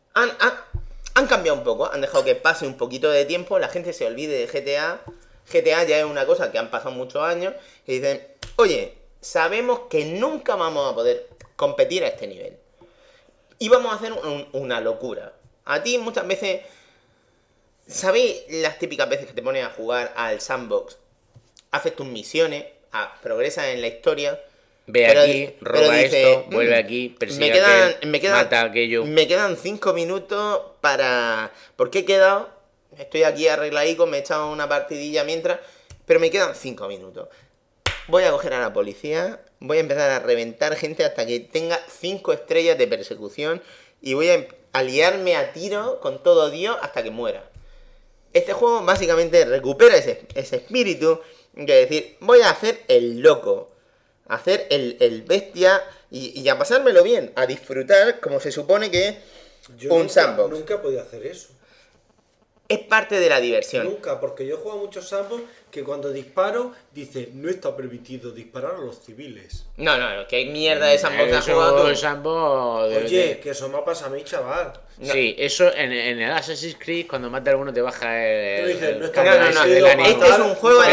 Han cambiado un poco. Han dejado que pase un poquito de tiempo. La gente se olvide de GTA. GTA ya es una cosa que han pasado muchos años. Y dicen, oye, sabemos que nunca vamos a poder competir a este nivel. Y vamos a hacer una locura. A ti muchas veces, ¿sabéis las típicas veces que te pones a jugar al sandbox? Haces tus misiones, progresas en la historia. Ve aquí, roba esto, vuelve aquí, persigue mata aquello. Me quedan 5 minutos para... Porque he quedado, estoy aquí arregladico, me he echado una partidilla mientras, pero me quedan 5 minutos. Voy a coger a la policía, voy a empezar a reventar gente hasta que tenga 5 estrellas de persecución y voy a liarme a tiro con todo Dios hasta que muera. Este juego básicamente recupera ese espíritu de decir, voy a hacer el loco, a hacer el bestia y a pasármelo bien, a disfrutar como se supone que es un sandbox. Nunca he podido hacer eso. Es parte de la diversión. Nunca, porque yo juego a muchos sandbox que cuando disparo dice no está permitido disparar a los civiles. No, que mierda de sandbox has jugado tú. Oye, que eso me ha pasado a mí, chaval. No. Sí, eso en el Assassin's Creed cuando mata a alguno te baja el Este es un juego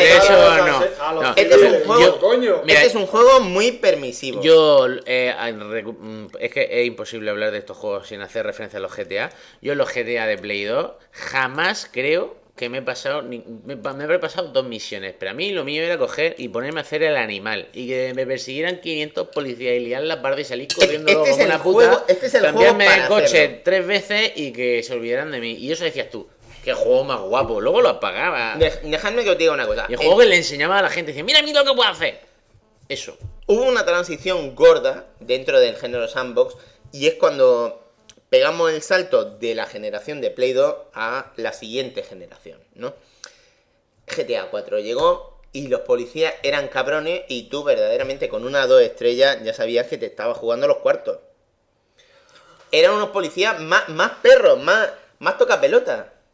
Este es un juego muy permisivo. Es que es imposible hablar de estos juegos sin hacer referencia a los GTA. Yo en los GTA de Play 2 jamás creo que me he pasado me habré pasado 2 misiones, pero a mí lo mío era coger y ponerme a hacer el animal y que me persiguieran 500 policías y liar la parda y salir corriendo como una puta, cambiarme de coche 3 veces y que se olvidaran de mí. Y eso decías tú, qué juego más guapo, luego lo apagaba. Dejadme que os diga una cosa. Y el juego que le enseñaba a la gente, decía, mira lo que puedo hacer. Eso. Hubo una transición gorda dentro del género sandbox y es cuando pegamos el salto de la generación de Play 2 a la siguiente generación, ¿no? GTA 4 llegó y los policías eran cabrones y tú verdaderamente con 1 o 2 estrellas ya sabías que te estabas jugando los cuartos. Eran unos policías más perros, más toca pelota.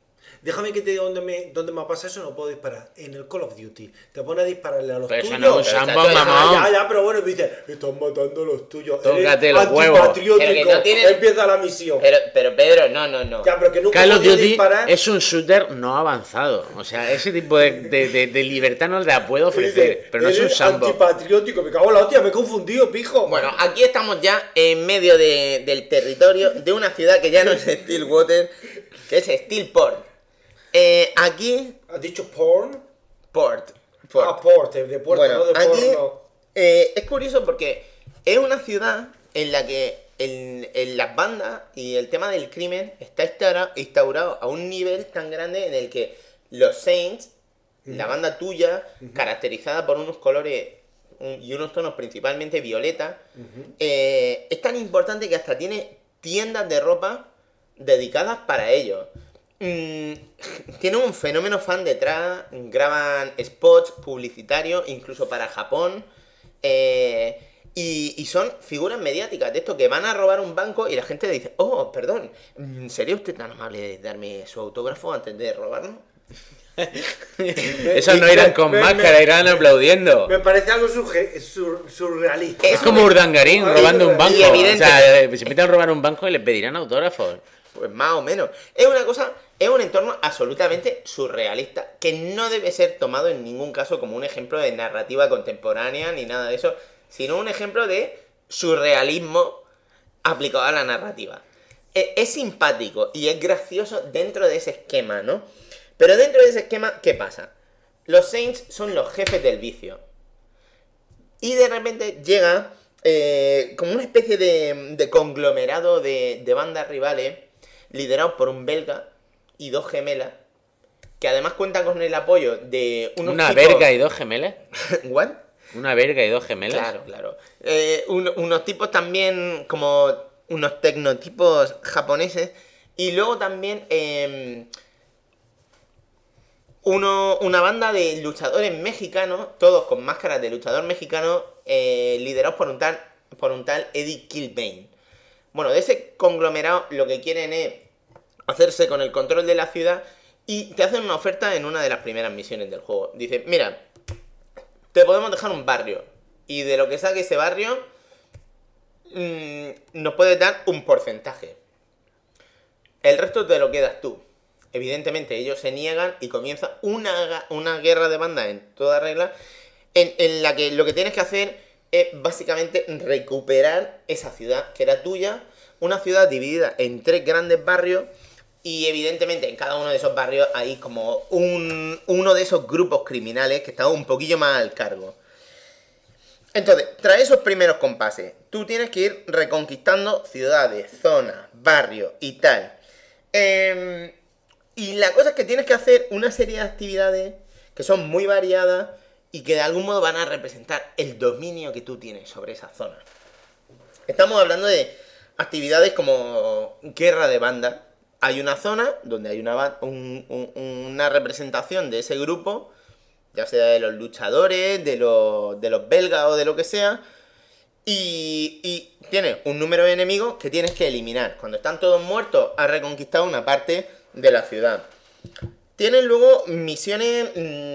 Déjame que te diga dónde me pasa eso, no puedo disparar. En el Call of Duty. Te pone a dispararle a los Pero eso tuyos. no es un sandbox, Ya, mamón. Ya, pero bueno, me dice, están matando a los tuyos. Tócate Eres los huevos. antipatriótico. Pero que no tienes- Empieza la misión. Pero Pedro, no. Ya, pero que nunca Call of podía Duty disparar. es un shooter no avanzado. O sea, ese tipo de libertad no la puedo Y dice, ofrecer. Pero no es un eres sandbox. antipatriótico. Me cago en la hostia, me he confundido, pijo. Bueno, aquí estamos ya en medio del territorio de una ciudad que ya no es Stillwater, que es Steelport. Aquí, ¿Has dicho porn? Port. Ah, port, de puerto, Bueno, no de aquí porno. es curioso porque es una ciudad en la que en las bandas y el tema del crimen está instaurado a un nivel tan grande en el que los Saints, la banda tuya, caracterizada por unos colores y unos tonos principalmente violeta, es tan importante que hasta tiene tiendas de ropa dedicadas para ellos. Tiene un fenómeno fan detrás, graban spots publicitarios, incluso para Japón, y son figuras mediáticas de esto que van a robar un banco y la gente le dice, oh, perdón, ¿sería usted tan amable de darme su autógrafo antes de robarlo? Esos no irán con máscara, irán aplaudiendo. Me parece algo surrealista. Es como Urdangarín Ay, robando un banco. y O evidente- sea, se invitan a robar un banco y les pedirán autógrafos. Pues más o menos. Es una cosa, es un entorno absolutamente surrealista que no debe ser tomado en ningún caso como un ejemplo de narrativa contemporánea ni nada de eso, sino un ejemplo de surrealismo aplicado a la narrativa. Es simpático y es gracioso dentro de ese esquema, ¿no? Pero dentro de ese esquema, ¿qué pasa? Los Saints son los jefes del vicio. Y de repente llega como una especie de conglomerado de bandas rivales liderados por un belga y dos gemelas que además cuentan con el apoyo de ¿Una tipos- verga y dos gemelas? ¿What? ¿Una verga y dos gemelas? Claro. Unos tipos también como unos tecnotipos japoneses y luego también una banda de luchadores mexicanos, todos con máscaras de luchador mexicano, liderados por un tal Eddie Kilbane. Bueno, de ese conglomerado lo que quieren es hacerse con el control de la ciudad y te hacen una oferta en una de las primeras misiones del juego. Dicen, mira, te podemos dejar un barrio y de lo que saque ese barrio nos puedes dar un porcentaje. El resto te lo quedas tú. Evidentemente ellos se niegan y comienza una guerra de bandas en toda regla en la que lo que tienes que hacer es básicamente recuperar esa ciudad que era tuya, una ciudad dividida en 3 grandes barrios y evidentemente en cada uno de esos barrios hay como uno de esos grupos criminales que está un poquillo más al cargo. Entonces, tras esos primeros compases, tú tienes que ir reconquistando ciudades, zonas, barrios y tal. Y la cosa es que tienes que hacer una serie de actividades que son muy variadas y que de algún modo van a representar el dominio que tú tienes sobre esa zona. Estamos hablando de actividades como guerra de banda. Hay una zona donde hay una representación de ese grupo, ya sea de los luchadores, de los belgas o de lo que sea, y tienes un número de enemigos que tienes que eliminar. Cuando están todos muertos, has reconquistado una parte de la ciudad. Tienen luego misiones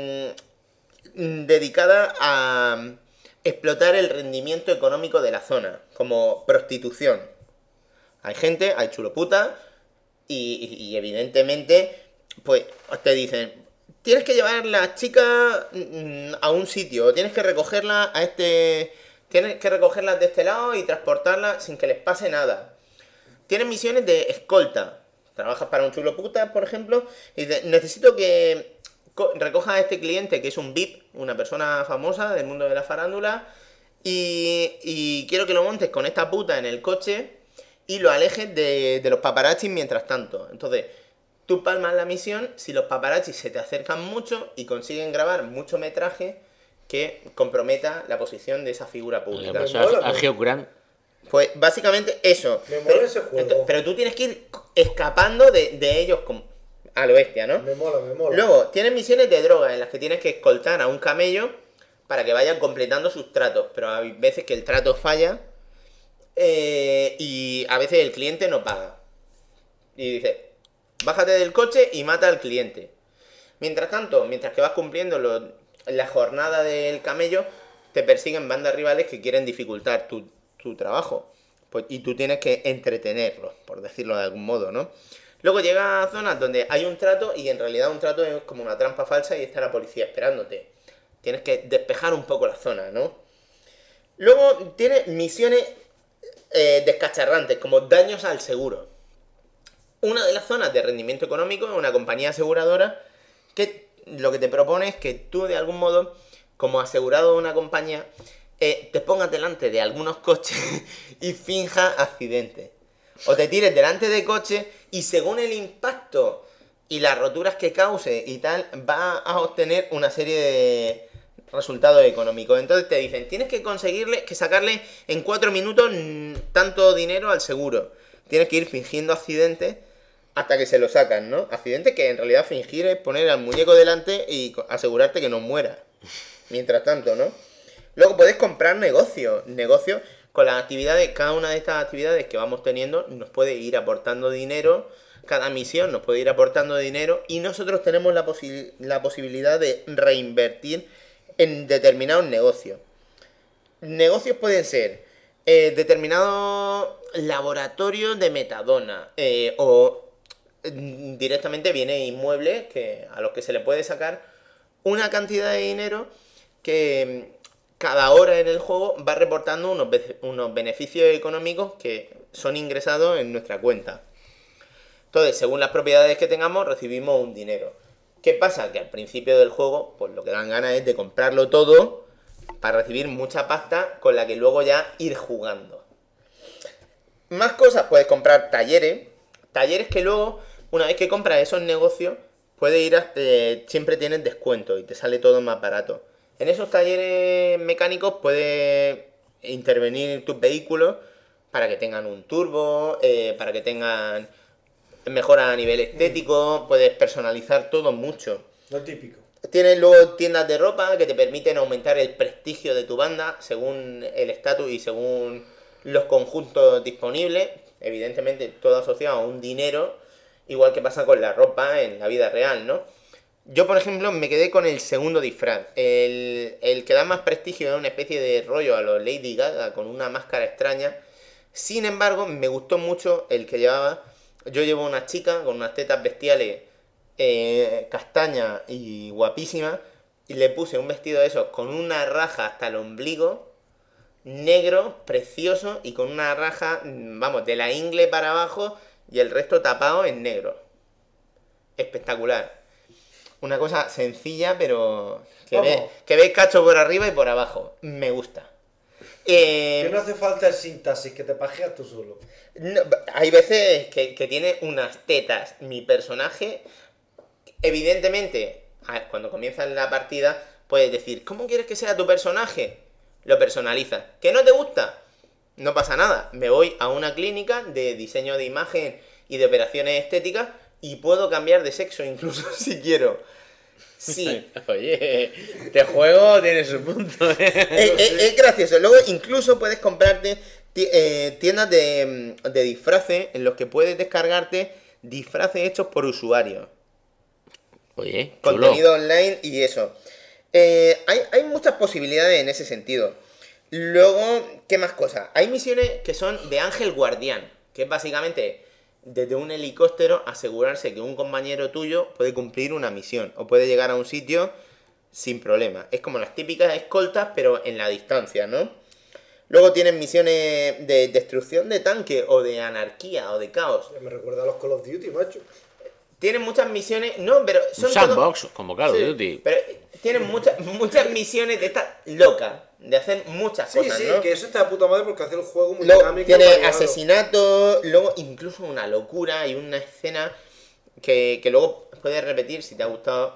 dedicadas a explotar el rendimiento económico de la zona, como prostitución. Hay gente, hay chuloputas, y evidentemente, pues te dicen, tienes que llevar la chica a un sitio, tienes que recogerla tienes que recogerlas de este lado y transportarlas sin que les pase nada. Tienes misiones de escolta. Trabajas para un chulo puta, por ejemplo, y dices, necesito que recojas a este cliente que es un VIP, una persona famosa del mundo de la farándula, y quiero que lo montes con esta puta en el coche y lo alejes de los paparazzis mientras tanto. Entonces, tú palmas la misión si los paparazzis se te acercan mucho y consiguen grabar mucho metraje que comprometa la posición de esa figura Le pública. pasó mola, a ¿no? Geocuran. Pues básicamente eso. Me mola ese juego. Pero tú tienes que ir escapando de ellos a lo bestia, ¿no? Me mola. Luego, tienes misiones de droga en las que tienes que escoltar a un camello para que vayan completando sus tratos. Pero hay veces que el trato falla y a veces el cliente no paga. Y dice, Bájate del coche y mata al cliente. Mientras tanto, mientras que vas cumpliendo la jornada del camello, te persiguen bandas rivales que quieren dificultar tu trabajo. Pues, y tú tienes que entretenerlos, por decirlo de algún modo, ¿no? Luego llega a zonas donde hay un trato y en realidad un trato es como una trampa falsa y está la policía esperándote. Tienes que despejar un poco la zona, ¿no? Luego tiene misiones descacharrantes, como daños al seguro. Una de las zonas de rendimiento económico es una compañía aseguradora que lo que te propone es que tú de algún modo, como asegurado de una compañía, te pongas delante de algunos coches y finjas accidentes. O te tires delante de coches y según el impacto y las roturas que cause y tal, vas a obtener una serie de resultados económicos. Entonces te dicen, tienes que sacarle en 4 minutos tanto dinero al seguro. Tienes que ir fingiendo accidentes hasta que se lo sacan, ¿no? Accidentes que en realidad fingir es poner al muñeco delante y asegurarte que no muera. Mientras tanto, ¿no? Luego puedes comprar negocios con las actividades, cada una de estas actividades que vamos teniendo nos puede ir aportando dinero, cada misión nos puede ir aportando dinero y nosotros tenemos la posibilidad de reinvertir en determinados negocios. Negocios pueden ser determinados laboratorios de metadona o directamente bienes inmuebles a los que se le puede sacar una cantidad de dinero que cada hora en el juego va reportando unos beneficios económicos que son ingresados en nuestra cuenta. Entonces, según las propiedades que tengamos, recibimos un dinero. ¿Qué pasa? Que al principio del juego, pues lo que dan ganas es de comprarlo todo para recibir mucha pasta con la que luego ya ir jugando. Más cosas, puedes comprar talleres que luego, una vez que compras esos negocios, puedes ir siempre tienes descuento y te sale todo más barato. En esos talleres mecánicos puedes intervenir tus vehículos para que tengan un turbo, para que tengan mejora a nivel estético, puedes personalizar todo mucho. Lo típico. Tienes luego tiendas de ropa que te permiten aumentar el prestigio de tu banda según el estatus y según los conjuntos disponibles. Evidentemente todo asociado a un dinero, igual que pasa con la ropa en la vida real, ¿no? Yo, por ejemplo, me quedé con el segundo disfraz. El que da más prestigio es una especie de rollo a los Lady Gaga con una máscara extraña. Sin embargo, me gustó mucho el que llevaba. Yo llevo una chica con unas tetas bestiales castañas y guapísimas. Y le puse un vestido de esos con una raja hasta el ombligo, negro, precioso, y con una raja, vamos, de la ingle para abajo y el resto tapado en negro. Espectacular. Una cosa sencilla, pero que ves cacho por arriba y por abajo. Me gusta. Que no hace falta el sintaxis, que te pajeas tú solo. No, hay veces que tiene unas tetas. Mi personaje, evidentemente, cuando comienzas la partida, puedes decir, ¿cómo quieres que sea tu personaje? Lo personalizas. ¿Que no te gusta? No pasa nada. Me voy a una clínica de diseño de imagen y de operaciones estéticas y puedo cambiar de sexo incluso si quiero. Sí. Oye, este juego tiene su punto, Es gracioso. Luego incluso puedes comprarte tiendas de disfraces en los que puedes descargarte disfraces hechos por usuarios. Oye, Contenido online y eso. Hay muchas posibilidades en ese sentido. Luego, ¿qué más cosas? Hay misiones que son de ángel guardián, que es básicamente desde un helicóptero asegurarse que un compañero tuyo puede cumplir una misión o puede llegar a un sitio sin problema. Es como las típicas escoltas, pero en la distancia, ¿no? Luego tienen misiones de destrucción de tanque o de anarquía o de caos. Me recuerda a los Call of Duty, macho. Tienen muchas misiones, no, pero son un sandbox, como Call of Duty. Pero tienen muchas misiones de estas locas, de hacer muchas cosas, Sí, ¿no? que eso está de puta madre porque hace el juego muy Luego dinámico. tiene variado. asesinatos, luego incluso una locura y una escena que luego puedes repetir si te ha gustado.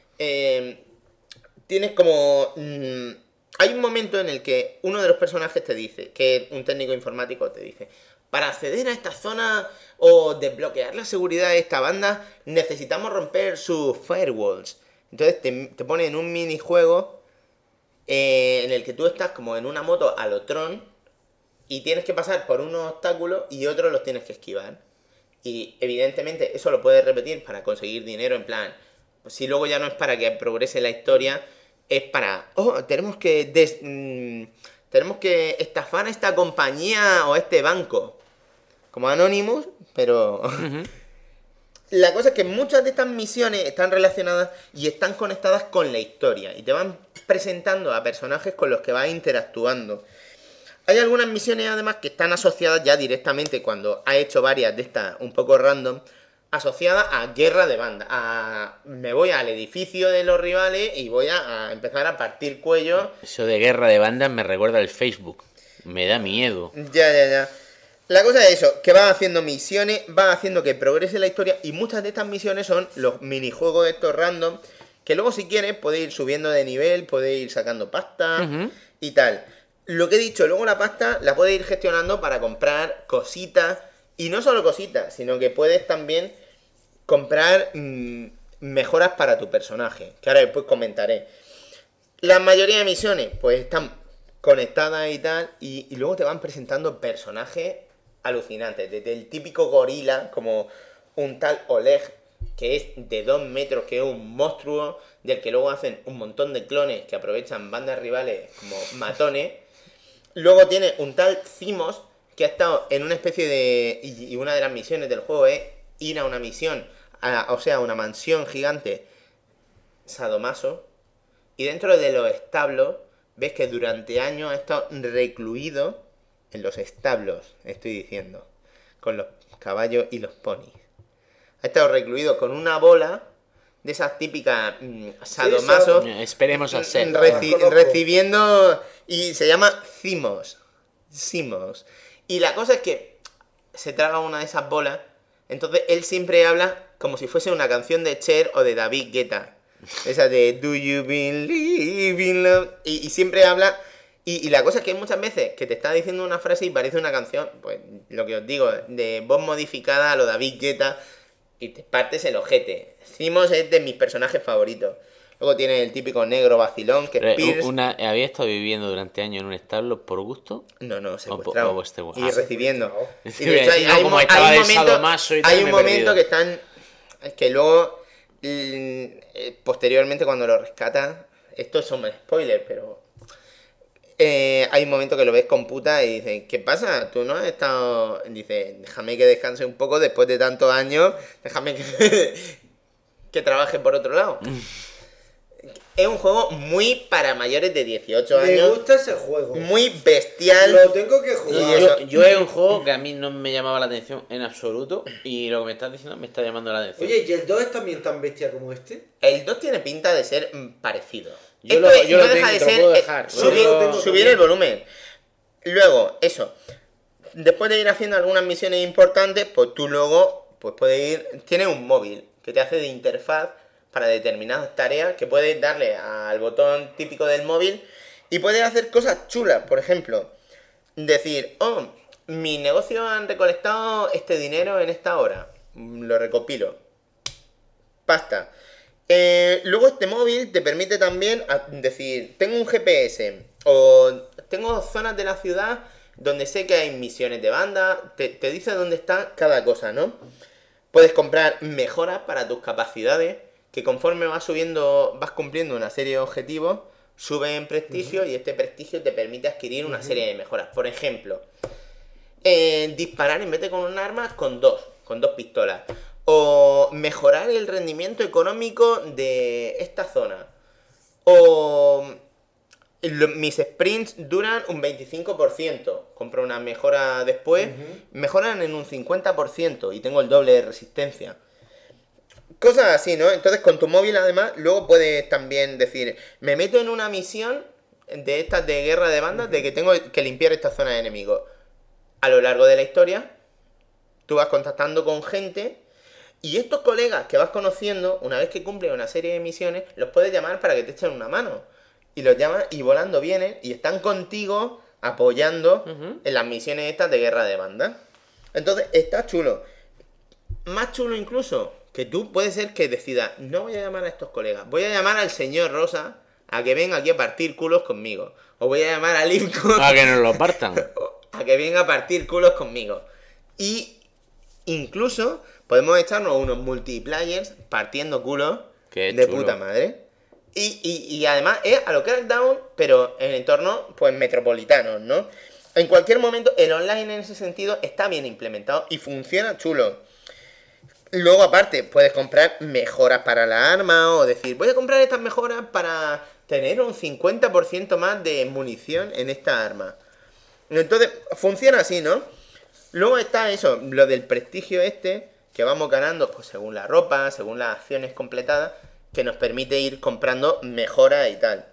Tienes como... hay un momento en el que uno de los personajes te dice, que un técnico informático te dice, para acceder a esta zona o desbloquear la seguridad de esta banda, necesitamos romper sus firewalls. Entonces te pone en un minijuego en el que tú estás como en una moto a lo Tron y tienes que pasar por unos obstáculos y otros los tienes que esquivar. Y evidentemente eso lo puedes repetir para conseguir dinero, en plan, pues si luego ya no es para que progrese la historia, es para, tenemos que estafar a esta compañía o a este banco. Como Anonymous, pero... La cosa es que muchas de estas misiones están relacionadas y están conectadas con la historia. Y te van presentando a personajes con los que vas interactuando. Hay algunas misiones además que están asociadas ya directamente, cuando has hecho varias de estas un poco random, asociadas a guerra de banda. Me voy al edificio de los rivales y voy a empezar a partir cuello. Eso de guerra de bandas me recuerda al Facebook. Me da miedo. Ya. La cosa es eso, que van haciendo misiones, van haciendo que progrese la historia, y muchas de estas misiones son los minijuegos estos random, que luego si quieres puedes ir subiendo de nivel, puedes ir sacando pasta y tal. Lo que he dicho, luego la pasta la puedes ir gestionando para comprar cositas, y no solo cositas, sino que puedes también comprar mejoras para tu personaje, que ahora después comentaré. La mayoría de misiones pues están conectadas y tal, y luego te van presentando personajes alucinantes, desde el típico gorila, como un tal Oleg, que es de 2 metros, que es un monstruo, del que luego hacen un montón de clones que aprovechan bandas rivales como matones. Luego tiene un tal Zimos, que ha estado en una especie de... Y una de las misiones del juego es ir a una misión, o sea, a una mansión gigante sadomaso, y dentro de los establos ves que durante años ha estado recluido en los establos, estoy diciendo, con los caballos y los ponis. Ha estado recluido con una bola de esas típicas sadomasos. Esperemos a ser. Recibiendo... Y se llama Zimos. Y la cosa es que se traga una de esas bolas. Entonces él siempre habla como si fuese una canción de Cher o de David Guetta. Esa de Do You Believe in Love. Y siempre habla... Y la cosa es que hay muchas veces que te está diciendo una frase y parece una canción, pues lo que os digo, de voz modificada a lo David Guetta, y te partes el ojete. Zimos es de mis personajes favoritos. Luego tiene el típico negro vacilón, que es Pierce. ¿Había estado viviendo durante años en un establo por gusto? No, secuestrado. Y recibiendo. Y de hecho hay un momento que están... Es que luego, posteriormente cuando lo rescatan, esto son spoilers, pero... hay un momento que lo ves con puta y dices, ¿qué pasa? Tú no has estado... Dice, déjame que descanse un poco después de tantos años, déjame que trabaje por otro lado. Es un juego muy para mayores de 18 años. Me gusta ese juego. Muy bestial. Lo tengo que jugar. Yo es un juego que a mí no me llamaba la atención en absoluto, y lo que me estás diciendo me está llamando la atención. Oye, ¿y el 2 es también tan bestia como este? El 2 tiene pinta de ser parecido. Yo Esto lo no tengo, deja de te lo ser puedo dejar. subir el volumen. Luego, eso. Después de ir haciendo algunas misiones importantes, pues tú luego puedes ir... Tienes un móvil que te hace de interfaz para determinadas tareas, que puedes darle al botón típico del móvil y puedes hacer cosas chulas. Por ejemplo, decir, mis negocios han recolectado este dinero en esta hora. Lo recopilo. Pasta. Luego este móvil te permite también decir, tengo un GPS o tengo zonas de la ciudad donde sé que hay misiones de banda, te dice dónde está cada cosa, ¿no? Puedes comprar mejoras para tus capacidades, que conforme vas cumpliendo una serie de objetivos, subes en prestigio, y este prestigio te permite adquirir una serie de mejoras. Por ejemplo, disparar en vez de con un arma, con dos pistolas. O mejorar el rendimiento económico de esta zona. O mis sprints duran un 25%. Compro una mejora después, mejoran en un 50% y tengo el doble de resistencia. Cosas así, ¿no? Entonces con tu móvil además luego puedes también decir, me meto en una misión de estas de guerra de bandas, de que tengo que limpiar esta zona de enemigos. A lo largo de la historia, tú vas contactando con gente, y estos colegas que vas conociendo, una vez que cumplen una serie de misiones, los puedes llamar para que te echen una mano. Y los llamas y volando vienen y están contigo apoyando en las misiones estas de guerra de banda. Entonces está chulo. Más chulo incluso, que tú puede ser que decidas, no voy a llamar a estos colegas, voy a llamar al señor Rosa a que venga aquí a partir culos conmigo. O voy a llamar a Livco a que nos lo partan. a que venga a partir culos conmigo. Y Incluso podemos echarnos unos multiplayers partiendo culos Qué de chulo. puta madre. Y además es a lo Crackdown, pero en entornos pues metropolitanos, ¿no? En cualquier momento el online en ese sentido está bien implementado y funciona chulo. Luego aparte puedes comprar mejoras para la arma o decir, voy a comprar estas mejoras para tener un 50% más de munición en esta arma. Entonces funciona así, ¿no? Luego está eso, lo del prestigio que vamos ganando pues según la ropa, según las acciones completadas, que nos permite ir comprando mejoras y tal.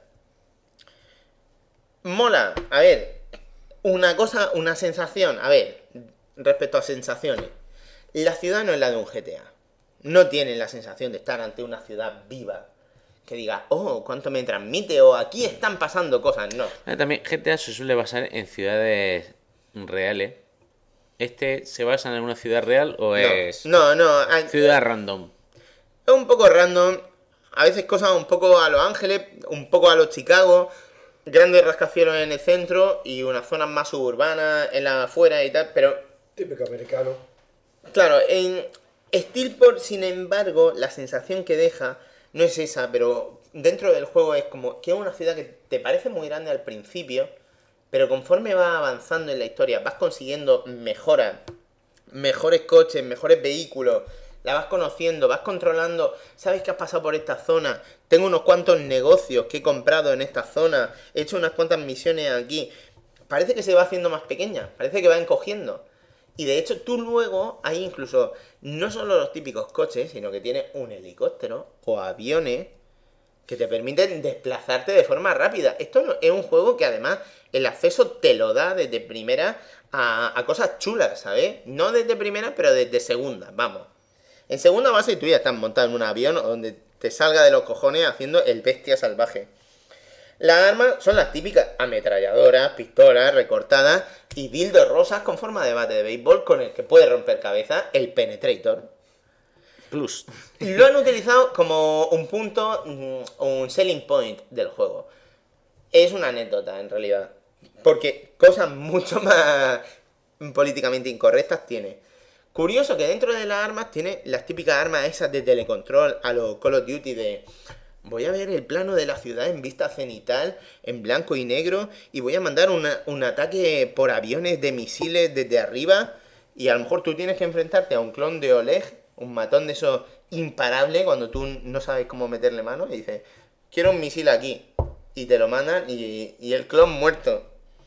Mola, a ver, una cosa, una sensación, a ver, respecto a sensaciones. La ciudad no es la de un GTA. No tiene la sensación de estar ante una ciudad viva. Que diga, oh, cuánto me transmite, o aquí están pasando cosas, no. También GTA se suele basar en ciudades reales. ¿Se basa en alguna ciudad real o es No, ciudad random? es un poco random. A veces cosas un poco a Los Ángeles, un poco a los Chicago, grandes rascacielos en el centro y unas zonas más suburbanas en la afuera y tal, pero Típico americano. claro, en Steelport, sin embargo, la sensación que deja no es esa, pero dentro del juego es como que es una ciudad que te parece muy grande al principio, pero conforme vas avanzando en la historia, vas consiguiendo mejoras, mejores coches, mejores vehículos, la vas conociendo, vas controlando, sabes que has pasado por esta zona, tengo unos cuantos negocios que he comprado en esta zona, he hecho unas cuantas misiones aquí, parece que se va haciendo más pequeña, parece que va encogiendo. Y de hecho tú luego hay incluso no solo los típicos coches, sino que tienes un helicóptero o aviones que te permiten desplazarte de forma rápida. Esto es un juego que además el acceso te lo da desde primera a cosas chulas, ¿sabes? No desde primera, pero desde segunda, vamos. En segunda base tú ya estás montado en un avión donde te salga de los cojones haciendo el bestia salvaje. Las armas son las típicas ametralladoras, pistolas recortadas y dildos rosas con forma de bate de béisbol con el que puede romper cabeza el Penetrator. Plus. Lo han utilizado como un punto, un selling point del juego. Es una anécdota en realidad, porque cosas mucho más políticamente incorrectas tiene. Curioso que dentro de las armas tiene las típicas armas esas de telecontrol a los Call of Duty de... Voy a ver el plano de la ciudad en vista cenital, en blanco y negro, y voy a mandar un ataque por aviones de misiles desde arriba, y a lo mejor tú tienes que enfrentarte a un clon de Oleg, un matón de esos imparable, cuando tú no sabes cómo meterle mano, y dices, quiero un misil aquí, y te lo mandan, y el clon muerto.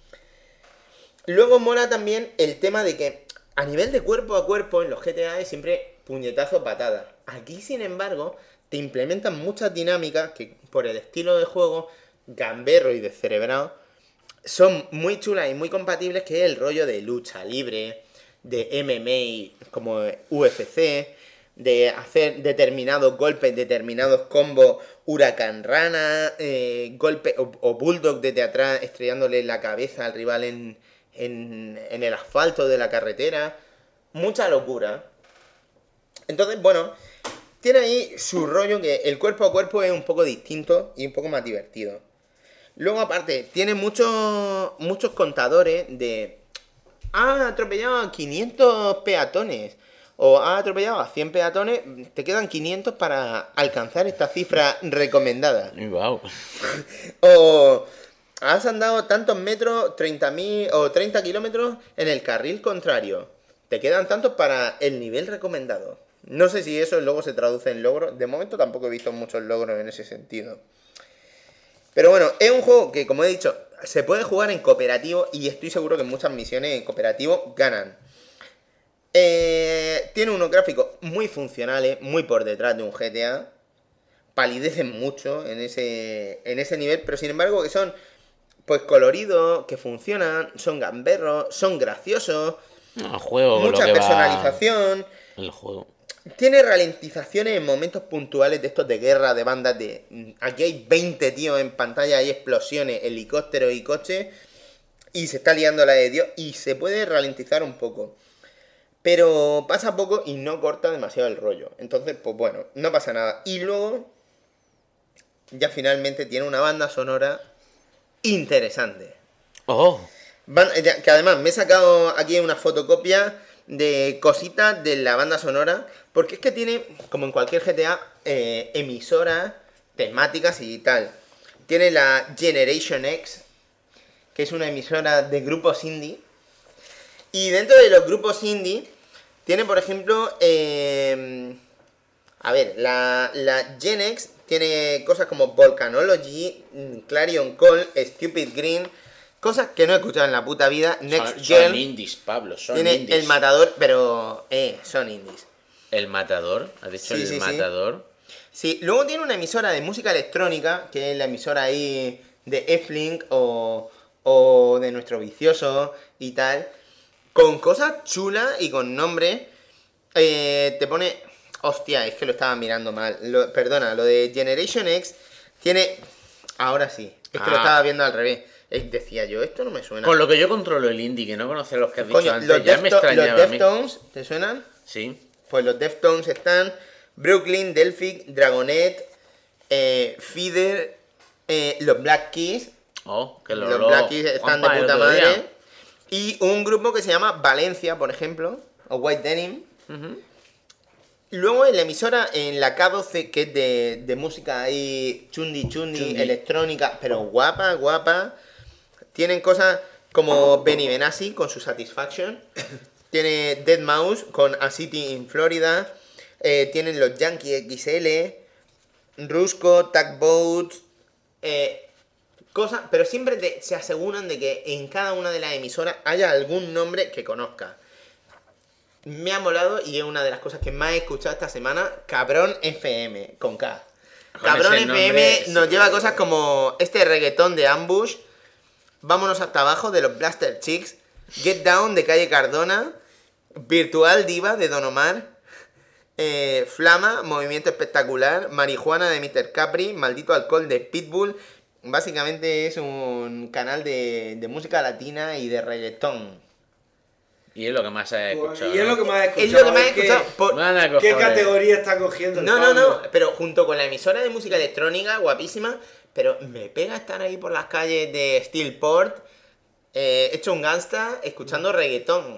Luego mola también el tema de que a nivel de cuerpo a cuerpo en los GTA es siempre puñetazo patada. Aquí, sin embargo, te implementan muchas dinámicas que por el estilo de juego gamberro y descerebrado son muy chulas y muy compatibles, que es el rollo de lucha libre, de MMA como UFC, de hacer determinados golpes, determinados combos, huracán rana, golpe o bulldog desde atrás estrellándole la cabeza al rival en el asfalto de la carretera. Mucha locura. Entonces, bueno, tiene ahí su rollo, que el cuerpo a cuerpo es un poco distinto y un poco más divertido. Luego, aparte, tiene muchos contadores de... Ha atropellado a 500 peatones. O ha atropellado a 100 peatones. Te quedan 500 para alcanzar esta cifra recomendada. Wow. O... Has andado tantos metros, 30.000 o 30 kilómetros en el carril contrario. Te quedan tantos para el nivel recomendado. No sé si eso luego se traduce en logros. De momento tampoco he visto muchos logros en ese sentido. Pero bueno, es un juego que, como he dicho, se puede jugar en cooperativo y estoy seguro que muchas misiones en cooperativo ganan. Tiene unos gráficos muy funcionales, muy por detrás de un GTA. Palidecen mucho en ese nivel, pero sin embargo que son pues coloridos, que funcionan, son gamberros, son graciosos. No, juego, mucha lo que personalización. El juego. Tiene ralentizaciones en momentos puntuales de estos de guerra, de bandas de... Aquí hay 20 tíos en pantalla, hay explosiones, helicópteros y coches, y se está liando la de Dios, y se puede ralentizar un poco. Pero pasa poco y no corta demasiado el rollo. Entonces, pues bueno, no pasa nada. Y luego, ya finalmente tiene una banda sonora interesante. Oh. Que además me he sacado aquí una fotocopia de cositas de la banda sonora, porque es que tiene, como en cualquier GTA, emisoras temáticas y tal. Tiene la Generation X, que es una emisora de grupos indie. Y dentro de los grupos indie, tiene, por ejemplo, la Gen X tiene cosas como Volcanology, Clarion Call, Stupid Green, cosas que no he escuchado en la puta vida. Next Girl. Son indies, Pablo, son tiene indies. El Matador, pero son indies. ¿El Matador? ¿Has dicho el Matador? Sí, luego tiene una emisora de música electrónica, que es la emisora ahí de F-Link o de Nuestro Vicioso y tal, con cosas chulas y con nombre. Te pone... Hostia, es que lo estaba mirando mal. Perdona, lo de Generation X tiene... Ahora sí, es que lo estaba viendo al revés. Decía yo, esto no me suena. Con lo que yo controlo el indie, que no conoce los que has dicho Coño, antes, los ya me extrañaba a mí. Deftones, ¿te suenan? Sí. Pues los Deftones están Brooklyn, Delphic, Dragonet, Feeder, los Black Keys. Oh, que Los Black Keys están de Juanpa, el puta otro madre. día. Y un grupo que se llama Valencia, por ejemplo, o White Denim. Y luego en la emisora, en la K12, que es de música ahí chundi, electrónica, pero guapa. Tienen cosas como Benny Benassi con su Satisfaction. Tiene Deadmau5 con A City in Florida. Tienen los Yankee XL. Rusco, Tugboats. Cosas, pero siempre se aseguran de que en cada una de las emisoras haya algún nombre que conozca. Me ha molado y es una de las cosas que más he escuchado esta semana. Cabrón FM, con K. Cabrón ese FM nombre, nos sí. lleva cosas como este reggaetón de Ambush, Vámonos hasta abajo de los Blaster Chicks, Get Down de Calle Cardona, Virtual Diva de Don Omar, Flama, Movimiento Espectacular, Marihuana de Mr. Capri, Maldito Alcohol de Pitbull. Básicamente es un canal de música latina y de reggaetón. Y es lo que más has escuchado. Y es lo que más he escuchado. Es lo que más he es que- escuchado. Manda ¿Qué cojones. categoría está cogiendo el No, Pablo? pero junto con la emisora de música electrónica, guapísima, pero me pega estar ahí por las calles de Steelport, hecho un gangsta, escuchando reggaetón.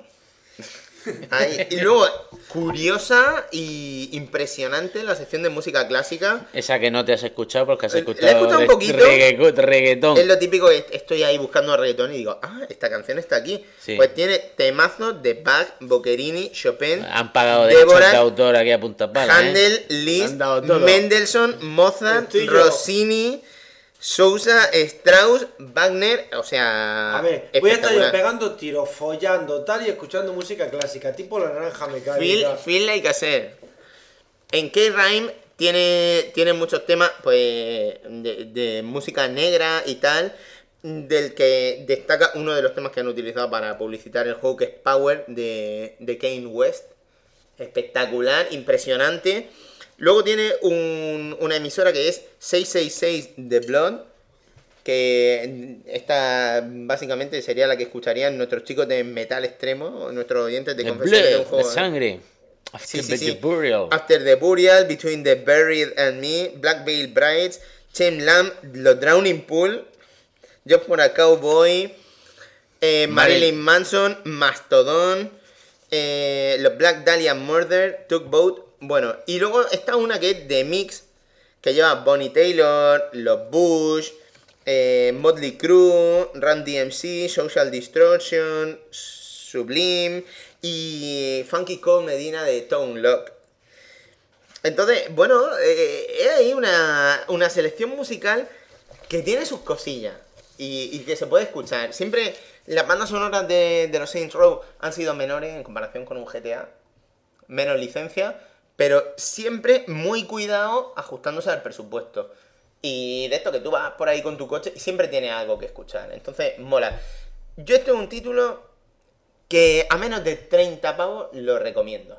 Ahí. Y luego, curiosa y impresionante la sección de música clásica. Esa que no te has escuchado porque has La he escuchado escuchado un poquito. reggaetón. Es lo típico que estoy ahí buscando reggaetón y digo, esta canción está aquí. Sí. Pues tiene temazos de Bach, Boccherini, Chopin, Han pagado derechos Dvorak, de autor aquí a punta pala. Handel, Han Liszt, dado todo. Mendelssohn, Mozart, Estoy yo. Rossini, Sousa, Strauss, Wagner, o sea... A ver, voy a estar yo espectacular. pegando tiros, follando, tal, y escuchando música clásica, tipo La Naranja Mecánica. Feel like a ser. En K-Rhyme tiene muchos temas pues de música negra y tal, del que destaca uno de los temas que han utilizado para publicitar el juego, que es Power de Kanye West. Espectacular, impresionante. Luego tiene una emisora que es 666 The Blood, que esta básicamente sería la que escucharían nuestros chicos de metal extremo, nuestros oyentes de The confesiones de un blood, juego. la sangre. After Sí. the burial. After the Burial, Between the Buried and Me, Black Veil Brides, Chain Lamb, Los Drowning Pool, Job for a Cowboy, Marilyn Manson, Mastodon, los Black Dahlia Murder, Tugboat. Bueno, y luego está una que es de mix, que lleva Bonnie Taylor, los Bush, Motley Crue, Run DMC, Social Distortion, Sublime y Funky Cole Medina de Tone Lock. Entonces, bueno, es ahí una selección musical que tiene sus cosillas y que se puede escuchar. Siempre las bandas sonoras de los Saints Row han sido menores en comparación con un GTA, menos licencia, pero siempre muy cuidado ajustándose al presupuesto. Y de esto que tú vas por ahí con tu coche y siempre tienes algo que escuchar. Entonces, mola. Yo este es un título que a menos de 30 pavos lo recomiendo.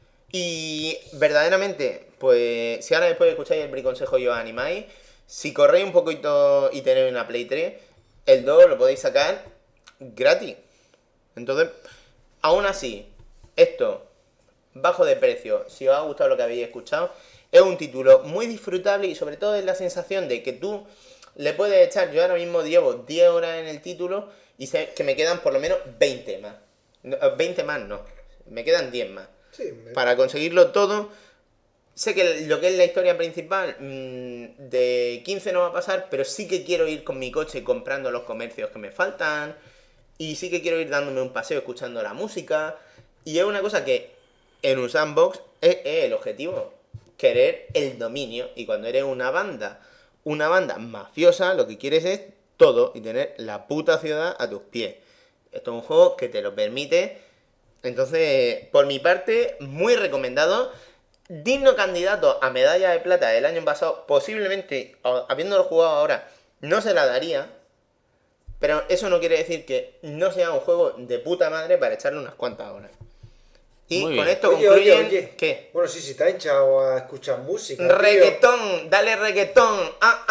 Y verdaderamente, pues si ahora después de escuchar el briconsejo yo os animáis, si corréis un poquito y tenéis una Play 3, el 2 lo podéis sacar gratis. Entonces, aún así, esto, bajo de precio, si os ha gustado lo que habéis escuchado, es un título muy disfrutable y sobre todo es la sensación de que tú le puedes echar, yo ahora mismo llevo 10 horas en el título y sé que me quedan por lo menos 20 más. 20 más no, Me quedan 10 más. Sí, Para conseguirlo todo, sé que lo que es la historia principal de 15 no va a pasar, pero sí que quiero ir con mi coche comprando los comercios que me faltan. Y sí que quiero ir dándome un paseo escuchando la música. Y es una cosa que en un sandbox es el objetivo. Querer el dominio. Y cuando eres una banda mafiosa, lo que quieres es todo y tener la puta ciudad a tus pies. Esto es un juego que te lo permite. Entonces, por mi parte, muy recomendado. Digno candidato a medalla de plata del año pasado. Posiblemente, habiéndolo jugado ahora, no se la daría. Pero eso no quiere decir que no sea un juego de puta madre para echarle unas cuantas horas. Y Muy con bien. esto concluyen... Oye. ¿Qué? Bueno, sí, te ha hinchado a escuchar música. tío. Reggaetón, dale reggaetón.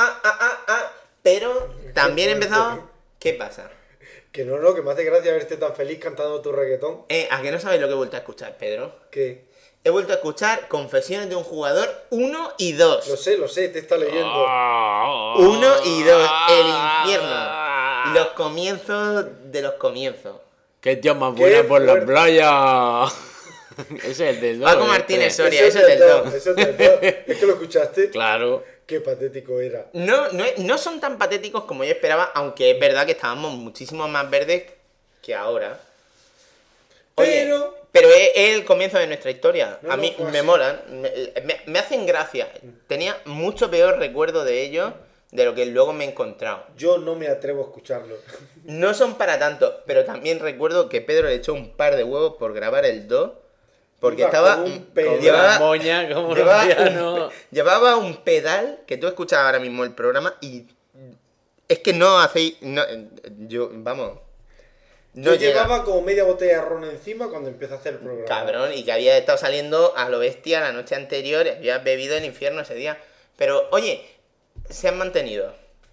Pero también he fuerte. empezado... ¿Qué pasa? Que no, que me hace gracia verte tan feliz cantando tu reggaetón. ¿A que no sabes lo que he vuelto a escuchar, Pedro? Que He vuelto a escuchar Confesiones de un jugador 1 y 2. lo sé, te está leyendo. 1 y 2, el infierno. Los comienzos de los comienzos. ¡Qué tío más Qué buena por la fuerte. playa! Ese es el del 2. Paco Martínez Soria, Eso eso es del 2. Eso es del 2. Es que lo escuchaste. Claro. Qué patético era. No son tan patéticos como yo esperaba, aunque es verdad que estábamos muchísimo más verdes que ahora. Oye, pero es el comienzo de nuestra historia. No, A mí no fue me así. molan, me hacen gracia. Tenía mucho peor recuerdo de ellos de lo que luego me he encontrado. Yo no me atrevo a escucharlo. No son para tanto, pero también recuerdo que Pedro le echó un par de huevos por grabar el 2. Porque Iba estaba... con un pedal. llevaba- Moña, como los llevaba pianos. llevaba un pedal que tú escuchas ahora mismo el programa y es que no hacéis... vamos... No Yo llega. llevaba como media botella de ron encima cuando empecé a hacer el programa. Cabrón, y que había estado saliendo a lo bestia la noche anterior, había bebido el infierno ese día. Pero, oye, se han mantenido.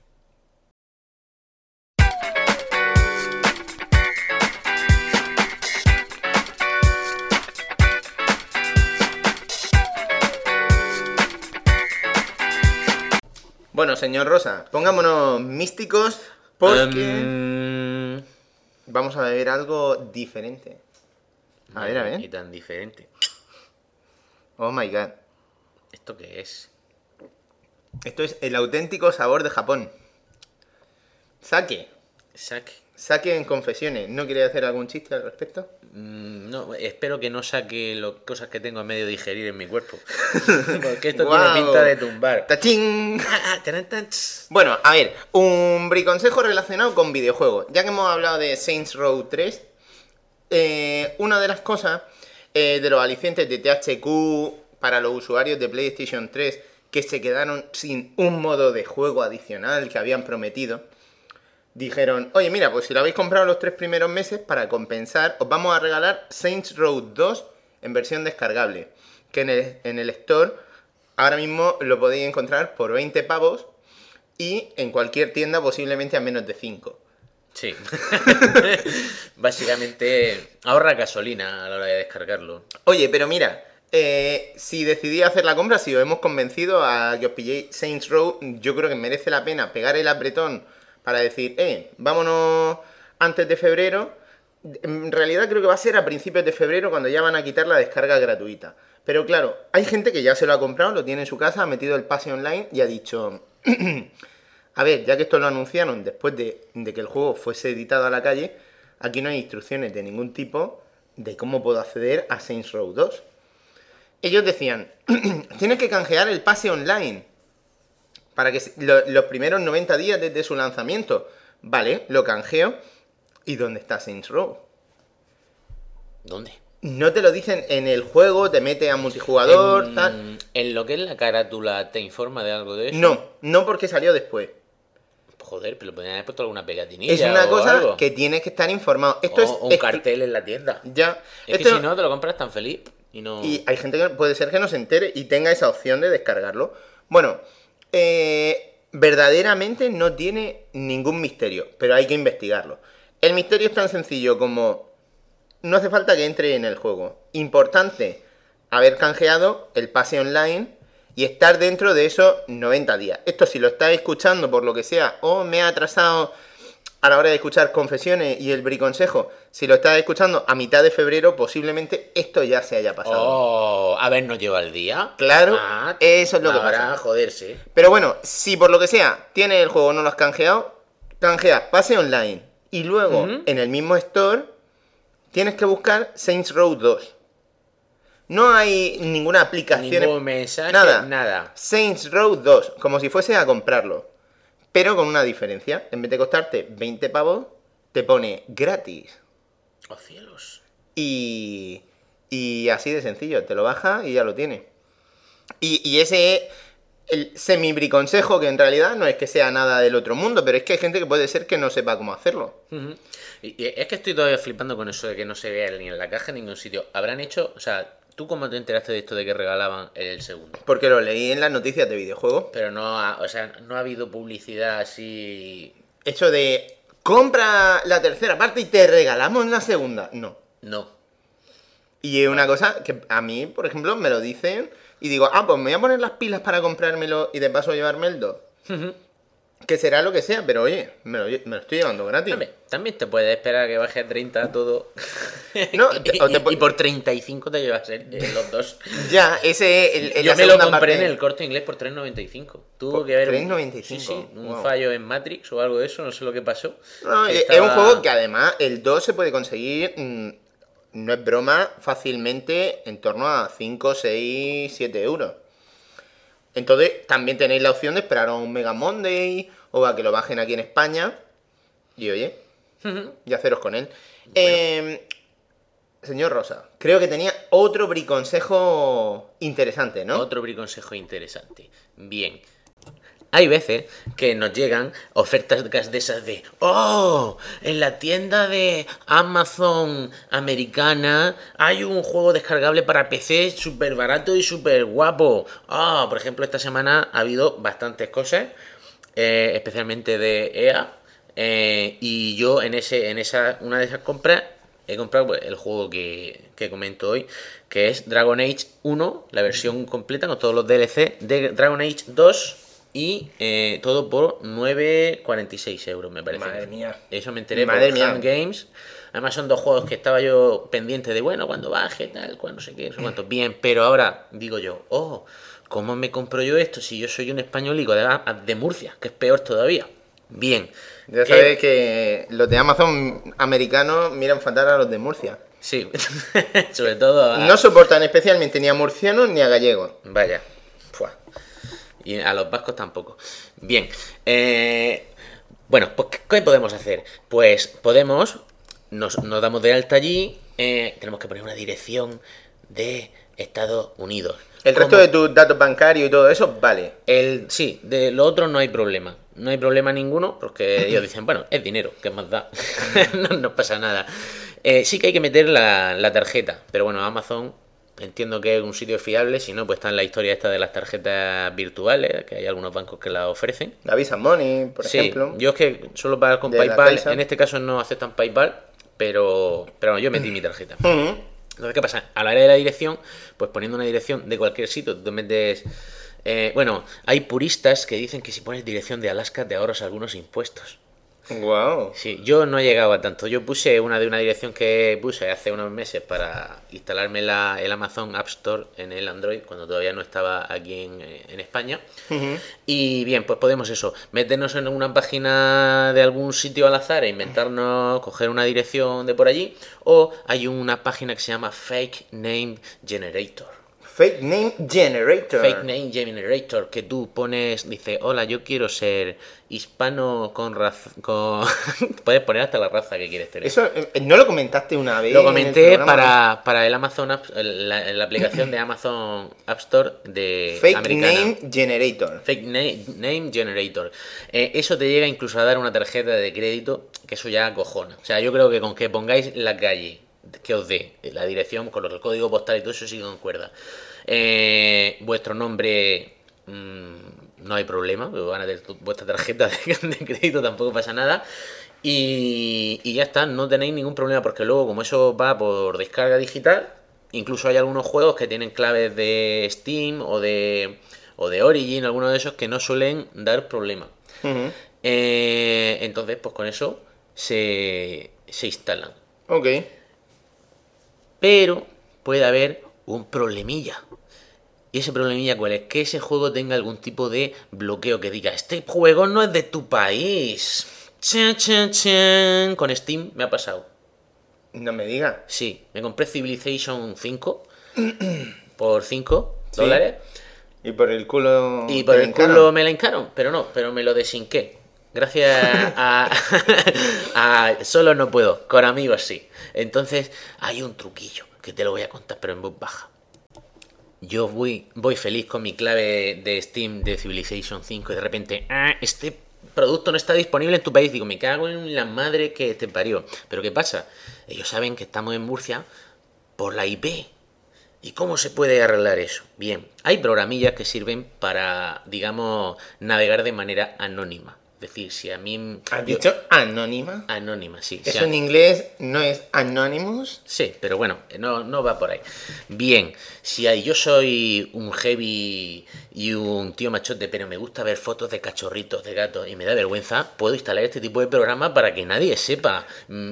Bueno, señor Rosa, pongámonos místicos porque vamos a beber algo diferente. A ver, a Y ver. tan diferente. Oh my god. ¿Esto qué es? Esto es el auténtico sabor de Japón. Sake. Saque. Sake en confesiones. ¿No quiere hacer algún chiste al respecto? No, espero que no saque las cosas que tengo a medio digerir en mi cuerpo. Porque esto Guau. tiene pinta de tumbar. ¡Tachín! Taran, tan, tss. Bueno, a ver, un briconsejo relacionado con videojuegos. Ya que hemos hablado de Saints Row 3, una de las cosas de los alicientes de THQ para los usuarios de PlayStation 3 que se quedaron sin un modo de juego adicional que habían prometido, dijeron, oye, mira, pues si lo habéis comprado los 3 primeros meses, para compensar, os vamos a regalar Saints Row 2 en versión descargable, que en el store ahora mismo lo podéis encontrar por 20 pavos y en cualquier tienda posiblemente a menos de 5. Sí. Básicamente ahorra gasolina a la hora de descargarlo. Oye, pero mira, si decidís hacer la compra, si os hemos convencido a que os pilléis Saints Row, yo creo que merece la pena pegar el apretón para decir, vámonos antes de febrero. En realidad creo que va a ser a principios de febrero cuando ya van a quitar la descarga gratuita. Pero claro, hay gente que ya se lo ha comprado, lo tiene en su casa, ha metido el pase online y ha dicho... A ver, ya que esto lo anunciaron después de que el juego fuese editado a la calle, aquí no hay instrucciones de ningún tipo de cómo puedo acceder a Saints Row 2. Ellos decían, tienes que canjear el pase online para que los primeros 90 días desde su lanzamiento. Vale, lo canjeo. ¿Y dónde está Saints Row? ¿Dónde? No te lo dicen en el juego, te mete a multijugador, tal. ¿En lo que es la carátula te informa de algo de eso? No porque salió después. Joder, pero podrían haber puesto alguna pegatinilla. Es una o cosa algo. que tienes que estar informado. Esto O es un cartel en la tienda. Ya. Es Esto- que si no, te lo compras tan feliz y no... Y hay gente que puede ser que no se entere y tenga esa opción de descargarlo. Bueno, verdaderamente no tiene ningún misterio, pero hay que investigarlo. El misterio es tan sencillo como no hace falta que entre en el juego. Importante haber canjeado el pase online y estar dentro de esos 90 días. Esto si lo estáis escuchando por lo que sea o me ha atrasado a la hora de escuchar Confesiones y el briconsejo, si lo estás escuchando a mitad de febrero, posiblemente esto ya se haya pasado. Oh, a ver, ¿nos lleva el día? Claro, eso es lo que ahora, pasa. joderse. Pero bueno, si por lo que sea tienes el juego o no lo has canjeado, canjeas pase online. Y luego, en el mismo store, tienes que buscar Saints Row 2. No hay ninguna aplicación. Ningún mensaje, nada. nada. Saints Row 2, como si fuese a comprarlo. Pero con una diferencia. En vez de costarte 20 pavos, te pone gratis. ¡Oh, cielos! Y así de sencillo. Te lo baja y ya lo tienes. Y ese es el semi-briconsejo, que en realidad no es que sea nada del otro mundo, pero es que hay gente que puede ser que no sepa cómo hacerlo. Y es que estoy todavía flipando con eso de que no se vea ni en la caja ni en ningún sitio. Habrán hecho... O sea, ¿tú cómo te enteraste de esto de que regalaban el segundo? Porque lo leí en las noticias de videojuegos. Pero no ha habido publicidad así... Hecho de... Compra la tercera parte y te regalamos la segunda. No. No. Y es una cosa que a mí, por ejemplo, me lo dicen y digo, pues me voy a poner las pilas para comprármelo y de paso llevarme el 2. Que será lo que sea, pero oye, me lo estoy llevando gratis. Hombre, también te puedes esperar a que baje a 30 todo. No, y por 35 te llevas los dos. Ya, ese es Yo me lo compré en el Corte Inglés por 3,95. Tuvo ¿Por que haber 3,95? Sí, un Wow. fallo en Matrix o algo de eso, no sé lo que pasó. No, Que es un juego que además el 2 se puede conseguir, no es broma, fácilmente en torno a 5, 6, 7 euros. Entonces también tenéis la opción de esperar a un Mega Monday o a que lo bajen aquí en España. Y oye, y haceros con él. Señor Rosa, creo que tenía otro briconsejo interesante, ¿no? Otro briconsejo interesante. Bien. Hay veces que nos llegan ofertas de esas de ¡oh! En la tienda de Amazon americana hay un juego descargable para PC súper barato y súper guapo. Por ejemplo, esta semana ha habido bastantes cosas, especialmente de EA. Y yo en una de esas compras he comprado pues, el juego que comento hoy, que es Dragon Age 1, la versión completa con todos los DLC de Dragon Age 2. Y todo por 9,46 euros, me parece. Madre mía. Eso me enteré Madre por mía. Ham Games. Además son dos juegos que estaba yo pendiente de, bueno, cuando baje, tal, cuando no sé qué, no sé cuánto. Bien, pero ahora digo yo, ¿cómo me compro yo esto si yo soy un españolico de Murcia, que es peor todavía? Bien. Ya sabéis que los de Amazon americanos miran fatal a los de Murcia. Sí, sobre todo No soportan especialmente ni a murcianos ni a gallegos. Vaya. Fua. Y a los vascos tampoco. Bien. Bueno, pues ¿qué podemos hacer? Pues nos damos de alta allí. Tenemos que poner una dirección de Estados Unidos. El resto de tus datos bancarios y todo eso, vale. Sí, de lo otro no hay problema. No hay problema ninguno, porque ellos dicen, bueno, es dinero, ¿qué más da? No pasa nada. Sí que hay que meter la tarjeta, pero bueno, Amazon entiendo que es un sitio fiable, si no, pues está en la historia esta de las tarjetas virtuales, que hay algunos bancos que las ofrecen. La Visa Money, por Sí, ejemplo. yo es que suelo pagar con De la PayPal, Caixa. en este caso no aceptan PayPal, pero bueno, yo metí mi tarjeta. Entonces, ¿qué pasa? A la hora de la dirección, pues poniendo una dirección de cualquier sitio, tú metes... bueno, hay puristas que dicen que si pones dirección de Alaska te ahorras algunos impuestos. Wow. Sí, yo no he llegado a tanto. Yo puse una dirección que puse hace unos meses para instalarme el Amazon App Store en el Android, cuando todavía no estaba aquí en España. Y bien, pues podemos eso, meternos en una página de algún sitio al azar e inventarnos, coger una dirección de por allí. O hay una página que se llama Fake Name Generator. Fake Name Generator. Fake Name Generator, que tú pones, dice, hola, yo quiero ser hispano con raza, puedes poner hasta la raza que quieres tener. Eso, ¿no lo comentaste una vez? Lo en el comenté programa? para el Amazon la aplicación de Amazon App Store de Fake americana. Name Generator. Fake Name Generator. Eso te llega incluso a dar una tarjeta de crédito, que eso ya acojona. O sea, yo creo que con que pongáis la calle que os dé la dirección con el código postal y todo eso sí concuerda. Vuestro nombre, no hay problema, van a tener vuestra tarjeta de crédito, tampoco pasa nada. Y ya está, no tenéis ningún problema, porque luego como eso va por descarga digital, incluso hay algunos juegos que tienen claves de Steam o de Origin, algunos de esos que no suelen dar problema. Entonces, pues con eso se instalan. Ok. Pero puede haber un problemilla. ¿Y ese problemilla cuál es? Que ese juego tenga algún tipo de bloqueo que diga, este juego no es de tu país. Chan, chan, chan. Con Steam me ha pasado. No me digas. Sí, me compré Civilization 5 por 5 Sí. dólares. Y por el culo. Y por te el encaran. culo me la hincaron, pero me lo desinqué. Gracias a solo no puedo, con amigos sí. Entonces hay un truquillo que te lo voy a contar, pero en voz baja. Yo voy feliz con mi clave de Steam de Civilization 5 y de repente, este producto no está disponible en tu país. Digo, me cago en la madre que te parió. Pero ¿qué pasa? Ellos saben que estamos en Murcia por la IP. ¿Y cómo se puede arreglar eso? Bien, hay programillas que sirven para, digamos, navegar de manera anónima. Es decir, si a mí... ¿Has yo- dicho anónima? Anónima, sí. Si Eso a- en inglés no es anonymous. Sí, pero bueno, no va por ahí. Bien, si yo soy un heavy y un tío machote, pero me gusta ver fotos de cachorritos, de gatos, y me da vergüenza, puedo instalar este tipo de programa para que nadie sepa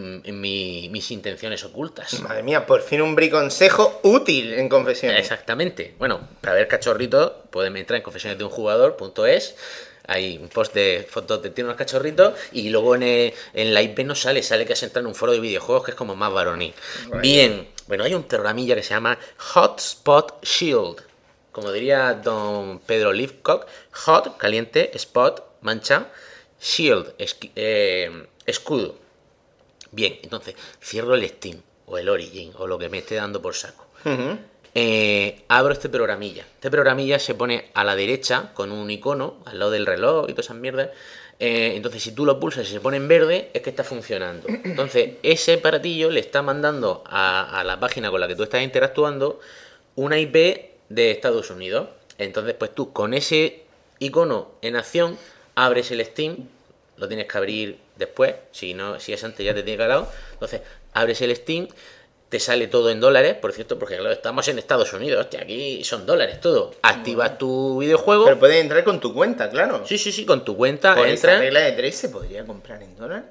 mis intenciones ocultas. Madre mía, por fin un briconsejo útil en confesiones. Exactamente. Bueno, para ver cachorritos, pueden entrar en confesionesdeunjugador.es. Hay un post de fotos de tiene unos cachorritos y luego en la IP no sale que has entrado en un foro de videojuegos que es como más varonil. Right. Bien, bueno, hay un programilla que se llama Hotspot Shield. Como diría don Pedro Leafcock, hot, caliente, spot, mancha, shield, escudo. Bien, entonces cierro el Steam o el Origin o lo que me esté dando por saco. Ujú. Abro este programilla. Este programilla se pone a la derecha con un icono al lado del reloj y todas esas mierdas. Entonces, si tú lo pulsas y se pone en verde, es que está funcionando. Entonces, ese aparatillo le está mandando a la página con la que tú estás interactuando una IP de Estados Unidos. Entonces, pues tú con ese icono en acción abres el Steam. Lo tienes que abrir después. Si es antes ya te tiene calado. Entonces, abres el Steam. Te sale todo en dólares, por cierto, porque claro, estamos en Estados Unidos, hostia, aquí son dólares todo. Activas tu videojuego. Pero puedes entrar con tu cuenta, claro. Sí, con tu cuenta Por esa entras. regla de 3 se podría comprar en dólar.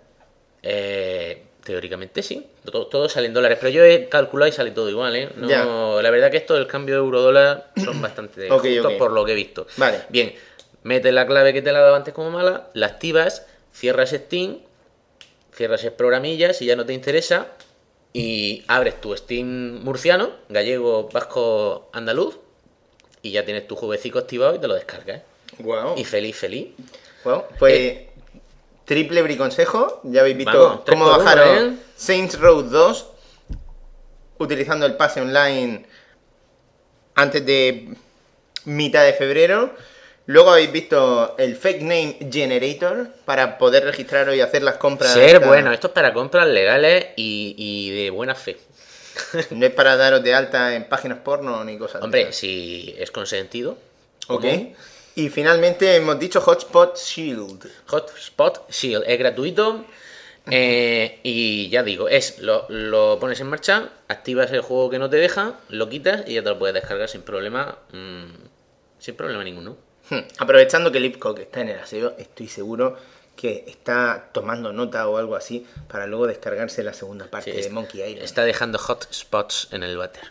Teóricamente sí, todo sale en dólares, pero yo he calculado y sale todo igual, ¿eh? No, Ya. la verdad que esto del cambio de euro-dólar son bastante Ok, justos ok. por lo que he visto. Vale. Bien, metes la clave que te la he dado antes como mala, la activas, cierras Steam, cierras el programilla si ya no te interesa y abres tu Steam murciano, gallego, vasco, andaluz y ya tienes tu jueguecito activado y te lo descargas. Wow. Y feliz. Bueno, pues triple briconsejo. Ya habéis visto Vamos, tres cómo por uno, bajaron ¿eh? Saints Row 2 utilizando el pase online antes de mitad de febrero. Luego habéis visto el Fake Name Generator para poder registraros y hacer las compras. Ser bueno, esto es para compras legales y de buena fe. No es para daros de alta en páginas porno ni cosas. de Hombre, esas. si es consentido. Ok. común. Y finalmente hemos dicho Hotspot Shield. Hotspot Shield es gratuito. Y ya digo, lo pones en marcha, activas el juego que no te deja, lo quitas y ya te lo puedes descargar sin problema. Sin problema ninguno. Aprovechando que Lipcock está en el aseo, estoy seguro que está tomando nota o algo así para luego descargarse la segunda parte Sí, de Monkey Island. Está dejando hotspots en el váter.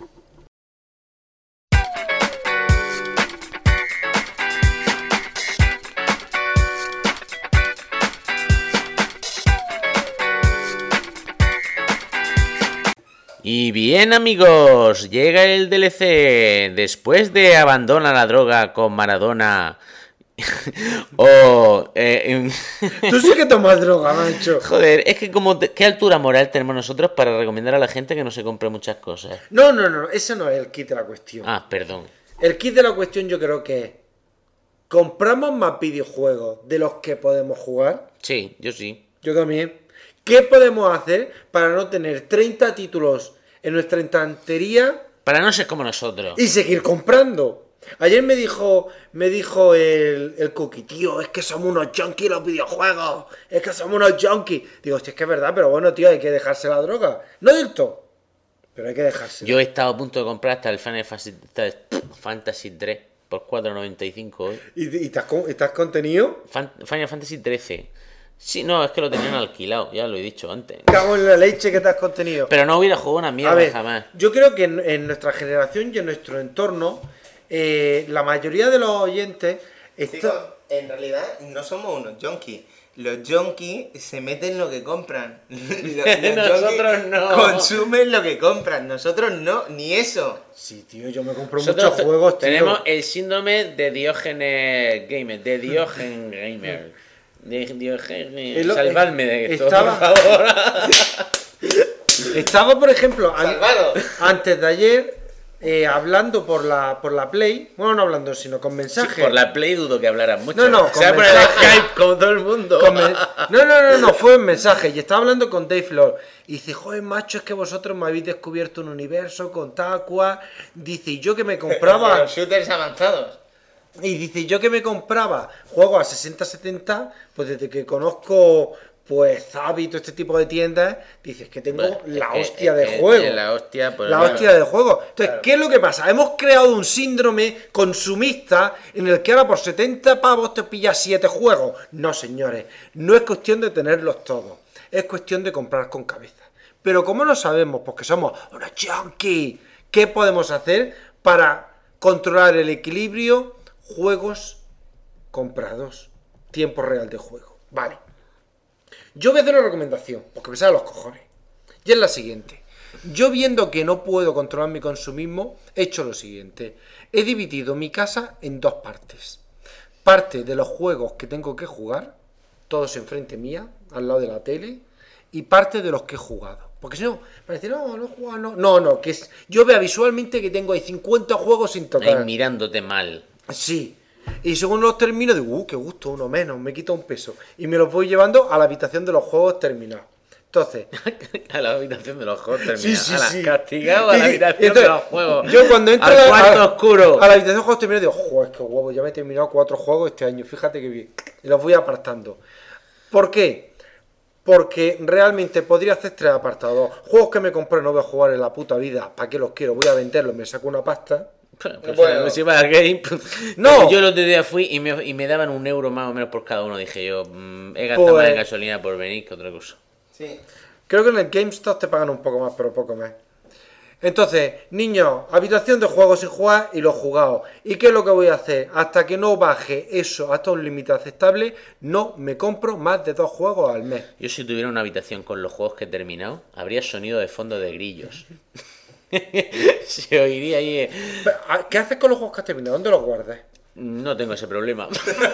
Y bien amigos, llega el DLC. Después de Abandona la droga con Maradona o... Tú sí que tomas droga, macho. Joder, es que ¿qué altura moral tenemos nosotros para recomendar a la gente que no se compre muchas cosas? No, ese no es el kit de la cuestión. Ah, perdón. El kit de la cuestión yo creo que es, compramos más videojuegos de los que podemos jugar. Sí, yo sí. Yo también. ¿Qué podemos hacer para no tener 30 títulos en nuestra estantería Para no ser como nosotros. y seguir comprando? Ayer me dijo el Cookie, tío, es que somos unos junkies los videojuegos, es que somos unos junkies. Digo, hostia, es que es verdad, pero bueno, tío, hay que dejarse la droga. No del todo, pero hay que dejarse. Yo he estado a punto de comprar hasta el Final Fantasy 3 por 4,95 hoy. ¿Y estás contenido? Final Fantasy 13. Sí, no, es que lo tenían alquilado, ya lo he dicho antes. Cago en la leche que te has contenido. Pero no hubiera jugado una A mierda ver, jamás. yo creo que en nuestra generación y en nuestro entorno, la mayoría de los oyentes Chicos, en realidad no somos unos junkies. Los junkies se meten lo que compran. Nosotros no. Consumen lo que compran. Nosotros no, ni eso. Sí, tío, yo me compro Nosotros muchos juegos, tío. tenemos el síndrome de Diógenes Gamer, de Diógenes Gamer. De Diógenes... Salvadme de esto, estaba- por favor. Estaba, por ejemplo, ¡Salvado! antes de ayer, hablando por la Play, bueno, no hablando, sino con mensajes. Por la Play dudo que hablaran mucho. No, no, Se va a con poner el mensajes. Skype como todo el mundo. No, fue en mensaje. Y estaba hablando con Dave Lord. Y dice, joder, macho, es que vosotros me habéis descubierto un universo con tal cual. Dice, y yo que me compraba. Los shooters avanzados. Y dice, yo que me compraba juegos a 60-70, pues desde que conozco, pues, Zabi y todo este tipo de tiendas, dices que tengo la hostia de juego. La hostia, pues, La bueno. hostia de juego. Entonces, ¿qué es lo que pasa? Hemos creado un síndrome consumista en el que ahora por 70 pavos te pillas 7 juegos. No, señores, no es cuestión de tenerlos todos, es cuestión de comprar con cabeza. Pero como no sabemos, porque somos unos junkies, ¿qué podemos hacer para controlar el equilibrio? Juegos comprados, tiempo real de juego. Vale. Yo voy a hacer una recomendación, porque me sale a los cojones. Y es la siguiente. Yo viendo que no puedo controlar mi consumismo, he hecho lo siguiente. He dividido mi casa en dos partes. Parte de los juegos que tengo que jugar, todos enfrente mía, al lado de la tele, y parte de los que he jugado. Porque si no, parece, no he jugado, no. No, que yo vea visualmente que tengo ahí 50 juegos sin tocar. Ahí mirándote mal. Sí. Y según los termino, digo, qué gusto, uno menos, me quita un peso. Y me los voy llevando a la habitación de los juegos terminados. Entonces, A la habitación de los juegos terminados. sí. Castigado a la Y- habitación entonces, de los juegos. yo cuando entro al cuarto oscuro. a la habitación de juegos terminados, digo, joder, qué huevo, ya me he terminado 4 juegos este año, fíjate que bien. Y los voy apartando. ¿Por qué? Porque realmente podría hacer 3 apartados. Juegos que me compré no voy a jugar en la puta vida. ¿Para qué los quiero? Voy a venderlos, me saco una pasta. Pues, Bueno. si vas al game. No. Yo el otro día fui y me daban €1 más o menos por cada uno. Dije yo, he gastado Pues- más en gasolina por venir que otra cosa. Sí. Creo que en el GameStop te pagan un poco más, pero poco más. Entonces, niños, habitación de juegos sin jugar y los jugados. ¿Y qué es lo que voy a hacer? Hasta que no baje eso hasta un límite aceptable, no me compro más de 2 juegos al mes. Yo si tuviera una habitación con los juegos que he terminado, habría sonido de fondo de grillos. Se oiría ahí. ¿Qué haces con los juegos que has terminado? ¿Dónde los guardas? No tengo ese problema.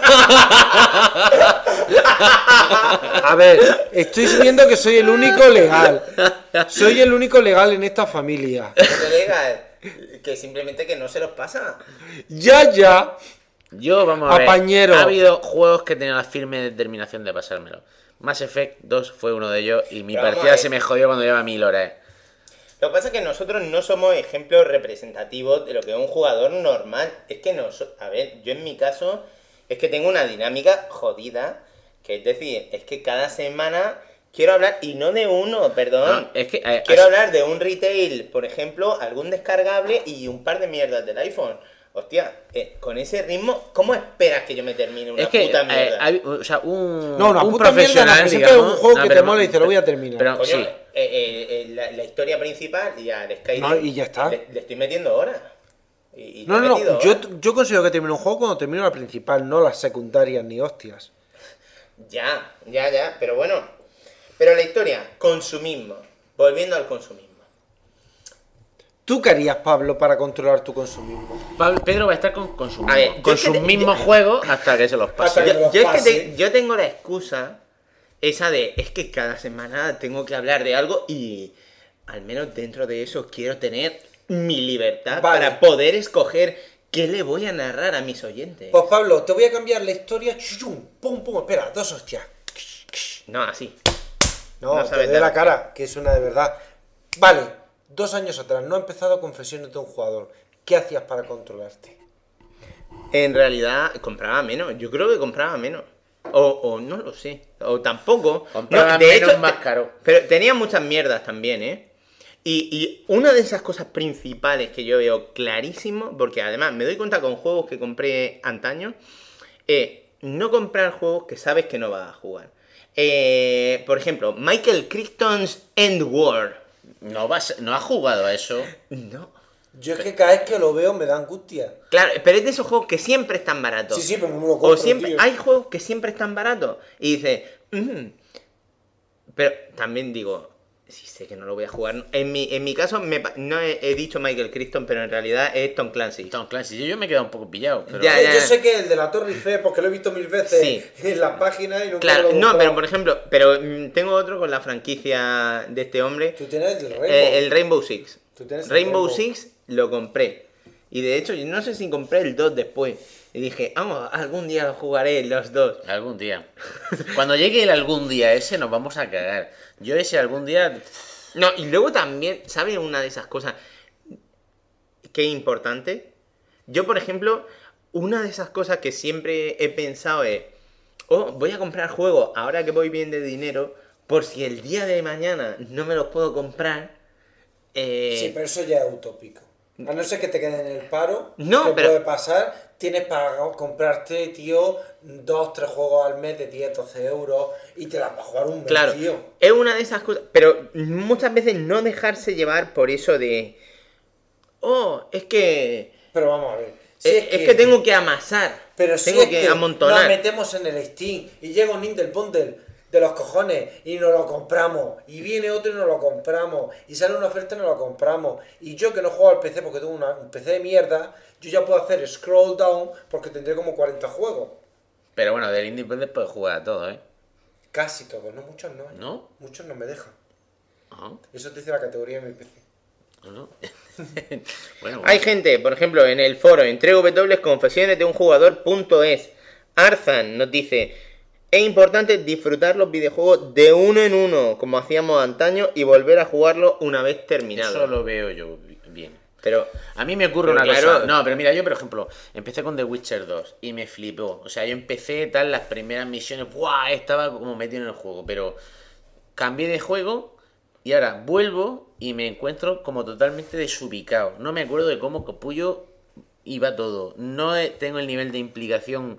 A ver, estoy viendo que soy el único legal. Soy el único legal en esta familia. Pero legal, que simplemente que no se los pasa. Ya. Yo, vamos a ver. Apañero. Ha habido juegos que tenían la firme determinación de pasármelo. Mass Effect 2 fue uno de ellos y mi Pero vamos partida a ver. se me jodió cuando lleva 1000 horas. Lo que pasa es que nosotros no somos ejemplos representativos de lo que es un jugador normal. Es que a ver, yo en mi caso es que tengo una dinámica jodida, que es decir, es que cada semana quiero hablar, y no de uno, perdón. No, es que, quiero hablar de un retail, por ejemplo, algún descargable y un par de mierdas del iPhone. Hostia, con ese ritmo, ¿cómo esperas que yo me termine una Es que puta mierda? o sea, un No, una un puta mierda, profesional, no, que siempre es digamos, un juego que te pero- mola y dice, lo voy a terminar. Pero Coño, sí, la historia principal y al Skyrim No, y ya está. Le estoy metiendo horas. Y No, le he metido yo, horas. yo considero que termino un juego cuando termino la principal, no las secundarias ni hostias. Ya, pero bueno. Pero la historia, consumismo. Volviendo al consumismo. ¿Tú qué harías, Pablo, para controlar tu consumismo? Pedro va a estar con sus A ver, mismos, yo con es que sus te- mismos juegos hasta que se los pase. Hasta que- Yo, los yo es que pase. yo tengo la excusa esa de, es que cada semana tengo que hablar de algo y al menos dentro de eso quiero tener mi libertad Vale. para poder escoger qué le voy a narrar a mis oyentes. Pues Pablo, te voy a cambiar la historia. Chuchum, pum, pum, espera, 2 hostias. No, así. No, No te sabes doy la dar. cara, que es una de verdad. Vale, 2 años atrás, no ha empezado Confesiones de un jugador. ¿Qué hacías para controlarte? En realidad compraba menos. Yo creo que compraba menos. O no lo sé. O tampoco. Compraba No, de menos hecho, más caro. Pero tenía muchas mierdas también, ¿eh? Y una de esas cosas principales que yo veo clarísimo, porque además me doy cuenta con juegos que compré antaño, es no comprar juegos que sabes que no vas a jugar. Por ejemplo, Michael Crichton's End War. ¿No has jugado a eso? No. Yo es que cada vez que lo veo me da angustia. Claro, pero es de esos juegos que siempre están baratos. Sí, sí, pero no me lo compro, O siempre, tío. hay juegos que siempre están baratos. Y dices, pero también digo, sí sé que no lo voy a jugar. En mi caso, no he dicho Michael Crichton, pero en realidad es Tom Clancy. Tom Clancy, yo me he quedado un poco pillado. Pero... Ya. Yo sé que el de la Torre Eiffel, porque lo he visto mil veces Sí. en las páginas y nunca Claro, lo he no, comprado. pero por ejemplo, tengo otro con la franquicia de este hombre. Tú tienes el Rainbow. El Rainbow Six. Tú tienes el Rainbow Rainbow. Six lo compré. Y de hecho, yo no sé si compré el 2 después. Y dije, vamos, algún día jugaré los dos. Algún día. Cuando llegue el algún día ese, nos vamos a cagar. Yo ese algún día... No, y luego también, ¿sabes una de esas cosas que es importante? Yo, por ejemplo, una de esas cosas que siempre he pensado es, voy a comprar juegos ahora que voy bien de dinero, por si el día de mañana no me los puedo comprar. Sí, pero eso ya es utópico. A no ser que te queden en el paro, No, que pero- puede pasar, tienes para comprarte, tío, 2-3 juegos al mes de 10-12 euros y te las vas a jugar un mes, Claro, tío. es una de esas cosas, pero muchas veces no dejarse llevar por eso de, es que Pero vamos a ver. Si es que tengo que amasar, Pero si tengo es que que amontonar. nos metemos en el Steam y llega un Intel Bundle de los cojones y nos lo compramos, y viene otro y nos lo compramos, y sale una oferta y nos lo compramos, y yo que no juego al PC porque tengo un PC de mierda, yo ya puedo hacer scroll down porque tendré como 40 juegos. Pero bueno, del Independent puedes jugar a todo, ¿eh? Casi todos, no muchos no. ¿No? Muchos no me dejan. Ajá. Eso te dice la categoría de mi PC. ¿No? Bueno, Hay gente, por ejemplo, en el foro, en www.confesiones de un jugador.es, Arzan nos dice, es importante disfrutar los videojuegos de uno en uno, como hacíamos antaño, y volver a jugarlo una vez terminado. eso lo veo yo bien. Pero, A mí me ocurre Pero una claro. cosa. No, pero mira, yo por ejemplo, empecé con The Witcher 2 y me flipó. O sea, yo empecé tal las primeras misiones, ¡buah! Estaba como metido en el juego, pero cambié de juego y ahora vuelvo y me encuentro como totalmente desubicado. No me acuerdo de cómo capullo iba todo. No tengo el nivel de implicación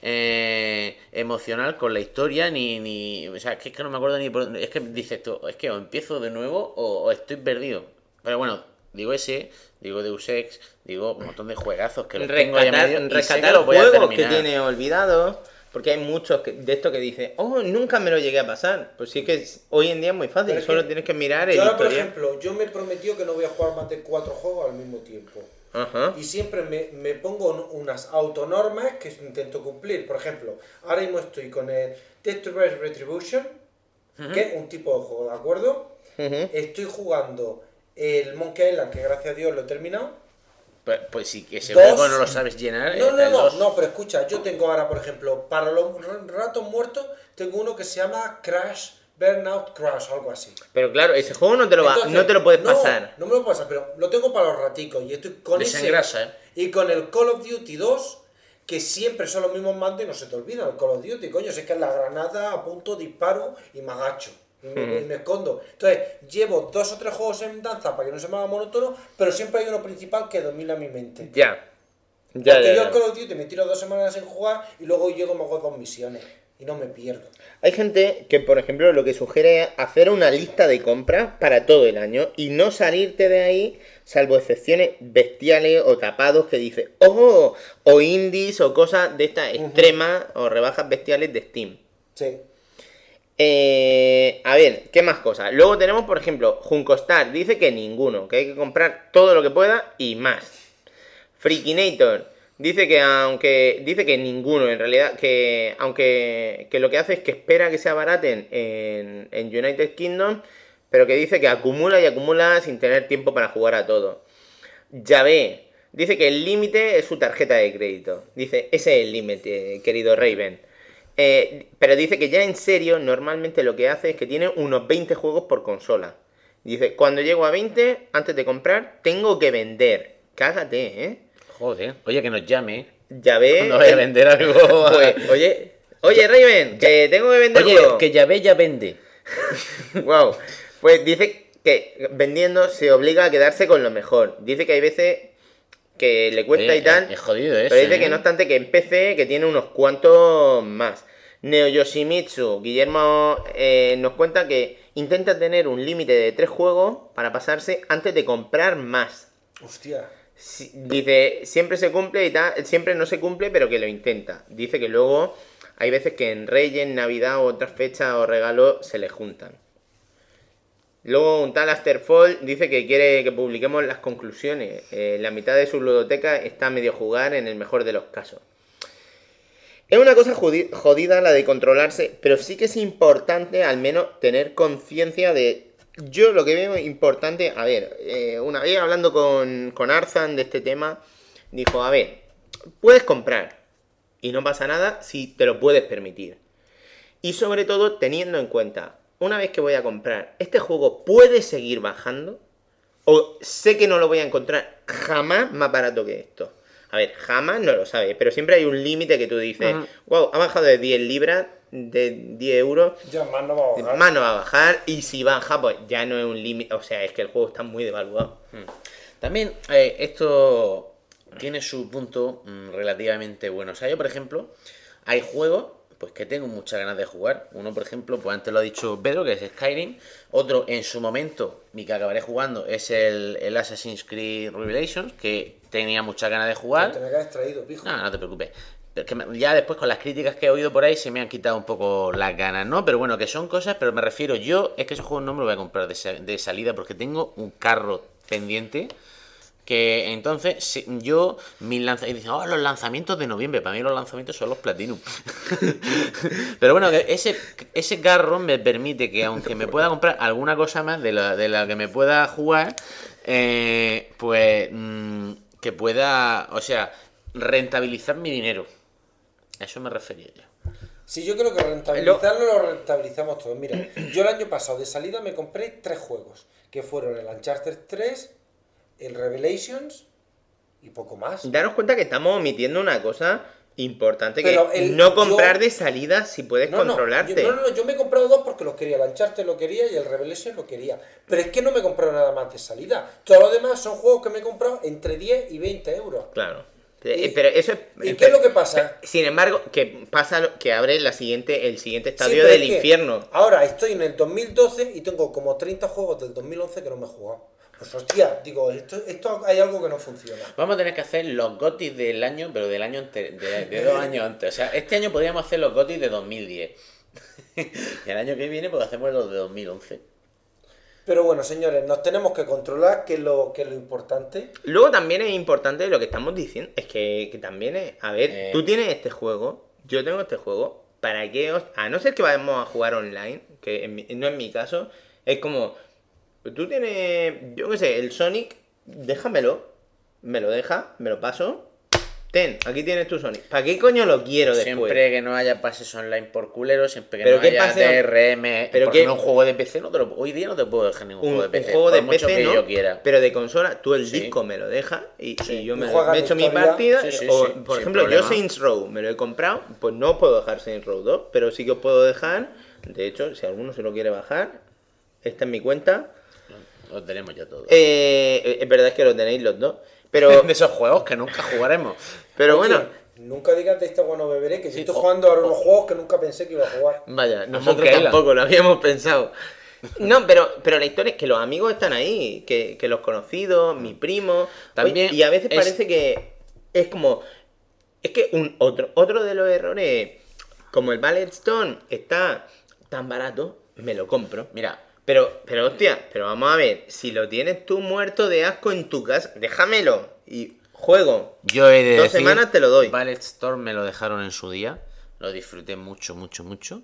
emocional con la historia, ni o sea, es que no me acuerdo ni por dónde. Es que dices tú, es que o empiezo de nuevo o estoy perdido. Pero bueno, digo ese, digo Deus Ex, digo un montón de juegazos que los tengo ahí a medio y sé que rescatar los voy a juegos que terminar. tiene olvidados, porque hay muchos de estos que dicen, nunca me lo llegué a pasar. Pues sí es que hoy en día es muy fácil, Pero es solo que tienes que mirar el Yo ahora, por historial. ejemplo, yo me he prometido que no voy a jugar más de 4 juegos al mismo tiempo. Ajá. Y siempre me pongo unas autonormas que intento cumplir. Por ejemplo, ahora mismo estoy con el Death to Rise Retribution, que es un tipo de juego, ¿de acuerdo? Ujú. Estoy jugando el Monkey Island, que gracias a Dios lo he terminado. Pues si ese Dos. juego no lo sabes llenar, No, el dos. no, pero escucha, yo tengo ahora, por ejemplo, para los ratos muertos, tengo uno que se llama Crash, Burnout Crash o algo así. Pero claro, ese juego no te lo Entonces, puedes pasar. No me lo puedo pasar, pero lo tengo para los raticos y estoy con ese. Desengrasa, ¿eh? Y con el Call of Duty 2, que siempre son los mismos mandos y no se te olvida el Call of Duty, coño, si es que es la granada, apunto, disparo y me agacho. Y me escondo. Entonces, llevo 2 o 3 juegos en danza para que no se me haga monótono, pero siempre hay uno principal que domina mi mente. Ya. Porque yo el Call of Duty me tiro 2 semanas en jugar y luego llego y me hago 2 misiones. Y no me pierdo. Hay gente que, por ejemplo, lo que sugiere es hacer una lista de compras para todo el año y no salirte de ahí, salvo excepciones bestiales o tapados que dice, o indies o cosas de estas extremas o rebajas bestiales de Steam. Sí. A ver, ¿qué más cosas? Luego tenemos, por ejemplo, Juncostar dice que ninguno, que hay que comprar todo lo que pueda y más. Freakinator dice que ninguno, en realidad, que aunque que lo que hace es que espera que se abaraten en United Kingdom, pero que dice que acumula y acumula sin tener tiempo para jugar a todo. Yavé dice que el límite es su tarjeta de crédito. Dice, ese es el límite, querido Raven. Pero dice que ya en serio, normalmente lo que hace es que tiene unos 20 juegos por consola. Dice, cuando llego a 20, antes de comprar, tengo que vender. Cágate, ¿eh? Joder, oye, que nos llame. Ya ve. Cuando vaya a vender algo. Pues, oye, Raven, que tengo que vender Oye, juegos. que ya ve, ya vende. Wow. Pues dice que vendiendo se obliga a quedarse con lo mejor. Dice que hay veces que le cuesta Oye, y tal. es jodido eso, Pero dice ¿eh? que no obstante que en PC que tiene unos cuantos más. Neo Yoshimitsu, Guillermo nos cuenta que intenta tener un límite de 3 juegos para pasarse antes de comprar más. Hostia. Dice, siempre se cumple y tal, siempre no se cumple, pero que lo intenta. Dice que luego hay veces que en Reyes, Navidad o otras fechas o regalos se le juntan. Luego un tal Afterfall dice que quiere que publiquemos las conclusiones. La mitad de su ludoteca está a medio jugar en el mejor de los casos. Es una cosa jodida la de controlarse, pero sí que es importante al menos tener conciencia de... Yo lo que veo importante... A ver, una vez hablando con Arzan de este tema, dijo, a ver, puedes comprar y no pasa nada si te lo puedes permitir. Y sobre todo teniendo en cuenta, una vez que voy a comprar, ¿este juego puede seguir bajando? ¿O sé que no lo voy a encontrar jamás más barato que esto? A ver, jamás no lo sabes, pero siempre hay un límite que tú dices, wow, ha bajado de 10 libras, de 10 euros, Ya más no va a bajar. más no va a bajar, y si baja, pues ya no es un límite, o sea, es que el juego está muy devaluado. También esto tiene su punto relativamente bueno. O sea, yo, por ejemplo, hay juegos pues que tengo muchas ganas de jugar. Uno, por ejemplo, pues antes lo ha dicho Pedro, que es Skyrim. Otro, en su momento, y que acabaré jugando, es el Assassin's Creed Revelations, que tenía muchas ganas de jugar. Te me has traído, pijo. No, no te preocupes. Es que ya después con las críticas que he oído por ahí se me han quitado un poco las ganas, ¿no? Pero bueno, que son cosas, pero me refiero, yo es que esos juegos no me los voy a comprar de salida porque tengo un carro pendiente que entonces yo mis lanzamientos, y dicen, oh, los lanzamientos de noviembre, para mí los lanzamientos son los Platinum. Pero bueno, que ese carro me permite que aunque me pueda comprar alguna cosa más de la que me pueda jugar, pues que pueda, o sea, rentabilizar mi dinero. A eso me refería yo. Sí, yo creo que rentabilizarlo lo rentabilizamos todos. Mira, yo el año pasado de salida me compré 3 juegos, que fueron el Uncharted 3, el Revelations y poco más. Daros cuenta que estamos omitiendo una cosa importante, Pero que no comprar yo- de salida si puedes controlarte. Yo me he comprado 2 porque los quería. El Uncharted lo quería y el Revelation lo quería. Pero es que no me he comprado nada más de salida. Todo lo demás son juegos que me he comprado entre 10 y 20 euros. Claro. Y- Pero eso es... ¿y qué es lo que pasa? Sin embargo, que pasa que abre el siguiente Sí, estadio pero del es que infierno. Ahora estoy en el 2012 y tengo como 30 juegos del 2011 que no me he jugado. Pues hostia, digo, esto hay algo que no funciona. Vamos a tener que hacer los GOTYs del año, pero del año de 2 años antes. O sea, este año podríamos hacer los GOTYs de 2010. Y el año que viene pues hacemos los de 2011. Pero bueno, señores, nos tenemos que controlar, que es lo importante. Luego también es importante lo que estamos diciendo. Es que también es... A ver, tú tienes este juego, yo tengo este juego. ¿Para qué a no ser que vayamos a jugar online, que no es mi caso, es como... Tú tienes, yo qué sé, el Sonic, déjamelo, me lo deja, me lo paso. Ten, aquí tienes tu Sonic. ¿Para qué coño lo quiero después? Siempre que no haya pases online por culeros, siempre que Pero no ¿qué haya pase? DRM, Pero porque ¿qué? no un juego de PC, hoy día no te puedo dejar ningún juego de PC, un juego por de mucho PC, que ¿no? yo quiera. Pero de consola, tú el Sí. disco me lo dejas y yo Y me juegas he la hecho mi historia. partida. Sí, sí, O, sí, por sin ejemplo, problema. yo Saints Row me lo he comprado, pues no os puedo dejar Saints Row 2, pero sí que os puedo dejar. De hecho, si alguno se lo quiere bajar, esta es mi cuenta. Lo tenemos ya todo. Es verdad que lo tenéis los dos. Pero, De esos juegos que nunca jugaremos. pero Oye, bueno, nunca digas de este bueno beberé, que yo Sí, estoy jugando ahora unos juegos que nunca pensé que iba a jugar. vaya, nosotros Monkey Island. tampoco lo habíamos pensado. No, pero la historia es que los amigos están ahí, que los conocidos, mi primo. También Oye, y a veces es- parece que es como. Es que otro de los errores, como el Ballet Stone está tan barato, me lo compro. Mira, Pero hostia, pero vamos a ver, si lo tienes tú muerto de asco en tu casa, déjamelo y juego. yo he de 2 decir, semanas te lo doy. Ballet Storm me lo dejaron en su día, lo disfruté mucho, mucho, mucho,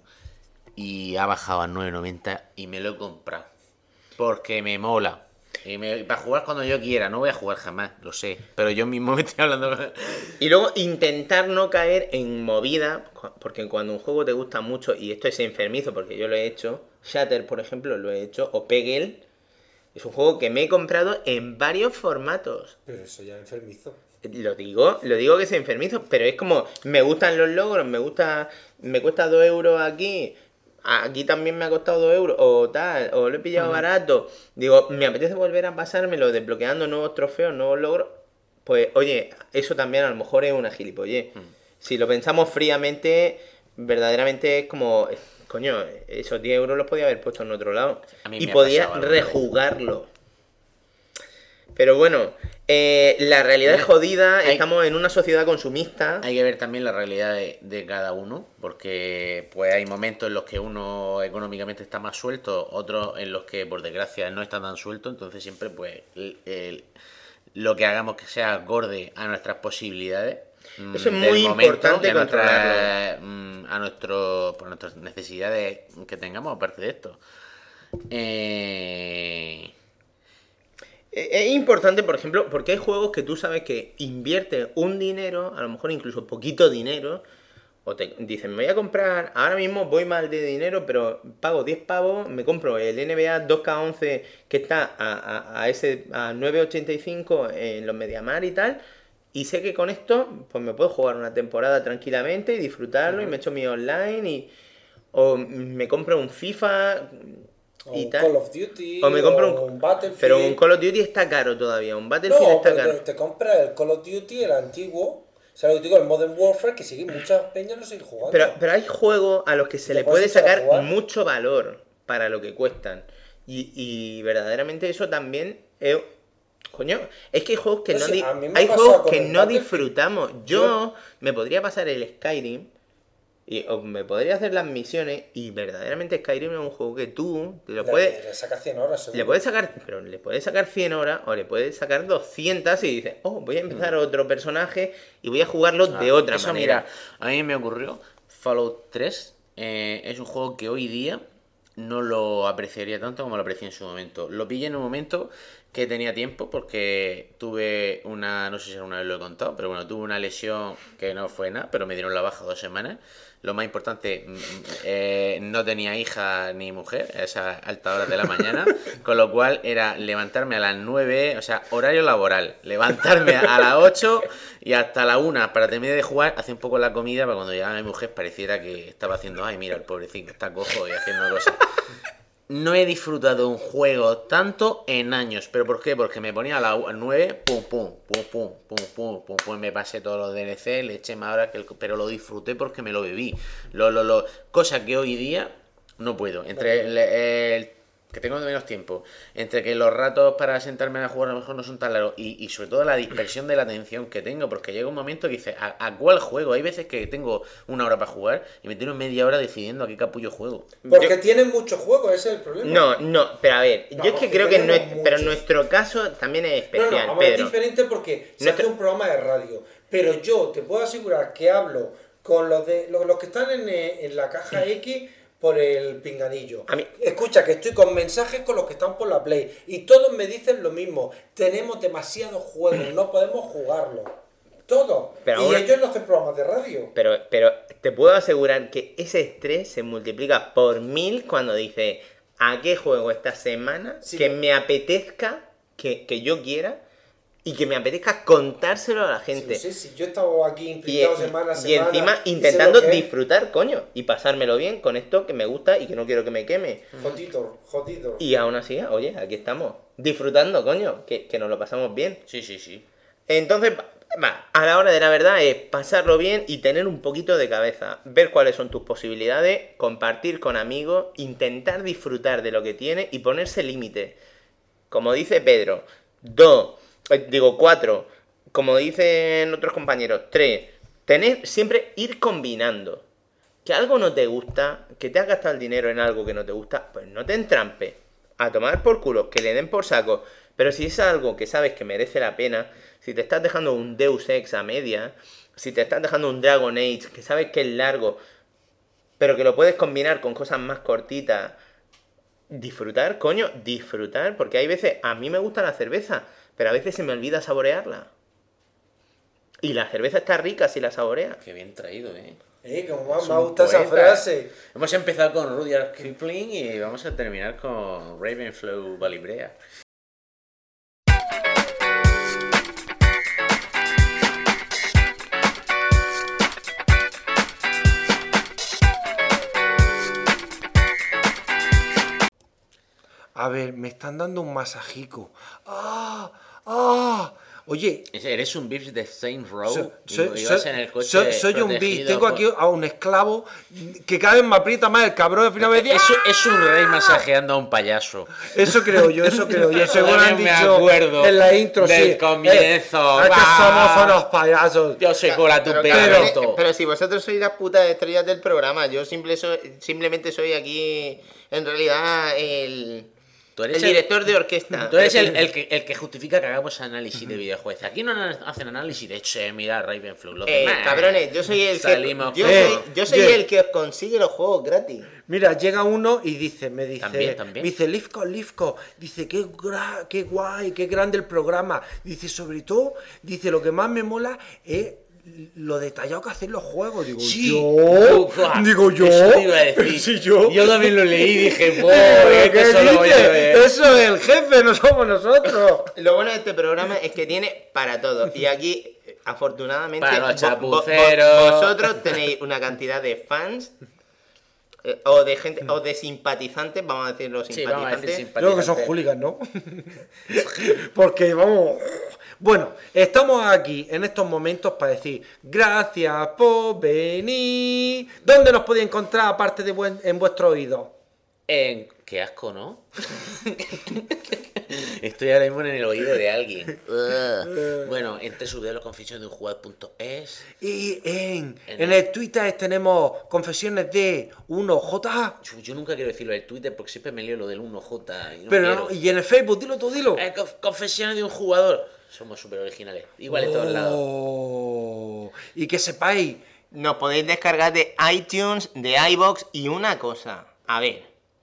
y ha bajado a 9,90 y me lo he comprado, porque me mola. Y para jugar cuando yo quiera, no voy a jugar jamás, lo sé, pero yo mismo me estoy hablando. Y luego intentar no caer en movida, porque cuando un juego te gusta mucho, y esto es enfermizo porque yo lo he hecho, Shatter por ejemplo lo he hecho, o Peggle, es un juego que me he comprado en varios formatos. Pero eso ya es enfermizo. Lo digo que es enfermizo, pero es como, me gustan los logros, me cuesta 2 euros aquí también me ha costado 2 euros, o tal, o lo he pillado barato. Digo, me apetece volver a pasármelo desbloqueando nuevos trofeos, nuevos logros. Pues, oye, eso también a lo mejor es una gilipollez. Si lo pensamos fríamente, verdaderamente es como, coño, esos 10 euros los podía haber puesto en otro lado. A mí Y me ha podía pasado alguna vez. rejugarlo. Pero bueno, la realidad es jodida, Hay- estamos en una sociedad consumista. Hay que ver también la realidad de cada uno, porque pues hay momentos en los que uno económicamente está más suelto, otros en los que por desgracia no está tan suelto, entonces siempre pues lo que hagamos que sea acorde a nuestras posibilidades. Eso es del muy momento importante y a controlarlo. por nuestras necesidades que tengamos aparte de esto. Es importante, por ejemplo, porque hay juegos que tú sabes que inviertes un dinero, a lo mejor incluso poquito dinero, o te dicen, me voy a comprar, ahora mismo voy mal de dinero, pero pago 10 pavos, me compro el NBA 2K11 que está a 9,85 en los Mediamar y tal, y sé que con esto pues me puedo jugar una temporada tranquilamente y disfrutarlo, y me echo mi online, o me compro un FIFA O y un tal. Call of Duty, O me compro un Battlefield. Pero un Call of Duty está caro todavía, un Battlefield No, está pero caro. te compras el Call of Duty, el antiguo. O sea, lo que te digo, el Modern Warfare, que sigue muchas peñas no siguen jugando. Pero hay juegos a los que se ¿Te le puedes puede echar a sacar jugar? mucho valor para lo que cuestan. Y verdaderamente eso también es... Coño, es que hay juegos que No no, sé, a mí me ha hay pasado juegos con que el no Battlefield. disfrutamos. Yo me podría pasar el Skyrim o me podría hacer las misiones, y verdaderamente Skyrim es un juego que tú te lo puedes... Le sacas 100 horas, seguro. Le puedes sacar, pero le puedes sacar 100 horas o le puedes sacar 200 y dices, oh, voy a empezar otro personaje y voy a jugarlo de otra Eso, manera. mira, a mí me ocurrió. Fallout 3 es un juego que hoy día no lo apreciaría tanto como lo aprecié en su momento. Lo pillé en un momento que tenía tiempo porque tuve una, no sé si alguna vez lo he contado, pero bueno, tuve una lesión que no fue nada, pero me dieron la baja 2 semanas. Lo más importante, no tenía hija ni mujer a esas altas horas de la mañana, con lo cual era levantarme a las 9, o sea, horario laboral, levantarme a las 8 y hasta la 1 para terminar de jugar, hacer un poco la comida para cuando llegaba mi mujer pareciera que estaba haciendo, ay, mira, el pobrecito está cojo y haciendo cosas. No he disfrutado un juego tanto en años. ¿Pero por qué? Porque me ponía a las 9, pum, pum, pum, pum, pum, pum, pum, pum, me pasé todos los DLC, le eché más horas pero lo disfruté porque me lo bebí. Cosa que hoy día no puedo. Entre el que tengo menos tiempo, entre que los ratos para sentarme a jugar a lo mejor no son tan largos y sobre todo la dispersión de la atención que tengo, porque llega un momento que dices, ¿a cuál juego? Hay veces que tengo 1 hora para jugar y me tiro media hora decidiendo a qué capullo juego. Porque tienen muchos juegos, ese es el problema. No, pero a ver, No, yo es que que creo que no es, tenemos pero en muchos. nuestro caso también es No, especial, vamos, es Pedro. diferente porque se Nuestro- hace un programa de radio. Pero yo te puedo asegurar que hablo con los que están en la caja X por el pinganillo. A mí- Escucha, que estoy con mensajes con los que están por la Play. Y todos me dicen lo mismo. Tenemos demasiados juegos, no podemos jugarlos. Todos. Pero Y ahora- ellos no hacen programas de radio. Pero te puedo asegurar que ese estrés se multiplica por 1000 cuando dice a qué juego esta semana Sí, que pero- me apetezca, que yo quiera y que me apetezca contárselo a la gente. Sí, yo he estado aquí Y, implicado semana a y semana. encima y sé intentando lo que es. disfrutar, coño, y pasármelo bien con esto que me gusta y que no quiero que me queme. Jodido. Y aún así, oye, aquí estamos, disfrutando, coño, que nos lo pasamos bien. Sí, sí, sí. Entonces, a la hora de la verdad es pasarlo bien y tener un poquito de cabeza, ver cuáles son tus posibilidades, compartir con amigos, intentar disfrutar de lo que tienes y ponerse límites. Como dice Pedro, 4, como dicen otros compañeros, 3, siempre ir combinando. Que algo no te gusta, que te has gastado el dinero en algo que no te gusta, pues no te entrampes. A tomar por culo, que le den por saco. Pero si es algo que sabes que merece la pena, si te estás dejando un Deus Ex a media, si te estás dejando un Dragon Age, que sabes que es largo, pero que lo puedes combinar con cosas más cortitas, disfrutar, coño, disfrutar, porque hay veces, a mí me gusta la cerveza, pero a veces se me olvida saborearla. Y la cerveza está rica si la saboreas. Qué bien traído, ¿eh? Como más Es me un gusta esa poeta. frase. Hemos empezado con Rudyard Kipling y vamos a terminar con Ravenflow Balibrea. A ver, me están dando un masajico. ¡Ah! ¡Ah! Oye, Eres un bitch de Saints Row. soy En el coche un bitch. protegido Tengo aquí a un esclavo que cada vez me aprieta más el cabrón. Al final me dice, Es un rey masajeando a un payaso. Eso creo yo. Según Todavía han me dicho acuerdo en la intro, del sí. comienzo. Es que ¡Ah! somos unos payasos. Yo soy cola tu Pero, pegamento. pero si vosotros sois las putas estrellas del programa, yo simplemente soy aquí, en realidad, el Tú eres director de orquesta. Tú eres el que justifica que hagamos análisis de videojuegos. Aquí no hacen análisis de che, mira Ravenflow. Los demás. Cabrones, yo soy el Salimos que yo soy Jeff. el que os consigue los juegos gratis. Mira, llega uno y me dice, También. me dice, Livco, dice, qué guay, qué grande el programa. Dice, sobre todo, dice, lo que más me mola es lo detallado que hacen los juegos. Digo, Sí. yo. Eso te iba a decir. Sí, yo. Yo también lo leí y dije, ¿Qué eso lo voy a dice? ver. Eso es el jefe, no somos nosotros. Lo bueno de este programa es que tiene para todo. Y aquí, afortunadamente, Para los chapuceros. vosotros tenéis una cantidad de fans o de gente o de simpatizantes, vamos a decirlo, Sí, vamos a decir simpatizantes. Creo que son hooligans, ¿no? Porque vamos. Bueno, estamos aquí en estos momentos para decir gracias por venir. ¿Dónde nos podéis encontrar aparte de en vuestro oído? Qué asco, ¿no? Estoy ahora mismo en el oído de alguien. Bueno, en www.confesionesdeunjugador.es. Y en el Twitter tenemos confesiones de 1J. Yo nunca quiero decirlo en Twitter porque siempre me lío lo del 1J. Y no Pero quiero. no, y en el Facebook, dilo tú, dilo. Confesiones de un jugador. Somos súper originales. Igual en todos lados. Oh, y que sepáis. Nos podéis descargar de iTunes, de iVoox y una cosa. A ver.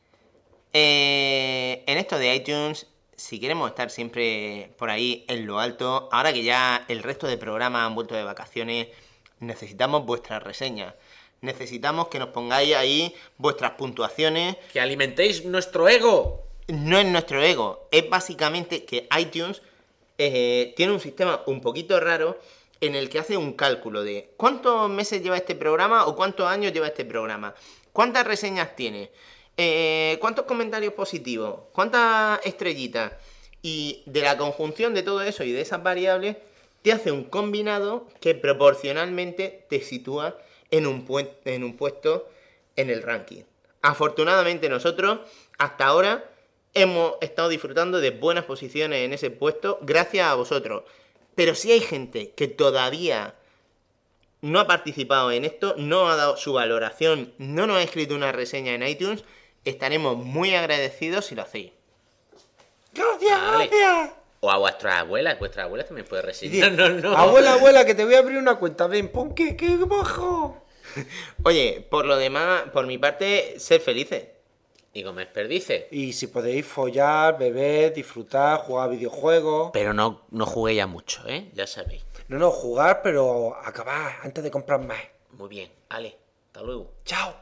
En esto de iTunes, si queremos estar siempre por ahí en lo alto, ahora que ya el resto de programas han vuelto de vacaciones, necesitamos vuestras reseñas. Necesitamos que nos pongáis ahí vuestras puntuaciones. Que alimentéis nuestro ego. No es nuestro ego, es básicamente que iTunes tiene un sistema un poquito raro en el que hace un cálculo de cuántos meses lleva este programa o cuántos años lleva este programa, cuántas reseñas tiene, cuántos comentarios positivos, cuántas estrellitas, y de la conjunción de todo eso y de esas variables te hace un combinado que proporcionalmente te sitúa en un puesto en el ranking. Afortunadamente nosotros hasta ahora hemos estado disfrutando de buenas posiciones en ese puesto gracias a vosotros. Pero si hay gente que todavía no ha participado en esto, no ha dado su valoración, no nos ha escrito una reseña en iTunes, estaremos muy agradecidos si lo hacéis. Gracias, Vale. gracias. O a vuestras abuelas también pueden reseñar. No. Abuela, que te voy a abrir una cuenta. Ven, pon qué bajo. Oye, por lo demás, por mi parte, ser felices. Y comer perdices. Y si podéis follar, beber, disfrutar, jugar a videojuegos. Pero no juguéis ya mucho, ¿eh? Ya sabéis. No, jugar, pero acabar antes de comprar más. Muy bien. Ale, hasta luego. Chao.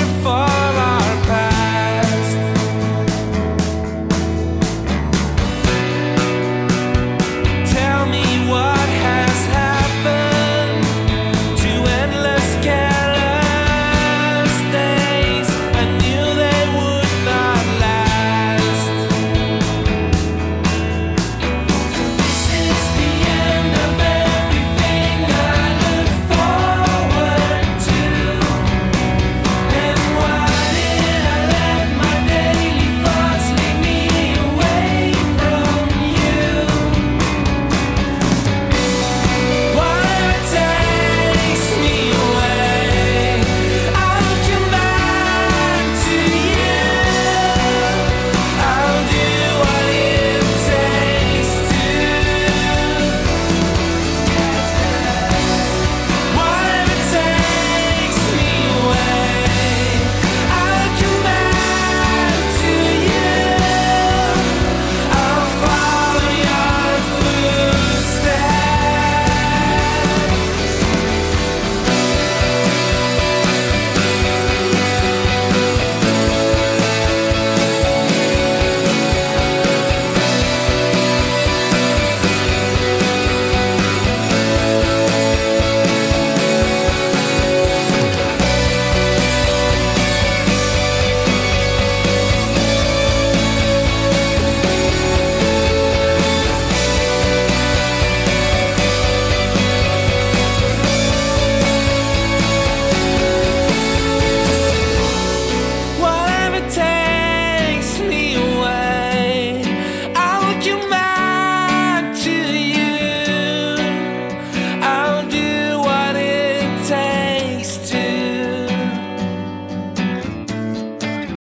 fall our